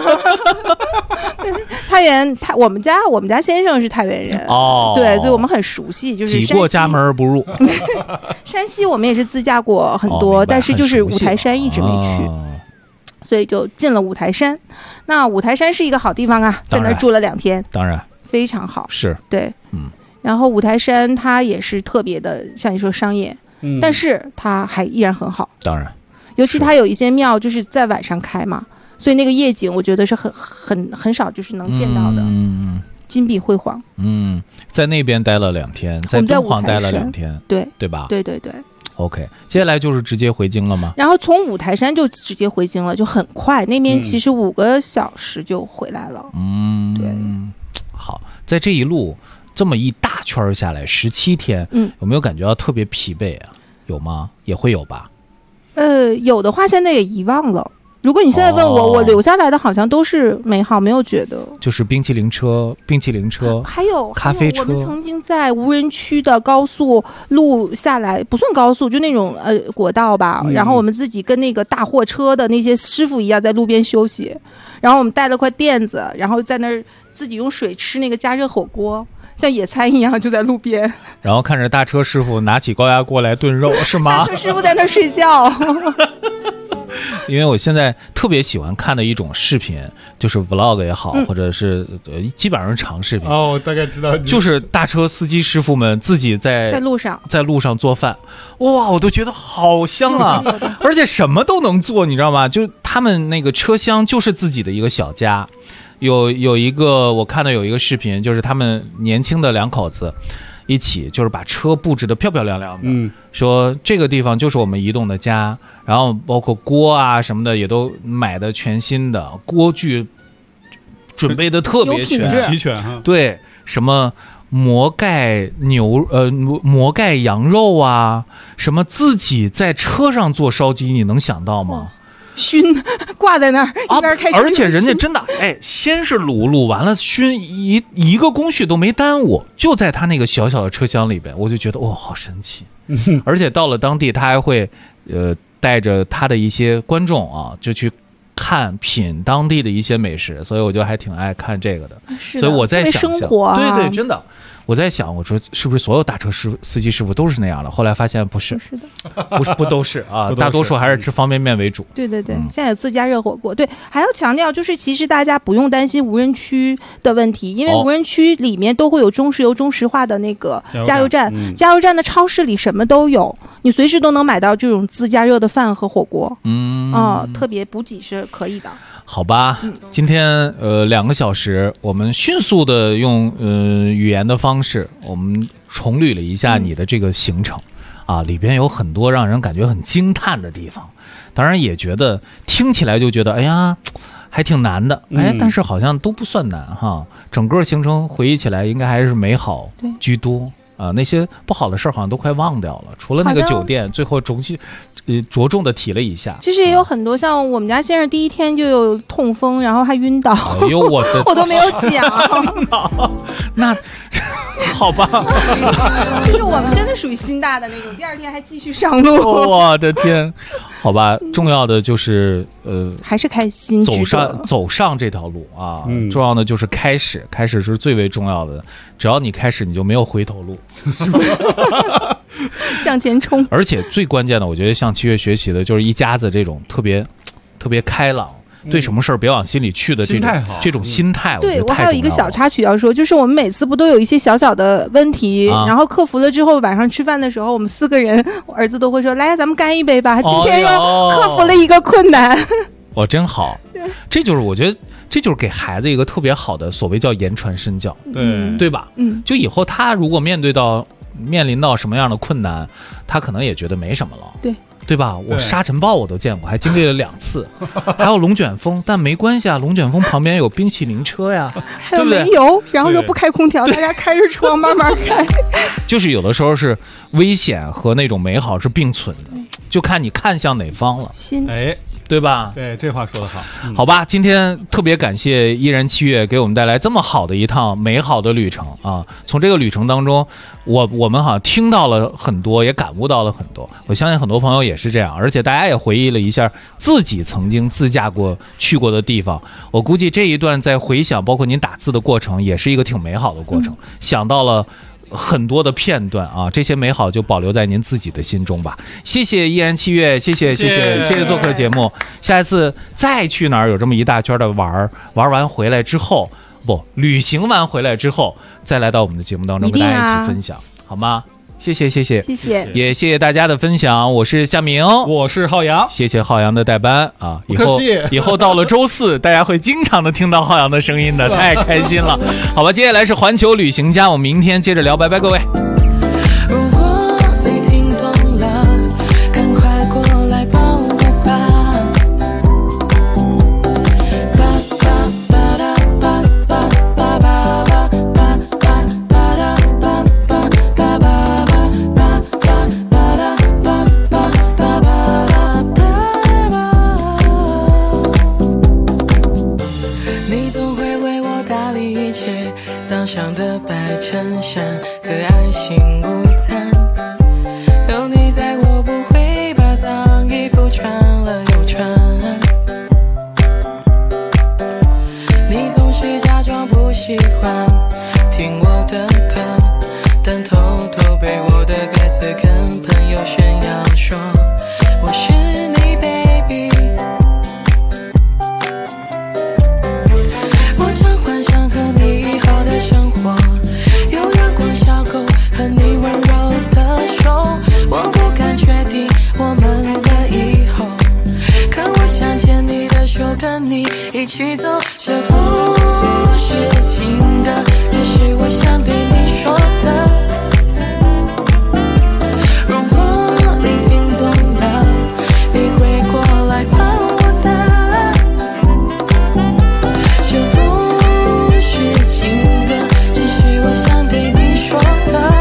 太原，我们家先生是太原人对，所以我们很熟悉，就是挤过家门而不入。 山西我们也是自驾过很多，但是就是五台山一直没去，所以就进了五台山。那五台山是一个好地方啊，在那儿住了2天， 当然非常好， 是对，然后五台山它也是特别的，像你说商业，但是它还依然很好， 当然， 尤其它有一些庙就是在晚上开嘛。所以那个夜景，我觉得是很少，就是能见到的，金碧辉煌。 在那边待了2天，在敦煌待了2天，对吧？ 对。 OK， 接下来就是直接回京了吗？ 然后从五台山就直接回京了，就很快，那边其实5个小时就回来了。对。 好，在这一路这么一大圈下来17天，有没有感觉到特别疲惫啊？有吗？也会有吧？ 有的话现在也遗忘了。如果你现在问我，我留下来的好像都是美好，没有觉得。 就是冰淇淋车， 还有咖啡车。 我们曾经在无人区的高速路下来，不算高速，就那种国道吧。然后我们自己跟那个大货车的那些师傅一样，在路边休息。然后我们带了块垫子，然后在那儿自己用水吃那个加热火锅，像野餐一样，就在路边。 然后看着大车师傅拿起高压锅来炖肉，是吗？ 大车师傅在那儿睡觉。 因为我现在特别喜欢看的一种视频，就是 vlog 也好，或者是基本上是长视频。 我大概知道， 就是大车司机师傅们自己在路上做饭，哇，我都觉得好香啊！而且什么都能做，你知道吗？就他们那个车厢就是自己的一个小家。有一个我看到有一个视频，就是他们年轻的2口子一起，就是把车布置得漂漂亮亮的，说这个地方就是我们移动的家，然后包括锅啊什么的也都买的全新的，锅具准备的特别齐全哈。 对，什么魔盖魔盖羊肉啊，什么自己在车上做烧鸡，你能想到吗？ 熏挂在那儿，一边开始， 而且人家真的先是卤完了熏，一个工序都没耽误，就在他那个小小的车厢里边，我就觉得好神奇。而且到了当地，他还会带着他的一些观众啊，就去品当地的一些美食，所以我就还挺爱看这个的。所以我在想， 生活对，真的。我在想，我说是不是所有大车司机师傅都是那样的？后来发现不是，不都是啊，大多数还是吃方便面为主。 对，现在有自加热火锅。对，还要强调就是，其实大家不用担心无人区的问题，因为无人区里面都会有中石油、中石化的那个加油站，加油站的超市里什么都有，你随时都能买到这种自加热的饭和火锅。特别补给是可以的。 好吧，今天2个小时，我们迅速的用语言的方式，我们重捋了一下你的这个行程，里边有很多让人感觉很惊叹的地方，当然也觉得听起来就觉得哎呀还挺难的，但是好像都不算难哈。整个行程回忆起来应该还是美好居多。那些不好的事儿好像都快忘掉了，除了那个酒店，最后着重的提了一下。 其实也有很多，像我们家先生第1天就有痛风，然后还晕倒。 哎呦我的， 我都没有讲。 那好吧， 就是我们真的属于心大的那种，第2天还继续上路。 我的天，好吧，重要的就是还是开心， 走上这条路啊。重要的就是开始是最为重要的。只要你开始，你就没有回头路， 向前冲。 而且最关键的，我觉得向7月学习的就是一家子这种特别开朗， 对什么事儿别往心里去的这种心态。 对，我还有一个小插曲要说，就是我们每次不都有一些小小的问题，然后克服了之后，晚上吃饭的时候，我们4个人，我儿子都会说：“来，咱们干一杯吧，今天又克服了一个困难。” 哇，真好！这就是我觉得，这就是给孩子一个特别好的所谓叫言传身教，对吧？就以后他如果面临到什么样的困难，他可能也觉得没什么了，对吧？我沙尘暴我都见过，还经历了2次，还有龙卷风，但没关系啊，龙卷风旁边有冰淇淋车呀， 还有煤油，然后又不开空调，大家开着窗慢慢开。 就是有的时候是危险和那种美好是并存的，就看你看向哪方了。对吧？ 对，这话说得好。 好吧，今天特别感谢依然7月给我们带来这么好的一趟美好的旅程啊！从这个旅程当中，我们好像听到了很多，也感悟到了很多。我相信很多朋友也是这样，而且大家也回忆了一下自己曾经自驾过去过的地方。我估计这一段在回想，包括您打字的过程，也是一个挺美好的过程。想到了很多的片段啊，这些美好就保留在您自己的心中吧。谢谢依然7月，谢谢做客节目。下一次再去哪儿有这么一大圈的玩完回来之后，旅行完回来之后，再来到我们的节目当中跟大家一起分享，好吗？谢谢，也谢谢大家的分享。我是夏明， 我是浩洋， 谢谢浩洋的代班啊！以后到了周4，大家会经常的听到浩洋的声音的，太开心了。好吧，接下来是环球旅行家，我们明天接着聊，拜拜，各位。 早上的白衬衫和爱心午餐，有你在我不会把脏衣服穿了又穿。你总是假装不喜欢听我的歌，但偷偷背我的歌词跟朋友炫耀说我是你 baby。 我常幻想和你以后的生活，有阳光小狗和你温柔的手，我不敢确定我们的以后，可我想牵你的手跟你一起走，这不是情歌，只是我想对你说的。如果你听懂了，你会过来帮我的，这不是情歌，只是我想对你说的。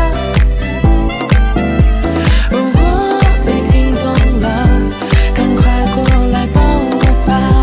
如果你听懂了，赶快过来帮我吧。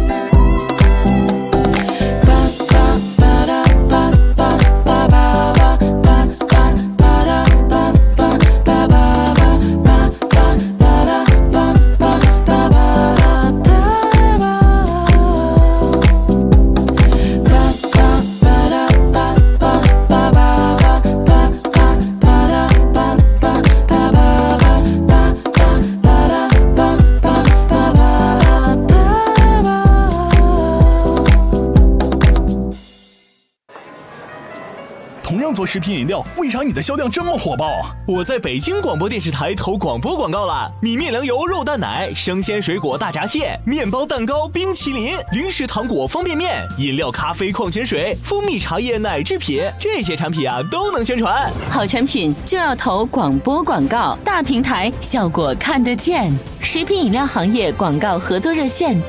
同样做食品饮料，为啥你的销量这么火爆啊？我在北京广播电视台投广播广告了，米面粮油肉蛋奶、生鲜水果大闸蟹、面包蛋糕冰淇淋、零食糖果方便面、饮料咖啡矿泉水、蜂蜜茶叶奶制品，这些产品啊都能宣传。 好产品就要投广播广告，大平台效果看得见。食品饮料行业广告合作热线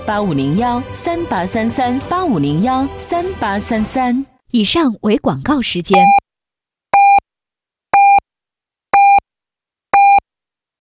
：8501-3833，8501-3833。 以上为广告时间。